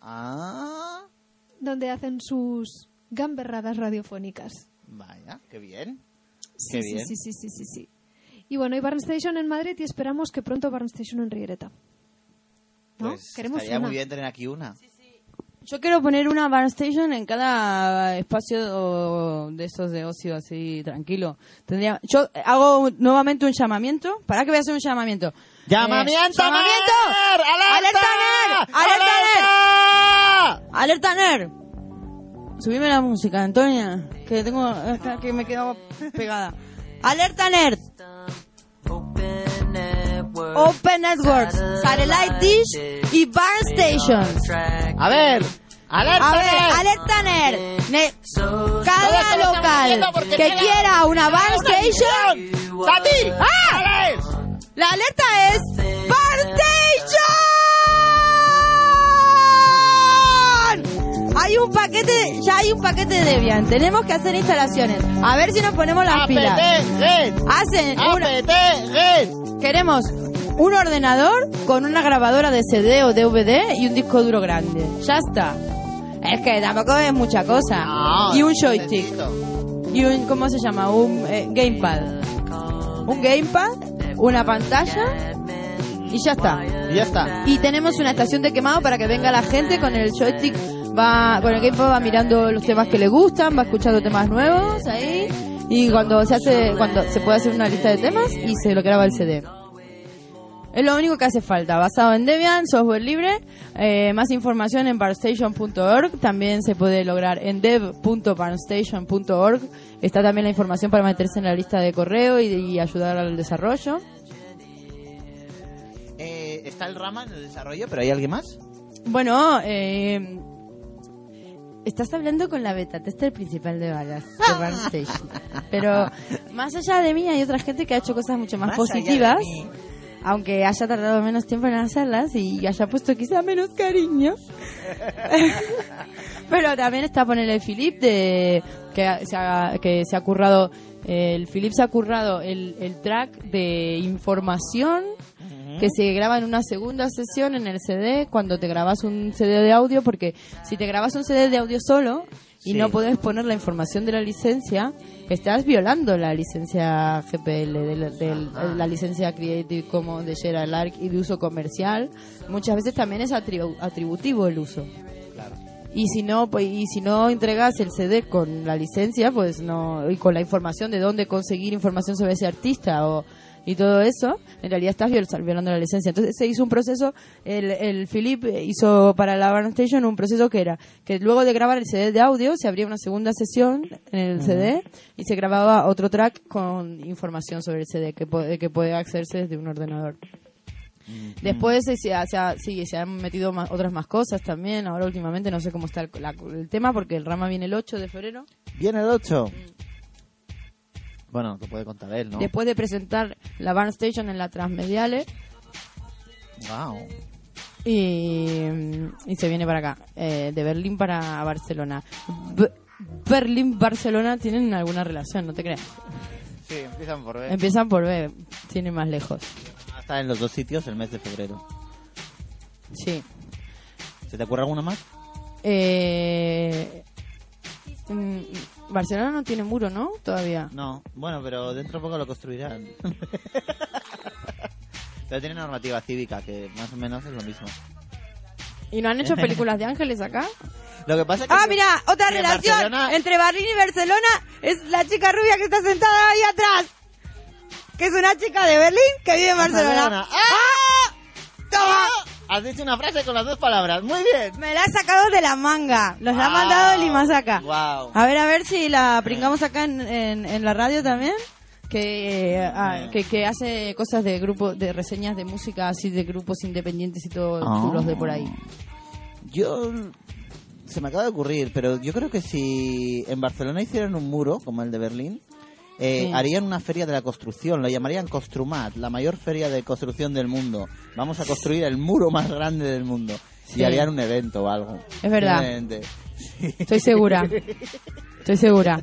Ah, donde hacen sus gamberradas radiofónicas. vaya, qué bien. Sí, Qué sí, bien. sí, sí, sí, sí, sí. Y bueno, hay Barnstation en Madrid y esperamos que pronto Barnstation en Riereta. ¿No? Pues Queremos estaría una. muy bien tener aquí una. Yo quiero poner una Barnstation en cada espacio de estos de ocio así tranquilo. Tendría, yo hago nuevamente un llamamiento. ¿Para qué voy a hacer un llamamiento? ¡Llamamiento! Eh, ¡Llamamiento! ¡Alerta! ¡Alerta ¡Alerta! NER! ¡Alerta NER! Subime la música, Antonia, que tengo esta que me quedaba pegada. ¡Alerta NER! Open Networks, Satellite Dish y Barnstation. A ver, alerta. A ver, Ner. alerta NER. Ne- Todo Cada esto lo estamos local viendo porque que tiene quiera una Barnstation, ¡Tati! ¡Ah! ¿Cuál es? la alerta es Barnstation. Hay un paquete, ya hay un paquete de Debian. Tenemos que hacer instalaciones. A ver si nos ponemos las pilas. ¡Apetece! Hacen una, ¡Apetece! queremos un ordenador con una grabadora de C D o D V D y un disco duro grande. Ya está. Es que tampoco es mucha cosa. No, y un es joystick. necesito. Y un, ¿cómo se llama? Un eh, gamepad. Un gamepad, una pantalla y ya está. Y ya está. Y tenemos una estación de quemado para que venga la gente con el joystick, va con el gamepad va mirando los temas que le gustan, va escuchando temas nuevos ahí, y cuando se hace, cuando se puede hacer una lista de temas y se lo graba el C D. Es lo único que hace falta, basado en Debian, software libre. Eh, más información en barnstation punto org. También se puede lograr en dev punto barnstation punto org. Está también la información para meterse en la lista de correo y, y ayudar al desarrollo. Eh, está el Rama en el desarrollo, pero ¿hay alguien más? Bueno, eh, estás hablando con la beta tester principal de Balas, de Barnstation. Pero más allá de mí hay otra gente que ha hecho cosas mucho más, Más allá de positivas. mí. Aunque haya tardado menos tiempo en hacerlas y haya puesto quizá menos cariño. Pero también está ponerle el Philip de que se ha, que se ha currado eh, el Philip se ha currado el, el track de información que se graba en una segunda sesión en el C D cuando te grabas un C D de audio, porque si te grabas un C D de audio solo y Sí. no puedes poner la información de la licencia, estás violando la licencia G P L, de la, de la- la licencia Creative Commons de Share Alike y de uso comercial. Muchas veces también es atribu- atributivo el uso. Claro. y si no pues y si no entregas el C D con la licencia, pues no, y con la información de dónde conseguir información sobre ese artista o y todo eso, en realidad estás viol- violando la licencia. Entonces se hizo un proceso, el, el Philip hizo para la Barn Station un proceso que era que luego de grabar el C D de audio se abría una segunda sesión en el C D y se grababa otro track con información sobre el C D que, po- que puede accederse desde un ordenador. Después se, se, ha- se, ha- sí, se han metido más, otras más cosas también. Ahora últimamente no sé cómo está el, la- el tema porque el Rama viene el ocho de febrero. ¿Viene el ocho? Bueno, lo puede contar él, ¿no? Después de presentar la Barn Station en la Transmediale Wow. y, y se viene para acá, eh, de Berlín para Barcelona. B- Berlín-Barcelona tienen alguna relación, no te creas. Sí, empiezan por ver. Empiezan por B, tienen más lejos. Está en los dos sitios el mes de febrero. Sí. ¿Se te ocurre alguna más? Eh, mm, Barcelona no tiene muro, ¿no? Todavía. No, bueno, pero dentro de poco lo construirán. Pero tiene normativa cívica, que más o menos es lo mismo. ¿Y no han hecho películas de ángeles acá? Lo que pasa es que... Ah, mira, otra que en relación Barcelona- entre Berlín y Barcelona es la chica rubia que está sentada ahí atrás. Que es una chica de Berlín que vive en Barcelona. Barcelona. ¡Ah! ¡Toma! Has dicho una frase con las dos palabras. Muy bien. Me la ha sacado de la manga. Los la ha mandado Limasaca. Wow. A ver, a ver si la pringamos acá en, en, en la radio también. Que, eh, ah, que, que hace cosas de grupo, de reseñas de música así de grupos independientes y todo Oh. chulos de por ahí. Yo... Se me acaba de ocurrir, pero yo creo que si en Barcelona hicieran un muro, como el de Berlín, eh, Sí. harían una feria de la construcción, lo llamarían Construmat, la mayor feria de construcción del mundo. Vamos a construir el muro más grande del mundo. Sí. Y harían un evento o algo. Es verdad. Simplemente. Sí. Estoy segura. Estoy segura.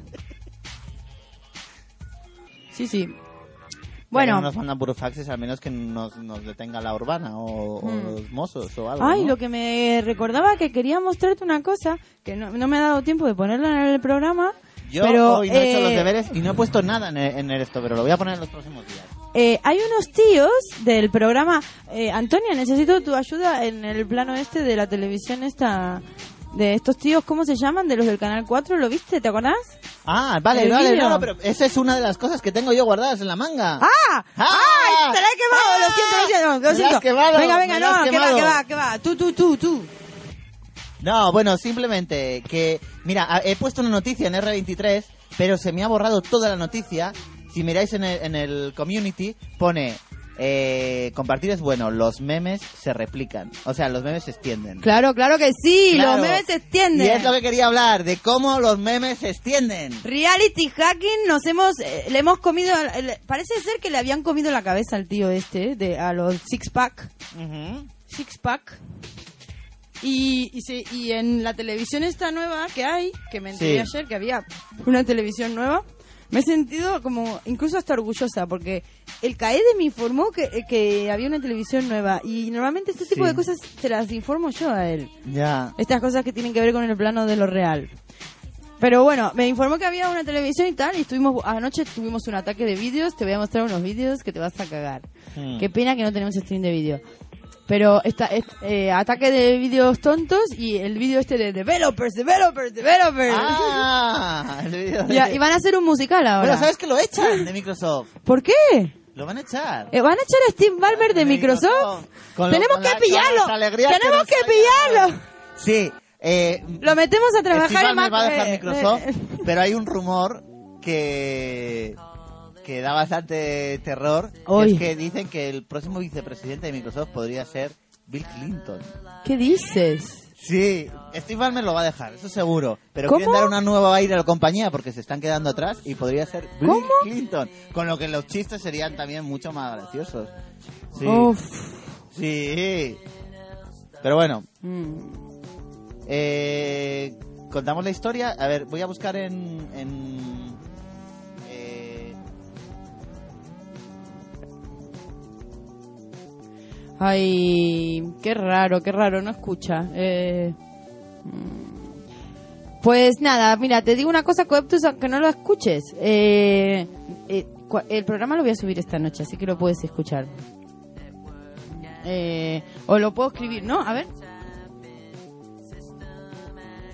Sí, sí. Bueno, Bueno. no nos mandan puros faxes, al menos que nos, nos detenga la urbana o, o Mm. los mozos o algo. Ay, ¿no? lo que me recordaba que quería mostrarte una cosa que no, no me ha dado tiempo de ponerla en el programa. Yo pero, hoy no he hecho eh, los deberes y no he puesto nada en, en esto, pero lo voy a poner en los próximos días. Eh, hay unos tíos del programa. Eh, Antonia, necesito tu ayuda en el plano este de la televisión esta. De estos tíos, ¿cómo se llaman? De los del Canal cuatro, ¿lo viste? ¿Te acordás? Ah, vale, ¿El vale, vídeo? no, no, pero esa es una de las cosas que tengo yo guardadas en la manga. ¡Ah! ¡Ah! ¡Ay! ¡Te la he quemado! Lo siento, lo siento. Lo Me la has siento. quemado, venga, me venga, la has no, que va, quemado. que va, que va. Tú, tú, tú, tú. No, bueno, simplemente que... Mira, a- he puesto una noticia en erre veintitrés, pero se me ha borrado toda la noticia. Si miráis en el, en el community, pone... Eh, compartir es bueno, los memes se replican. O sea, los memes se extienden. Claro, claro que sí. Claro. Los memes se extienden. Y es lo que quería hablar, de cómo los memes se extienden. Reality hacking, nos hemos, eh, le hemos comido, el- parece ser que le habían comido la cabeza al tío este, de a los six pack, Ujú. six pack, y, y, se- y en la televisión esta nueva que hay, que me enteré Sí. ayer que había una televisión nueva, me he sentido como, incluso hasta orgullosa, porque el CAEDE me informó que, que había una televisión nueva, y normalmente este tipo Sí. de cosas se las informo yo a él. Ya. Estas cosas que tienen que ver con el plano de lo real. Pero bueno, me informó que había una televisión y tal, y estuvimos anoche tuvimos un ataque de vídeos. Te voy a mostrar unos vídeos que te vas a cagar. Hmm. Qué pena que no tenemos stream de vídeo. Pero está es- eh, ataque de vídeos tontos y el vídeo este de developers, developers, developers. Ah, el vídeo de- Ya, y van a hacer un musical ahora. Bueno, ¿sabes que lo echan de Microsoft? ¿Por qué? Lo van a echar. Eh, ¿Van a echar a Steve Ballmer de De Microsoft? Microsoft. Con lo- Tenemos con que la- con pillarlo. las alegrías que Tenemos nos que ha pillarlo. Sí. Eh, Lo metemos a trabajar Steve en Ballmer Mac. va a dejar eh, Microsoft, eh, pero hay un rumor que que da bastante terror. Que Uy. es que dicen que el próximo vicepresidente de Microsoft podría ser Bill Clinton. ¿Qué dices? Sí, Steve Ballmer lo va a dejar, eso seguro. Pero ¿Cómo? quieren dar una nueva aire a la compañía porque se están quedando atrás y podría ser Bill ¿Cómo? Clinton. Con lo que los chistes serían también mucho más graciosos. Sí. Uf. Sí. Pero bueno, Mm. eh, contamos la historia. A ver, voy a buscar en... en eh, Ay, qué raro, qué raro, no escucha. Eh, mm, pues nada, mira, te digo una cosa, Coeptus, aunque no lo escuches. Eh, eh, cua- el programa lo voy a subir esta noche, así que lo puedes escuchar. Eh, o lo puedo escribir, ¿no? A ver.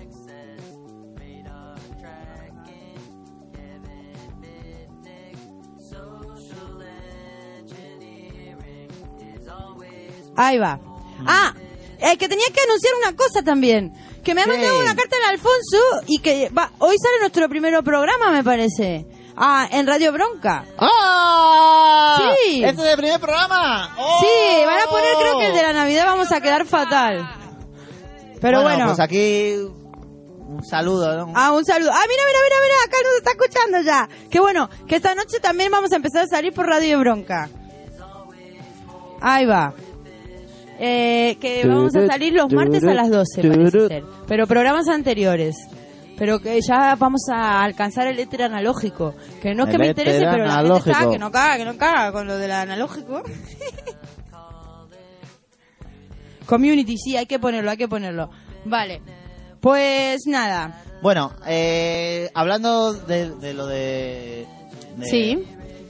Ahí va. Ah, eh, que tenía que anunciar una cosa también. Que me ha ¿Qué? mandado una carta el Alfonso y que va, hoy sale nuestro primer programa, me parece. Ah, en Radio Bronca. ¡Ah! Sí. ¡Este es el primer programa! ¡Oh! Sí, van a poner, creo que el de la Navidad vamos a quedar fatal. Pero bueno. Pues aquí un saludo, ¿no? Ah, un saludo. Ah, mira, mira, mira, mira, acá nos está escuchando ya. Qué bueno, que esta noche también vamos a empezar a salir por Radio Bronca. Ahí va. Eh, que vamos a salir los martes a las doce, parece ser. Pero programas anteriores. Pero que ya vamos a alcanzar el éter analógico. Que no es que El me interese, éter pero la gente analógico. está que no caga, que no caga con lo del analógico. Community, sí, hay que ponerlo, hay que ponerlo. Vale, pues nada. Bueno, eh, hablando de, de lo de, de... Sí.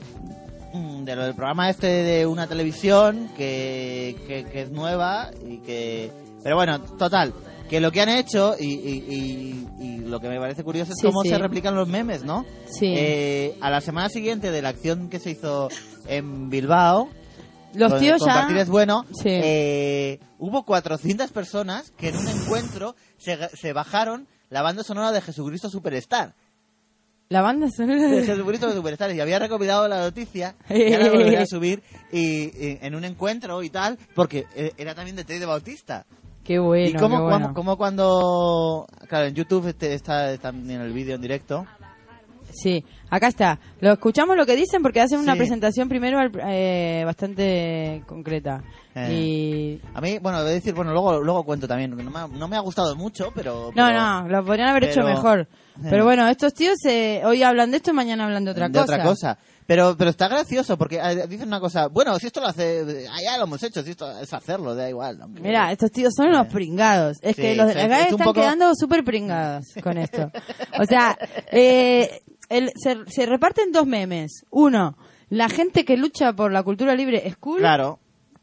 De lo del programa este de una televisión que, que, que es nueva y que... Pero bueno, total, que lo que han hecho y, y, y, y lo que me parece curioso es Sí, cómo sí. se replican los memes, ¿no? Sí. Eh, a la semana siguiente de la acción que se hizo en Bilbao, Los con- tíos ya... compartir es bueno, Sí. eh, hubo cuatrocientas personas que en un encuentro se, se bajaron la banda sonora de Jesucristo Superstar. La banda sonora De de... Jesucristo Superstar. Y había recopilado la noticia, ya la volveré a subir, y, y en un encuentro y tal, porque eh, era también de Teddy Bautista. Qué bueno, y como, qué bueno. como, como cuando... Claro, en YouTube este, está también el vídeo en directo. Sí, acá está. Lo escuchamos lo que dicen porque hacen una Sí. presentación primero al- eh, bastante concreta. Eh. Y... A mí, bueno, voy a decir, bueno, luego luego cuento también, que no me ha, no me ha gustado mucho, pero... No, pero- no, lo podrían haber hecho pero- mejor. Eh. Pero bueno, estos tíos eh, hoy hablan de esto y mañana hablan de otra de cosa. otra cosa. Pero, pero está gracioso porque eh, dicen una cosa, bueno, si esto lo hace, ah, ya lo hemos hecho, si esto es hacerlo, da igual. Hombre. Mira, estos tíos son unos pringados. Es Sí, que los de sí, la GAE es un están poco- quedando súper pringados con esto. O sea, eh, el- se, se reparten dos memes. Uno, la gente que lucha por la cultura libre es cool. Claro.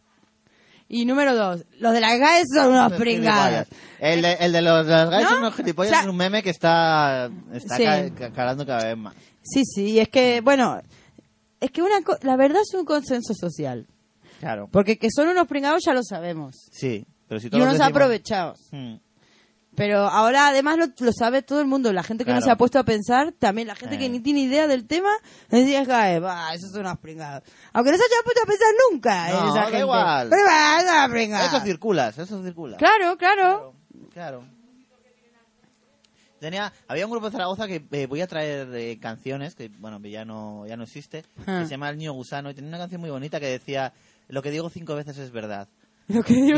Y número dos, los de la GAE son unos Los pringados. gilipollas. El de, el de los, de los guys ¿No? son unos gilipollas O sea, es un meme que está, está sí. ca- ca- calando cada vez más. Sí, sí, es que, bueno, es que una co- la verdad es un consenso social. Claro. Porque que son unos pringados ya lo sabemos. Sí, pero si Y todos unos decimos- aprovechados. Hmm. Pero ahora además lo, lo sabe todo el mundo. La gente que Claro. no se ha puesto a pensar, también la gente Eh. que ni tiene idea del tema, decía, "Gae, va, esos son unos pringados". Aunque no se haya puesto a pensar nunca en No, esa da gente. igual. Pero va, son unos pringados. Eso circula, eso circula. Claro, claro. Claro. Tenía, había un grupo de Zaragoza que eh, voy a traer eh, canciones, que bueno, que ya no, ya no existe, Ah. que se llama El Niño Gusano, y tenía una canción muy bonita que decía, lo que digo cinco veces es verdad. Lo que digo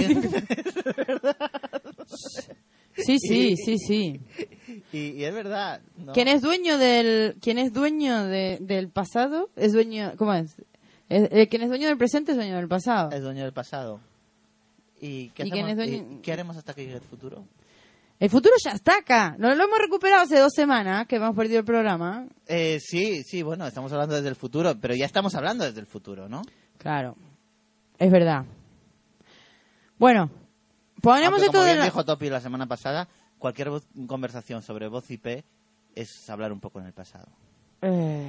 Sí, sí, sí, sí. Y, y es verdad. ¿no? ¿Quién es dueño del quién es dueño de, del pasado? Es dueño, ¿cómo es? Es- eh, quien es dueño del presente es dueño del pasado. Es dueño del pasado. ¿Y qué, ¿Y quién hacemos- es dueño? y qué haremos hasta que llegue el futuro? El futuro ya está acá. Lo, lo hemos recuperado hace dos semanas que hemos perdido el programa. Eh, sí, sí, bueno, estamos hablando desde el futuro, pero ya estamos hablando desde el futuro, ¿no? Claro. Es verdad. Bueno, ponemos Aunque, esto como de bien la... dijo Topi la semana pasada, cualquier voz- conversación sobre voz I P es hablar un poco en el pasado. Eh,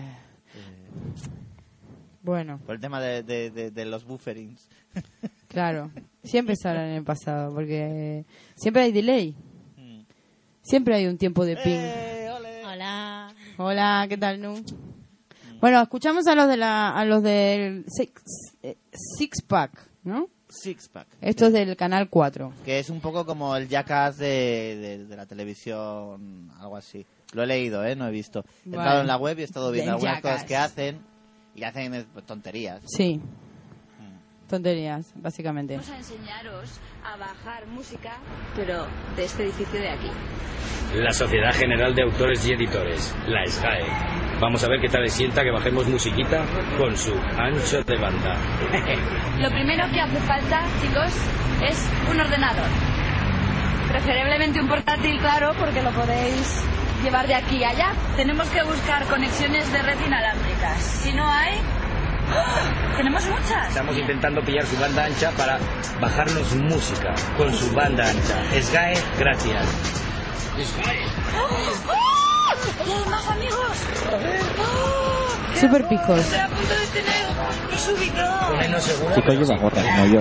Bueno, Por el tema de, de- de- de los bufferings. claro. Siempre se habla en el pasado porque siempre hay delay. Siempre hay un tiempo de ping. ¡Eh, ole! Hola. Hola, ¿qué tal, Nu? Bueno, escuchamos a los de la a los del Six, eh, Six Pack, ¿no? Six Pack. Esto es del canal cuatro. Que es un poco como el Jackass de, de- de la televisión, algo así. Lo he leído, ¿eh? No he visto. He Vale. entrado en la web y he estado viendo Del algunas cosas Jackass. que hacen. Y hacen eh, tonterías. Sí. Tonterías, básicamente. Vamos a enseñaros a bajar música, pero de este edificio de aquí. La Sociedad General de Autores y Editores, la S G A E. Vamos a ver qué tal le sienta que bajemos musiquita con su ancho de banda. Lo primero que hace falta, chicos, es un ordenador. Preferiblemente un portátil, claro, porque lo podéis llevar de aquí a allá. Tenemos que buscar conexiones de red inalámbricas. Si no hay... ¡oh! Tenemos muchas. Estamos intentando pillar su banda ancha para bajarnos música con su banda ancha. S G A E, gracias. S G A E. ¡Oh! ¡Oh! ¡Y hay más amigos! ¡Oh! Súper pijos. Estoy a punto de tener un subidón. Ponernos seguro. Chico lleva gorra como yo.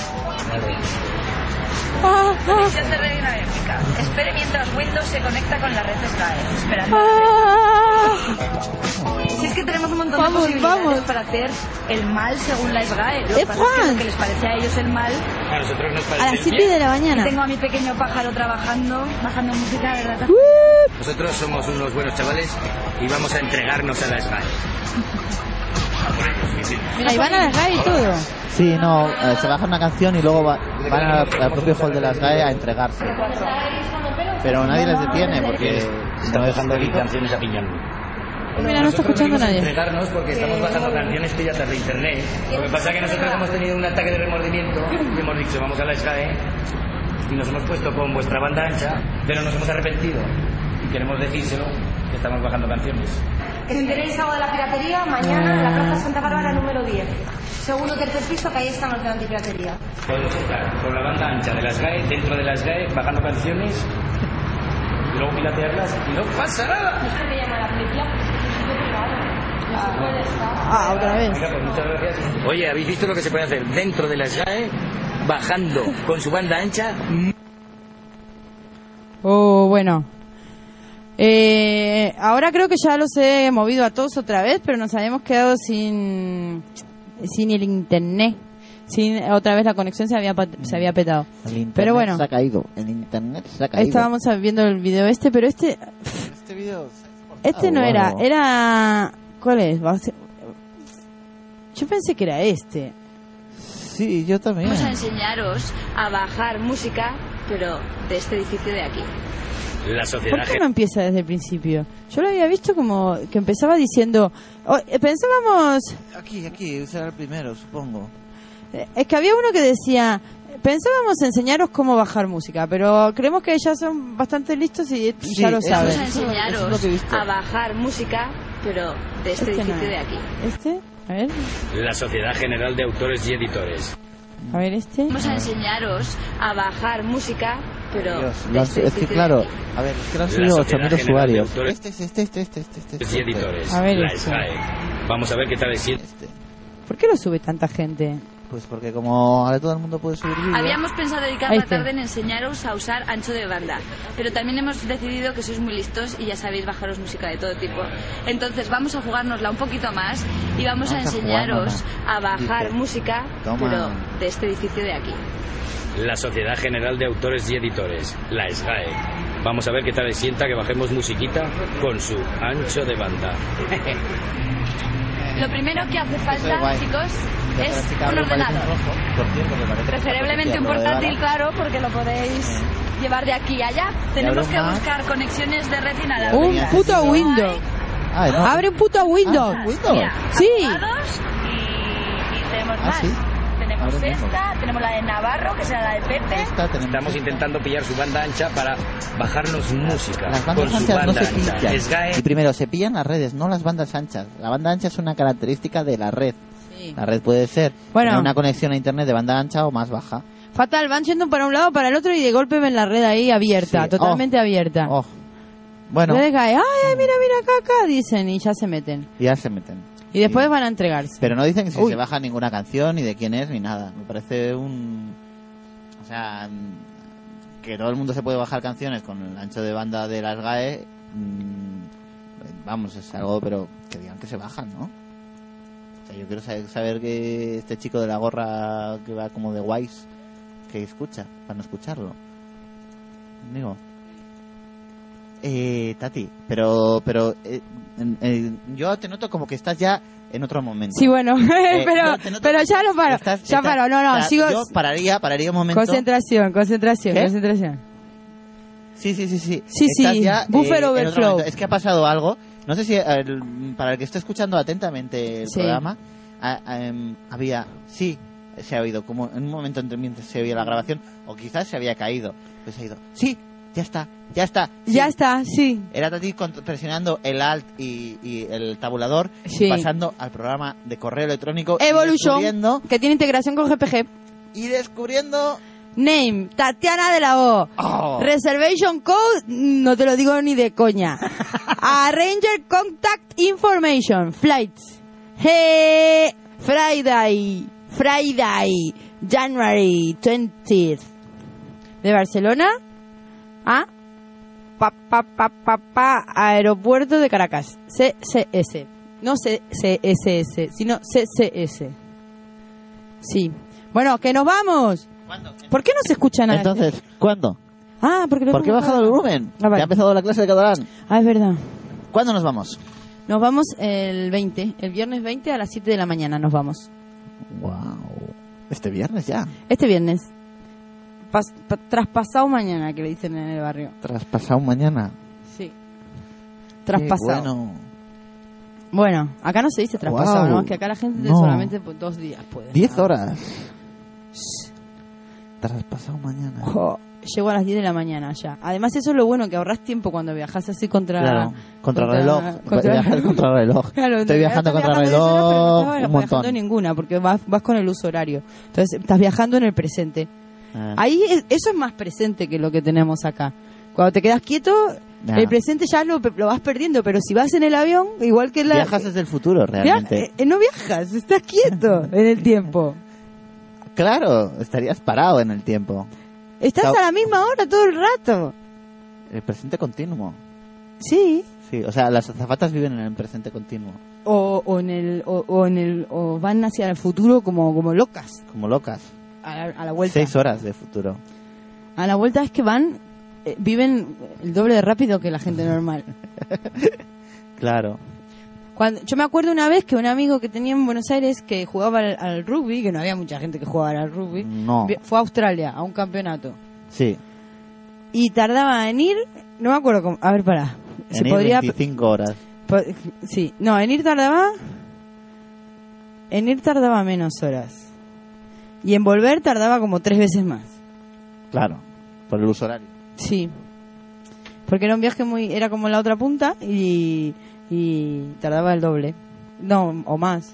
Ah, ah, Conexión de red inalámbrica. Espere mientras Windows se conecta con la red SGAE. Esperando. ah. Si es que tenemos un montón Vamos, de posibilidades vamos. para hacer el mal según la SGAE. Lo que ¡Eh, pasa es que Juan! lo que les parece a ellos el mal. A nosotros nos A parece las siete bien. de la mañana. Tengo a mi pequeño pájaro trabajando, bajando música, ¿verdad? Nosotros somos unos buenos chavales y vamos a entregarnos a la SGAE. Mira, y van a las GAE y todo. Sí, no, eh, se baja una canción y luego va- van a- al propio hall de las GAE a entregarse. Pero nadie les detiene porque Estamos dejando aquí canciones a piñón. Mira, no está escuchando Nosotros venimos a nadie. entregarnos porque estamos bajando canciones piratas de internet. Lo que pasa es que nosotros hemos tenido un ataque de remordimiento y hemos dicho vamos a la SGAE y nos hemos puesto con vuestra banda ancha, pero nos hemos arrepentido y queremos decírselo que estamos bajando canciones. Que si tenéis algo de la piratería, mañana en la Plaza Santa Bárbara número diez. Segundo o tercer piso, que ahí están los de antipiratería. Podemos estar con la banda ancha de la SGAE, dentro de la SGAE, bajando canciones y luego piratearlas y no pasa nada. No sé qué llama la policía, pero es que es un sitio privado. No se puede estar. Ah, otra vez. Venga, pues muchas gracias. Oye, ¿habéis visto lo que se puede hacer dentro de la SGAE? Bajando con su banda ancha. Oh, bueno. Eh, ahora creo que ya los he movido a todos otra vez, pero nos habíamos quedado sin sin el internet. Sin, otra vez la conexión se había pat- se había petado. el internet Pero bueno, se ha caído. El internet se ha caído. estábamos viendo el video este, pero este Este video este no Ah, era, bueno. era ¿cuál es? Va a ser- Yo pensé que era este. Sí, yo también. Vamos a enseñaros a bajar música, pero de este edificio de aquí. La ¿Por sociedad qué no empieza desde el principio? Yo lo había visto como que empezaba diciendo, oh, eh, pensábamos, Aquí, aquí, será el primero, supongo. eh, es que había uno que decía, pensábamos enseñaros cómo bajar música, pero creemos que ya son bastante listos y, y Sí, ya lo eso Vamos saben. a Eso- eso es enseñaros lo que he visto. a bajar música, pero de este, Este no edificio es. de aquí. ¿Este? A ver, La Sociedad General de Autores y Editores. a ver este. Vamos a enseñaros a bajar música, pero Dios, de lo han- este es que edificio claro, de aquí. a ver, es que lo han La subido Sociedad ocho mil General de usuarios. Autores Este es este, este, este, este, este, este. Y editores. A ver La eso. SGAE. Vamos a ver qué tal es. Este. ¿Por qué lo sube tanta gente? Pues porque como ahora todo el mundo puede subir vídeos. Habíamos pensado dedicar Ahí la está. tarde en enseñaros a usar ancho de banda, pero también hemos decidido que sois muy listos y ya sabéis bajaros música de todo tipo. Entonces vamos a jugárnosla un poquito más y vamos, Vamos a a enseñaros jugárnosla. a bajar Dice. música, Toma. pero de este edificio de aquí. La Sociedad General de Autores y Editores. La SGAE. Vamos a ver qué tal le sienta que bajemos musiquita con su ancho de banda. Lo primero que hace Soy falta, guay. chicos, Pero es este un cabrón parece ordenador. rojo. Por cierto, me parece Preferiblemente un rojo, tío, pero de portátil, bala. claro, porque lo podéis llevar de aquí a allá. Tenemos abro que más. buscar conexiones de red inalámbrica. Un tenía puto sentido. Windows. Ah, no. Abre un puto Windows. Ah, Windows. Mira, Sí. abogados y, y tenemos Ah, más. sí. Tenemos Abre un esta, tenemos la de Navarro, que será la de Pepe. Esta tenemos Estamos esta. intentando pillar su banda ancha para bajarnos música Las con bandas su anchas no banda se ancha. pillan. SGAE. Y primero, se pillan las redes, no las bandas anchas. La banda ancha es una característica de la red. Sí. La red puede ser Bueno. tener una conexión a internet de banda ancha o más baja. Fatal, van yendo para un lado, para el otro y de golpe ven la red ahí abierta, Sí. totalmente Oh. abierta. Oh. Bueno, Redes GAE, ay, ay, mira, mira, caca, dicen y ya se meten. ya se meten. Y después Sí. van a entregarse. Pero no dicen que si Uy. se baja ninguna canción, ni de quién es, ni nada. Me parece un... O sea, mm, que todo el mundo se puede bajar canciones con el ancho de banda de las GAE, mm, vamos, es algo, pero que digan que se bajan, ¿no? O sea, yo quiero saber, saber que este chico de la gorra que va como de Wise, que escucha, para no escucharlo. Digo... Eh, Tati, pero, pero eh, eh, yo te noto como que estás ya en otro momento. Sí, bueno, Eh, pero, no, te noto pero que ya lo paro, estás- ya estás- paro, no, no, o sea, sigo. Yo pararía, pararía un momento. Concentración, concentración, ¿Qué? concentración. Sí, sí, sí, sí. Sí, Estás sí, ya, buffer en otro overflow. momento. Es que ha pasado algo. No sé si el- para el que esté escuchando atentamente el Sí. programa, a- a- em, había, sí, se ha oído, como en un momento entre mientras se oía la grabación, o quizás se había caído. Pues ha ido, sí, ya está, ya está. sí". Ya está, sí. Era Tati con- presionando el Alt y, y el tabulador, Sí. y pasando al programa de correo electrónico y Evolution, descubriendo, que tiene integración con G P G. y descubriendo Name, Tatiana de la O. oh, Reservation code, no te lo digo ni de coña. Arranger contact information. Flights. Hey, Friday. Friday. January twentieth. De Barcelona a pa, pa, pa, pa, pa, Aeropuerto de Caracas. C C S. No C C S S, sino C C S. Sí. Bueno, que nos vamos. ¿Cuándo? ¿Por qué no se escucha nada? Entonces, ¿cuándo? Ah, porque lo ¿Por qué he bajado el volumen? Ah, vale. Ya ha empezado la clase de catalán. Ah, es verdad. ¿Cuándo nos vamos? Nos vamos el veinte, el viernes veinte a las siete de la mañana nos vamos. Wow. Este viernes ya. Este viernes. Pas, pa, traspasado mañana, que le dicen en el barrio. Traspasado mañana. Sí. Traspasado. Qué bueno. Bueno, acá no se dice traspasado, Wow. ¿no? Es que acá la gente No. solamente pues, dos días puede. Diez Ah. horas. Traspasado mañana. Jo, llego a las diez de la mañana ya. Además, eso es lo bueno, que ahorras tiempo cuando viajas así contra... Claro, contra, reloj. contra- Viajar contra reloj. Claro, Estoy viajando estás contra viajando reloj de cero, pero no un estás viajando montón. ninguna, porque vas, vas con el uso horario. Entonces, estás viajando en el presente. Ah. Ahí es- eso es más presente que lo que tenemos acá. Cuando te quedas quieto, Ya. el presente ya lo, lo vas perdiendo, pero si vas en el avión, igual que la... Viajas desde el futuro, realmente. Via- eh, no viajas, estás quieto en el tiempo. Claro, estarías parado en el tiempo. Estás Claro. a la misma hora todo el rato. El presente continuo. Sí. Sí, o sea, las azafatas viven en el presente continuo. O, o en el o, o en el o van hacia el futuro como como locas Como locas. a la, a la vuelta. Seis horas de futuro. A la vuelta es que van eh, viven el doble de rápido que la gente normal. Claro. Cuando yo me acuerdo una vez que un amigo que tenía en Buenos Aires que jugaba al, al rugby, que no había mucha gente que jugara al rugby, No. vi- fue a Australia a un campeonato Sí. y tardaba en ir, no me acuerdo cómo, a ver, para. Se En ir podría veinticinco horas. po- sí, no, en ir tardaba en ir tardaba menos horas. Y en volver tardaba como tres veces más. Claro. Por el uso horario. Sí. Porque era un viaje muy... Era como en la otra punta y, y tardaba el doble. No, o más.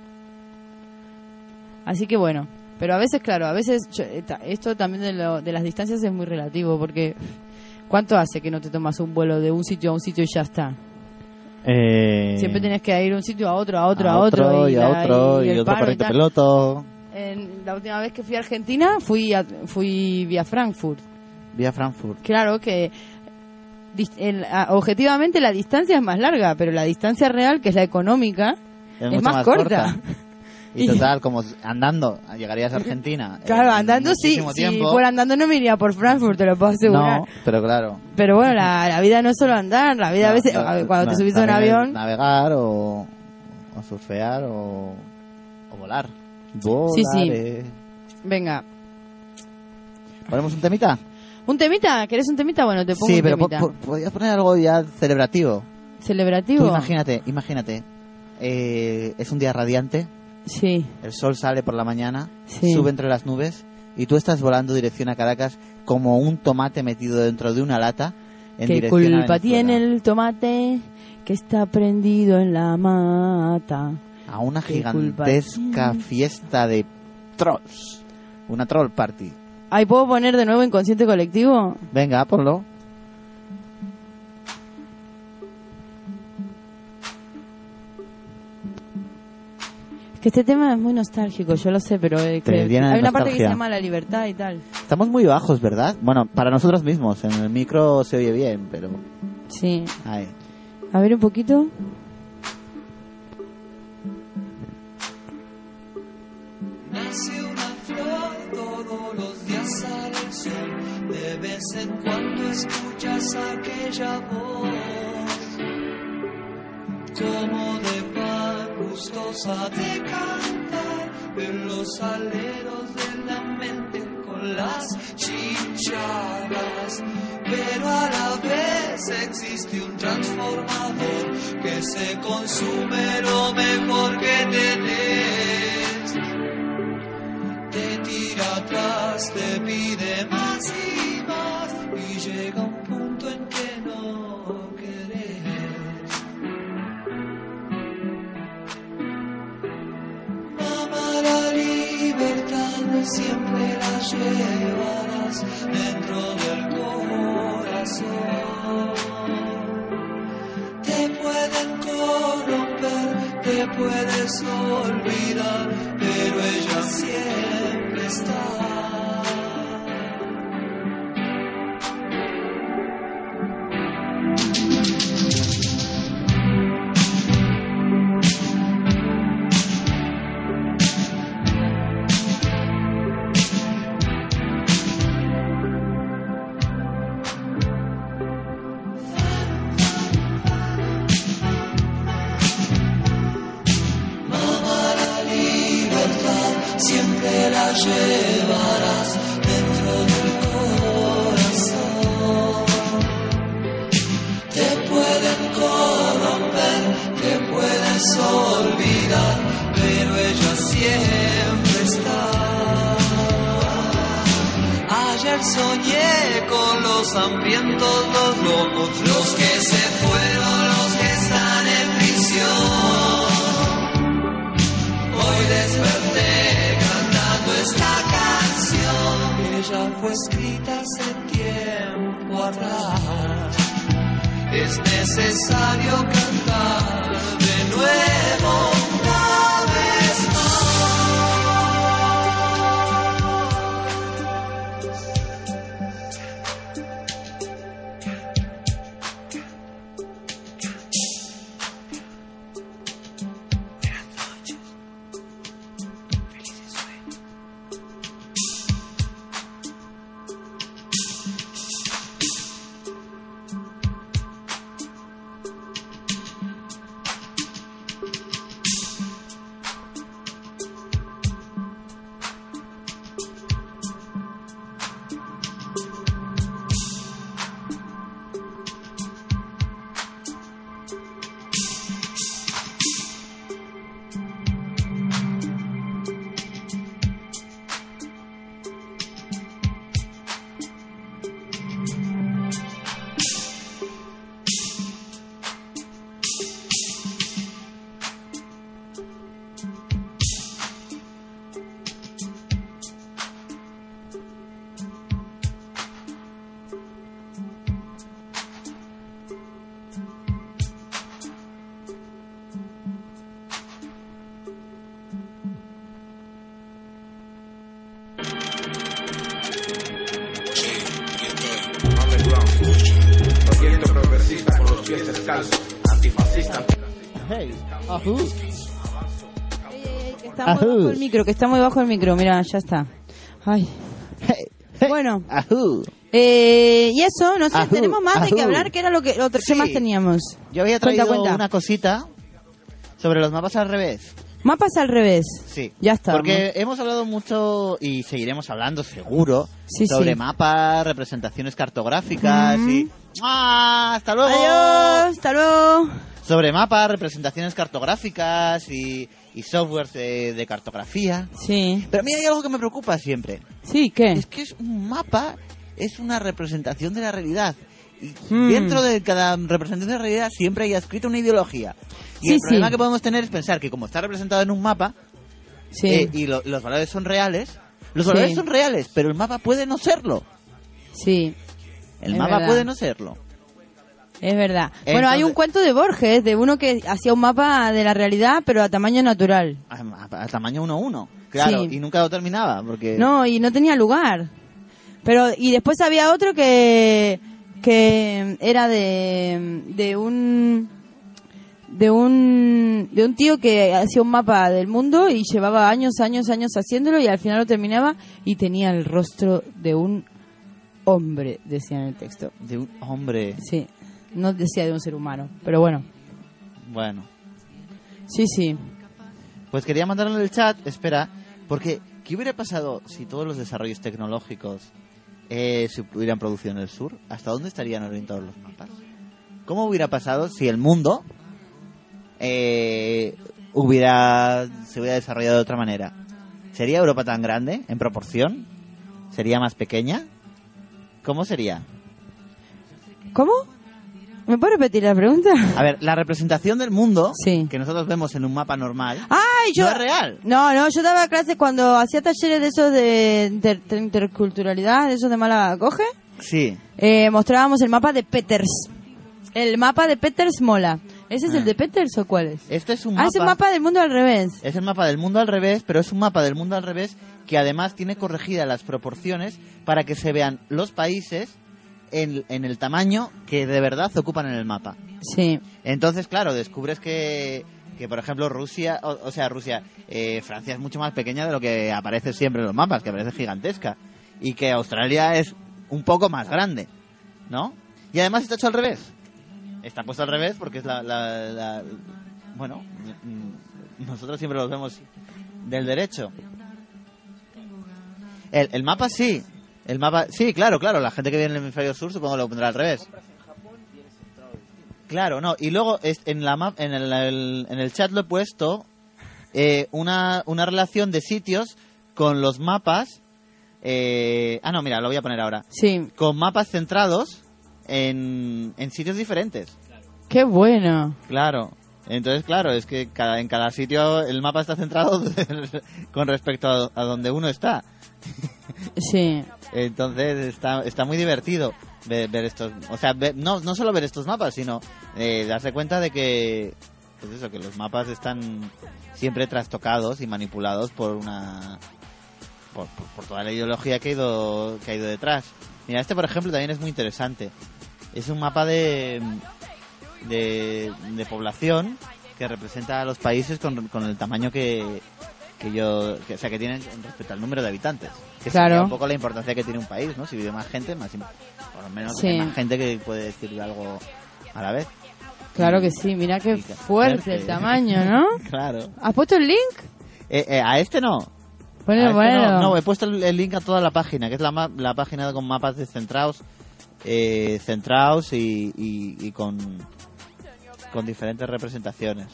Así que bueno. Pero a veces, claro, a veces... yo- esta- esto también de, lo- de las distancias es muy relativo porque... ¿Cuánto hace que no te tomas un vuelo de un sitio a un sitio y ya está? Eh, Siempre tienes que ir de un sitio a otro, a otro, a, otro. y a la- otro, y, el otro paro por y tal. piloto. En la última vez que fui a Argentina fui a- fui vía Frankfurt. Vía Frankfurt. Claro que dis- el- a- objetivamente la distancia es más larga, pero la distancia real, que es la económica, es, mucho más, corta. Y total, como andando, llegarías a Argentina. Claro, en andando sí, muchísimo si tiempo. fuera andando no me iría por Frankfurt, te lo puedo asegurar. No, pero claro. Pero bueno, la, la vida no es solo andar, la vida a No, veces, no, a- cuando no, te subiste a un también avión... Navegar o, o surfear o, o volar. Sí, sí. Volaré. Venga, ¿Ponemos un temita? ¿un temita? ¿Querés un temita? Bueno, te pongo Sí, un pero po- temita. po- podrías poner algo ya celebrativo. ¿Celebrativo? Tú imagínate, imagínate. Eh, es un día radiante. Sí. El sol sale por la mañana, Sí. sube entre las nubes y tú estás volando dirección a Caracas como un tomate metido dentro de una lata. En ¿Qué dirección a culpa Venezuela. tiene el tomate que está prendido en la mata? A una ¿Qué culpa gigantesca tiene? fiesta de trolls. Una troll party. Ahí puedo poner de nuevo inconsciente colectivo. Venga, ponlo. Es que este tema es muy nostálgico, yo lo sé, pero eh, Te que- llena de hay una parte que se nostalgia. llama la libertad y tal. Estamos muy bajos, ¿verdad? Bueno, para nosotros mismos. En el micro se oye bien, pero... Sí. Ahí. A ver un poquito. Nace una flor, todos los días sale el sol, de vez en cuando escuchas aquella voz, como de pan gustosa de cantar, en los aleros de la mente con las chicharras, pero a la vez existe un transformador que se consume lo mejor que tenés. Te tira atrás, te pide más y más y llega un punto en que no querés. Mamá, la libertad siempre la llevarás dentro del corazón. Te te puedes olvidar, pero ella siempre está. Siempre la llevarás dentro del corazón. Te pueden corromper, te puedes olvidar, pero ella siempre está. Ayer soñé con los hambrientos, los locos, los que se fueron, los que están en prisión. Hoy desperté esta canción, ella fue escrita hace tiempo atrás. Es necesario cantar de nuevo una vez Proyecto progresista con los pies descalzos, antifascista. Hey, ajú. Que está muy bajo el micro, que está muy bajo el micro. Mira, ya está. Ay. Bueno. Ajú. Eh, y eso, no sé, Ajú, tenemos más ajú. de que hablar. ¿Qué era lo que, lo otro, Sí. ¿qué más teníamos? Yo había Cuenta, traído cuenta. una cosita sobre los mapas al revés. Mapas al revés. Sí. Ya está. Porque hemos hablado mucho y seguiremos hablando seguro Sí, sobre sí. mapas, representaciones cartográficas Mm. y... ¡Ah! ¡Hasta luego! Adiós, hasta luego. Sobre mapas, representaciones cartográficas y, y softwares de, de cartografía. Sí. Pero a mí hay algo que me preocupa siempre. Sí, ¿qué? Es que es un mapa, es una representación de la realidad. Y Mm. dentro de cada representación de la realidad siempre hay escrita una ideología. Y Sí, el problema sí. que podemos tener es pensar que como está representado en un mapa Sí. eh, y lo- los valores son reales, los Sí. valores son reales, pero el mapa puede no serlo. Sí. El Es mapa verdad. puede no serlo. Es verdad. Bueno, hay Entonces- un cuento de Borges, de uno que hacía un mapa de la realidad, pero a tamaño natural. A, a- a tamaño uno uno. Claro, Sí. y nunca lo terminaba. Porque... No, y no tenía lugar. Pero, y después había otro que, que era de, de un, de un, de un tío que hacía un mapa del mundo y llevaba años, años, años haciéndolo y al final lo terminaba y tenía el rostro de un hombre, decía en el texto. De un hombre. Sí, no decía de un ser humano, pero bueno. Bueno. Sí, sí. Pues quería mandarlo en el chat, espera, porque ¿qué hubiera pasado si todos los desarrollos tecnológicos eh, se hubieran producido en el sur? ¿Hasta dónde estarían orientados los mapas? ¿Cómo hubiera pasado si el mundo eh, hubiera se hubiera desarrollado de otra manera? ¿Sería Europa tan grande en proporción? ¿Sería más pequeña? ¿Cómo sería? ¿Cómo? ¿Me puedes repetir la pregunta? A ver, la representación del mundo que nosotros vemos en un mapa normal ¡Ay, yo! no es real. No, no, yo daba clases cuando hacía talleres de esos de inter- interculturalidad, de esos de mala coge. Sí. Eh, mostrábamos el mapa de Peters. El mapa de Peters mola. ¿Ese es Ah. el de Peters o cuál es? Este es un Ah, mapa. es un mapa del mundo al revés. Es el mapa del mundo al revés, pero es un mapa del mundo al revés que además tiene corregidas las proporciones para que se vean los países en, en el tamaño que de verdad ocupan en el mapa. Sí. Entonces, claro, descubres que, que por ejemplo, Rusia, o, o sea, Rusia, eh, Francia es mucho más pequeña de lo que aparece siempre en los mapas, que aparece gigantesca. Y que Australia es un poco más grande, ¿no? Y además está hecho al revés. Está puesto al revés porque es la... la, la bueno, mm, nosotros siempre los vemos del derecho. El, el mapa sí. El mapa, sí, claro, claro. La gente que vive en el hemisferio sur supongo lo pondrá al revés. Claro, no. Y luego es, en, la map, en, el, el- en el chat lo he puesto eh, una, una relación de sitios con los mapas. Eh, ah, no, mira, lo voy a poner ahora. Sí. Con mapas centrados en, en sitios diferentes. Qué bueno. Claro. Entonces, claro, es que cada, en cada sitio el mapa está centrado con respecto a, a donde uno está. Sí. Entonces está, está muy divertido ver, ver estos, o sea, ver- no, no solo ver estos mapas, sino eh, darse cuenta de que, pues eso, que los mapas están siempre trastocados y manipulados por una, por, por- por toda la ideología que ha ido, que ha ido detrás. Mira, este por ejemplo también es muy interesante. Es un mapa de, de, de población que representa a los países con, con el tamaño que, que yo, que, o sea, que tienen respecto al número de habitantes. Que Claro. sería un poco la importancia que tiene un país, ¿no? Si vive más gente, más, im- por lo menos Sí. hay más gente que puede decir algo a la vez. Claro que sí. Mira qué Y que- fuerte el tamaño, ¿no? Claro. ¿Has puesto el link? Eh, eh, a este no. Ponelo, A este ponelo. no, no, he puesto el, el link a toda la página, que es la, ma- la página con mapas descentrados, eh, centrados y, y, y con, con diferentes representaciones.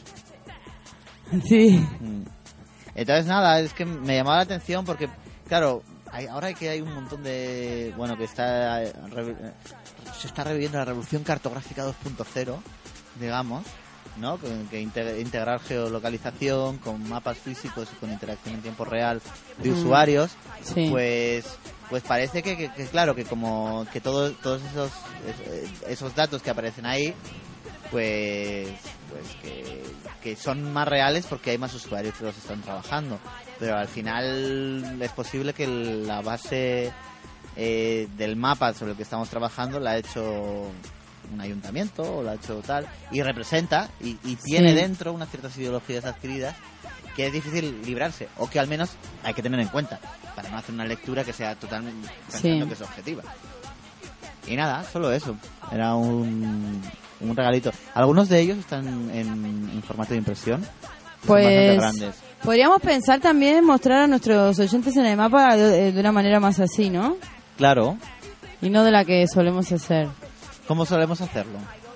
Sí. Mm. Entonces nada, es que me llamaba la atención porque, claro, hay, ahora que hay un montón de, bueno, que está eh, re- se está reviviendo la revolución cartográfica dos punto cero, digamos, ¿no? Que, que inte- integrar geolocalización con mapas físicos y con interacción en tiempo real de Mm. usuarios, Sí. pues pues parece que, que- que, claro, que como que todo- todos esos es- esos datos que aparecen ahí, pues pues que, que son más reales porque hay más usuarios que los están trabajando, pero al final es posible que la base eh, del mapa sobre el que estamos trabajando la ha hecho un ayuntamiento o la ha hecho tal y representa y, y tiene Sí. dentro unas ciertas ideologías adquiridas que es difícil librarse o que al menos hay que tener en cuenta para no hacer una lectura que sea totalmente pensando Sí. que es objetiva. Y nada, solo eso. Era un, un regalito. Algunos de ellos están en, en formato de impresión. Son Pues bastante grandes. podríamos pensar también en mostrar a nuestros oyentes en el mapa de, de una manera más así, ¿no? Claro. Y no de la que solemos hacer. ¿Cómo solemos hacerlo?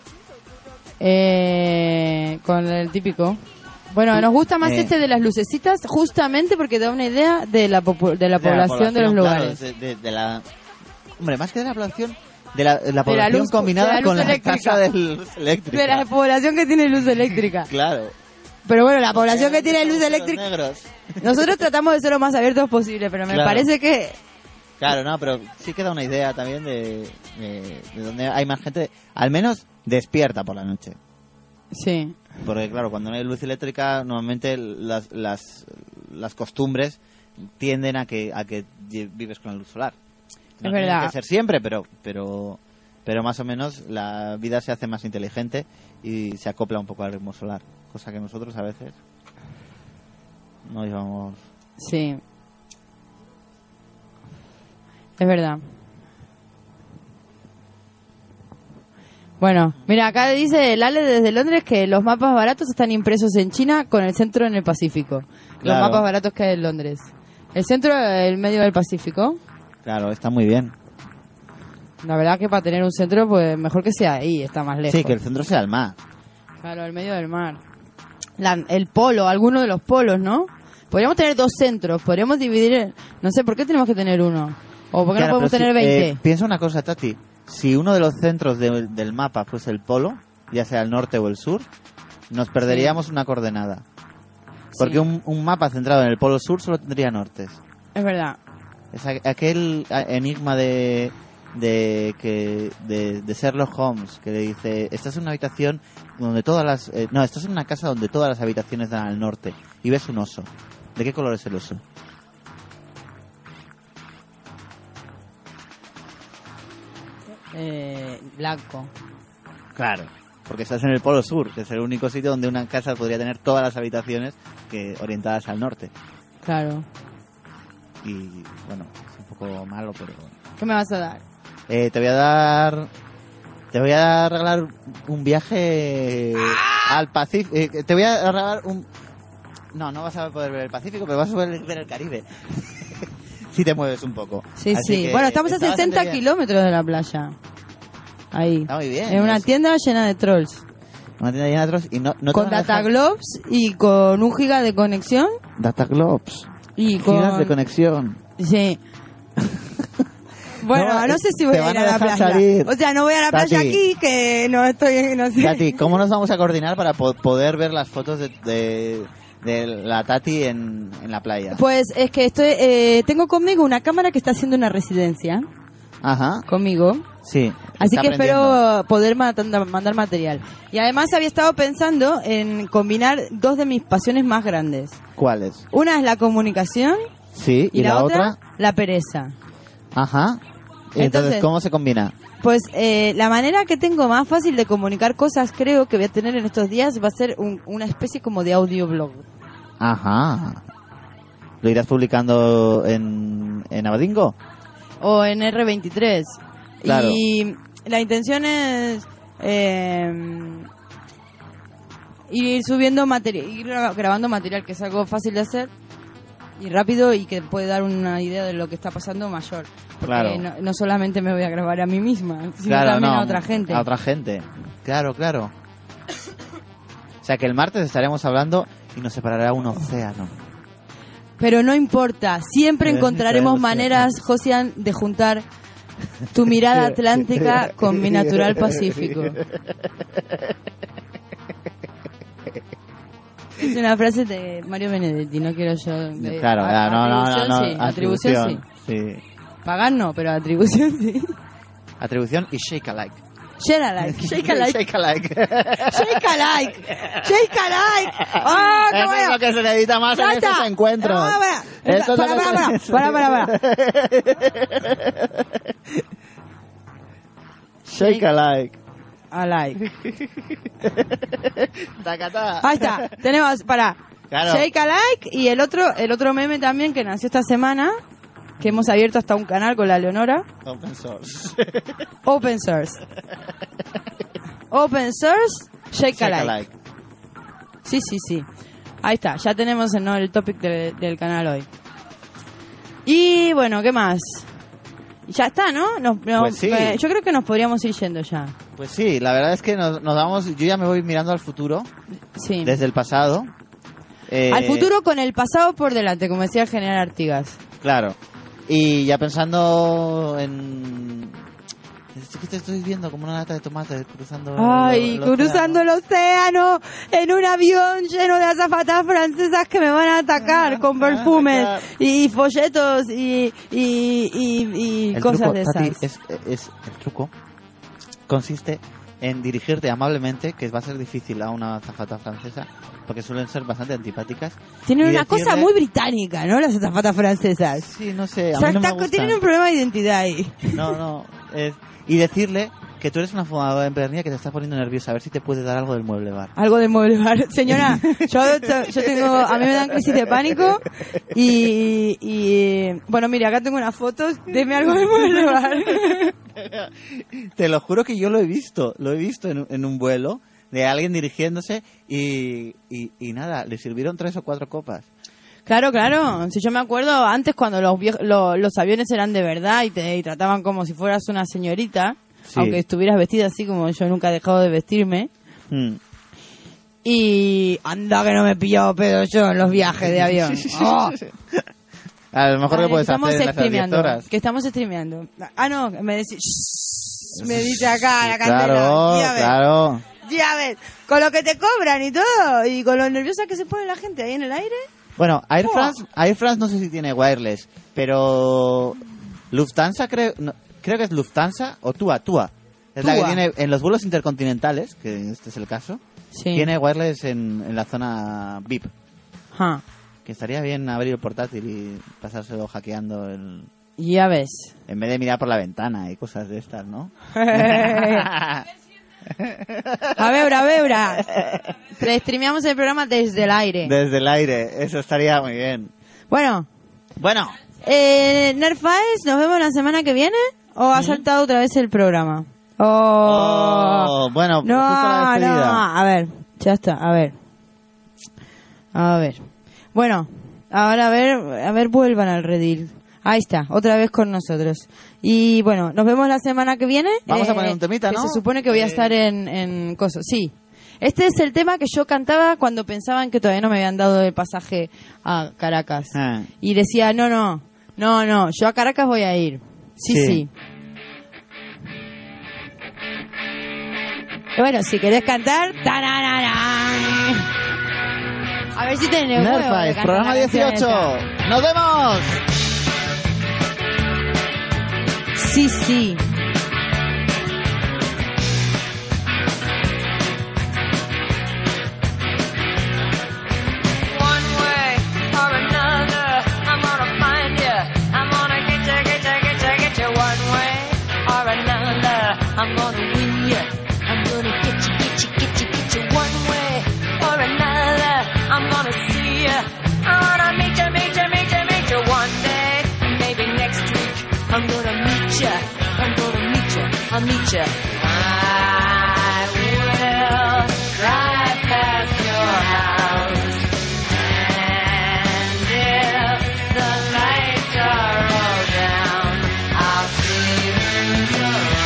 Eh, con el típico. Bueno, nos gusta más Eh. este de las lucecitas justamente porque da una idea de la, popu- de la población de los claro, lugares. de, de- de la... Hombre, más que de la población, de la, de la De la población luz- combinada de la luz con la eléctrica. casa de luz eléctrica. De la población que tiene luz eléctrica. Claro. Pero bueno, la población que tiene luz eléctrica... Negros. Nosotros tratamos de ser lo más abiertos posible, pero me Claro. parece que... Claro, no, pero sí que da una idea también de, de, de donde hay más gente, al menos despierta por la noche. Sí. Porque claro, cuando no hay luz eléctrica, normalmente las, las, las costumbres tienden a que a que lle- vives con la luz solar. No Es tiene verdad. que ser siempre, pero pero pero más o menos la vida se hace más inteligente y se acopla un poco al ritmo solar, cosa que nosotros a veces no llevamos. Sí. Es verdad. Bueno, mira, acá dice Lale desde Londres que los mapas baratos están impresos en China con el centro en el Pacífico. Los Claro. mapas baratos que hay en Londres. El centro, el medio del Pacífico. Claro, está muy bien. La verdad que para tener un centro, pues mejor que sea ahí, está más lejos. Sí, que el centro sea el mar. Claro, el medio del mar. La- el polo, alguno de los polos, ¿no? Podríamos tener dos centros, podríamos dividir... No sé, ¿por qué tenemos que tener uno? ¿O por qué Claro, no podemos pero tener si- veinte? eh, piensa una cosa, Tati. Si uno de los centros de- del mapa fuese el polo, ya sea el norte o el sur, nos perderíamos una coordenada. Porque Sí. un, un mapa centrado en el polo sur solo tendría nortes. Es verdad. Es a- aquel a- enigma de, de que de, de Sherlock Holmes, que le dice, estás en una habitación donde todas las... Eh, no, estás en una casa donde todas las habitaciones dan al norte y ves un oso. ¿De qué color es el oso? Eh, blanco. Claro, porque estás en el Polo Sur, que es el único sitio donde una casa podría tener todas las habitaciones que orientadas al norte. Claro. Y bueno, es un poco malo, pero... ¿Qué me vas a dar? Eh, te voy a dar... Te voy a regalar un viaje al Pacífico. Eh, te voy a regalar un... No, no vas a poder ver el Pacífico, pero vas a poder ver el Caribe. Si te mueves un poco. Sí, Así sí. que Bueno, estamos a está sesenta bastante bien. kilómetros de la playa. Ahí. Está muy bien. En una eso. tienda llena de trolls. Una tienda llena de otros y no, no te Con van a data dejar- globes y con un giga de conexión. Data globes. Y Gigas con... de conexión. Sí. Bueno, No, no, sé si voy te a van ir a a la dejar playa. salir. O sea, no voy a la playa Tati. aquí, que no estoy... No sé. Tati, ¿cómo nos vamos a coordinar para po- poder ver las fotos de, de, de la Tati en, en la playa? Pues es que estoy, eh, tengo conmigo una cámara que está haciendo una residencia. Ajá. Conmigo. Sí. Así está que aprendiendo. espero poder mandar, mandar material. Y además había estado pensando en combinar dos de mis pasiones más grandes. ¿Cuáles? Una es la comunicación Sí. y, ¿Y, la, la otra, otra? la pereza. Ajá. Entonces, Entonces- ¿cómo se combina? Pues eh, la manera que tengo más fácil de comunicar cosas, creo que voy a tener en estos días, va a ser un- una especie como de audioblog. Ajá. ¿Lo irás publicando en, en Abadingo? O en erre veintitrés. Claro. Y la intención es eh, ir subiendo material, ir gra- grabando material, que es algo fácil de hacer y rápido y que puede dar una idea de lo que está pasando mayor. Porque Claro. no, no solamente me voy a grabar a mí misma, sino Claro, también no, a otra gente. A otra gente. Claro, claro. O sea que el martes estaremos hablando y nos separará un océano. Pero no importa, siempre Eh, encontraremos claro, maneras, Josian, de juntar tu mirada atlántica con mi natural pacífico. Es una frase de Mario Benedetti, no quiero yo... de- Claro, a- ah, no, no, no, atribución no, sí, atribución sí. sí. Pagar no, pero atribución sí. Atribución y shake alike. Share alike, shake alike, Shake alike. shake alike, shake alike. ¡Ah, qué Eso bueno! es lo que se necesita más en Ya estos está. encuentros. No, para, Esto es lo para, que para, se- para, para, para, Shake alike. alike. Tacatá. Ahí está, tenemos, para, Claro. shake alike y el otro, el otro meme también que nació esta semana, que hemos abierto hasta un canal con la Leonora. Open source. Open source. Open source, shake, Shake alike. alike. Sí, sí, sí. Ahí está, ya tenemos el, ¿no? el topic del, del canal hoy. Y bueno, ¿qué más? Ya está, ¿no? Nos- nos- Pues sí. eh, yo creo que nos podríamos ir yendo ya. Pues sí, la verdad es que nos, nos vamos. Yo ya me voy mirando al futuro. Sí. Desde el pasado. Eh, Al futuro con el pasado por delante, como decía el general Artigas. Claro. Y ya pensando en... Es que te estoy viendo como una lata de tomate cruzando... el- Ay, el océano. cruzando el océano en un avión lleno de azafatas francesas que me van a atacar con perfumes y folletos y, y, y, y El cosas truco, de Tati, esas. es, es- el truco consiste en dirigirte amablemente, que va a ser difícil a una azafata francesa, porque suelen ser bastante antipáticas. Tienen y una cosa decirle- muy británica, ¿no? Las azafatas francesas. Sí, no sé, a O sea, mí no me está- gustan. tienen un problema de identidad ahí. No, no. es- y decirle que tú eres una fumadora de empedernida que te está poniendo nerviosa, a ver si te puede dar algo del mueble bar. Algo de mueble bar. Señora, yo, yo tengo, a mí me dan crisis de pánico y, y bueno, mire, acá tengo unas fotos, deme algo de mueble bar. Te lo juro que yo lo he visto, lo he visto en, un- en un vuelo de alguien dirigiéndose y, y, y nada, le sirvieron tres o cuatro copas. Claro, claro. Si yo me acuerdo antes cuando los viej- lo- los aviones eran de verdad y te y trataban como si fueras una señorita, Sí. aunque estuvieras vestida así como yo nunca he dejado de vestirme. Mm. Y anda que no me he pillado pedo yo en los viajes de avión. ¡Oh! A lo mejor Vale, lo puedes estamos hacer en las diez streameando. horas. Que estamos streameando. Ah, no, me decís... shh, me dice acá la candela. Claro, Ya ves, claro. ya ves. Con lo que te cobran y todo. Y con lo nerviosa que se pone la gente ahí en el aire. Bueno, Air Oh. France, Air France no sé si tiene wireless, pero Lufthansa creo... no, creo que es Lufthansa o TUA, TUA. Es la TUA. que tiene en los vuelos intercontinentales, que este es el caso, Sí. tiene wireless en, en la zona V I P. Ja. Que estaría bien abrir el portátil y pasárselo hackeando el... Ya ves. En vez de mirar por la ventana y cosas de estas, ¿no? A ver, a ver. Streameamos el programa desde el aire. Desde el aire, eso estaría muy bien. Bueno. Bueno. Eh, Nerfaes, ¿nos vemos la semana que viene? ¿O ha saltado otra vez el programa? Oh, Oh, bueno, no, justo la despedida. no, a ver, ya está, a ver. A ver. Bueno, ahora a ver, a ver, vuelvan al redil. Ahí está, otra vez con nosotros. Y bueno, nos vemos la semana que viene. Vamos a Eh, poner un temita, que ¿no? Se supone que voy a Eh. estar en, en Coso. Sí. Este es el tema que yo cantaba cuando pensaban que todavía no me habían dado el pasaje a Caracas. Ah. Y decía, no, no, no, no, yo a Caracas voy a ir. Sí, sí. Sí. Y bueno, si querés cantar, ¡tarararán! A ver si tenés huevo de Nerfaes, cantar programa la canción dieciocho. esta. ¡Nos vemos! Sí, sí. One way or another, I'm gonna find you. I'm gonna get you, get you, get you, get you. One way or another, I'm gonna win you. I'm gonna get you, get you, get you, get you. One way or another, I'm gonna see you. I wanna meet you, meet you, meet you, meet you. One day, maybe next week, I'm gonna meet you. I'm gonna meet you, I'll meet you. I will drive past your house. And if the lights are all down, I'll see who's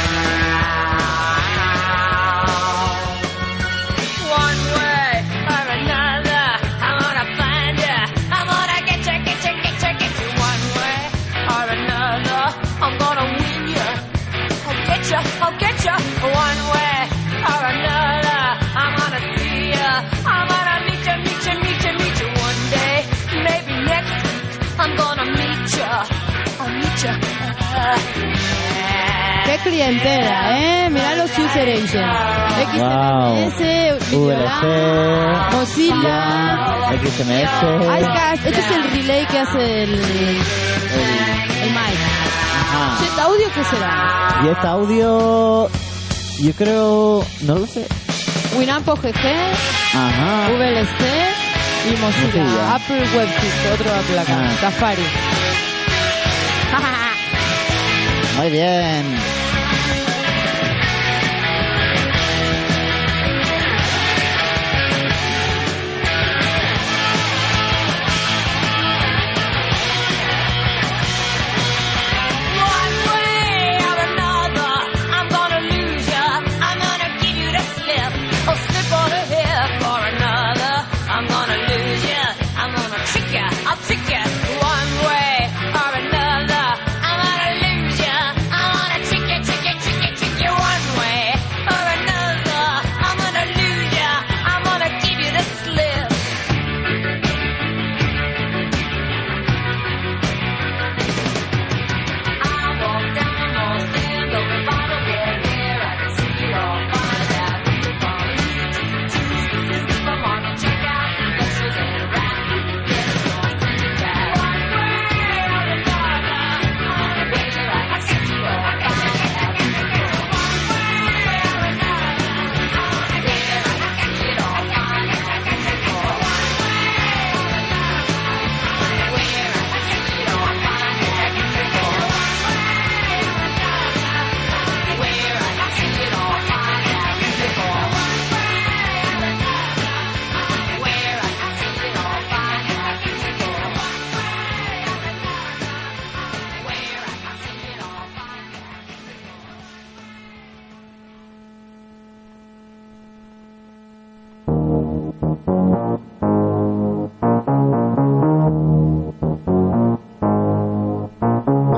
around. One way or another, I'm gonna find you. I'm gonna get you, get you, get you, get you. One way or another, I'm gonna win you. I'll get you, I'll get you. One way or another, I'm gonna see you. I'm gonna meet you, meet you, meet you, meet you. One day, maybe next week, I'm gonna meet you. I'll meet you. Qué clientela, ¿eh? Mirá los user agents. X M S, V L Videolab, C, Mozilla, X M S. Icecast. Este es el relay que hace el, el, el mic. Ajá. ¿Jet audio qué será? Y este audio, yo creo, no lo sé. Winamp O G G, Ajá. V L C y Mozilla. Mozilla. Apple WebKit, otro Apple acá. Ah. Safari. Muy bien.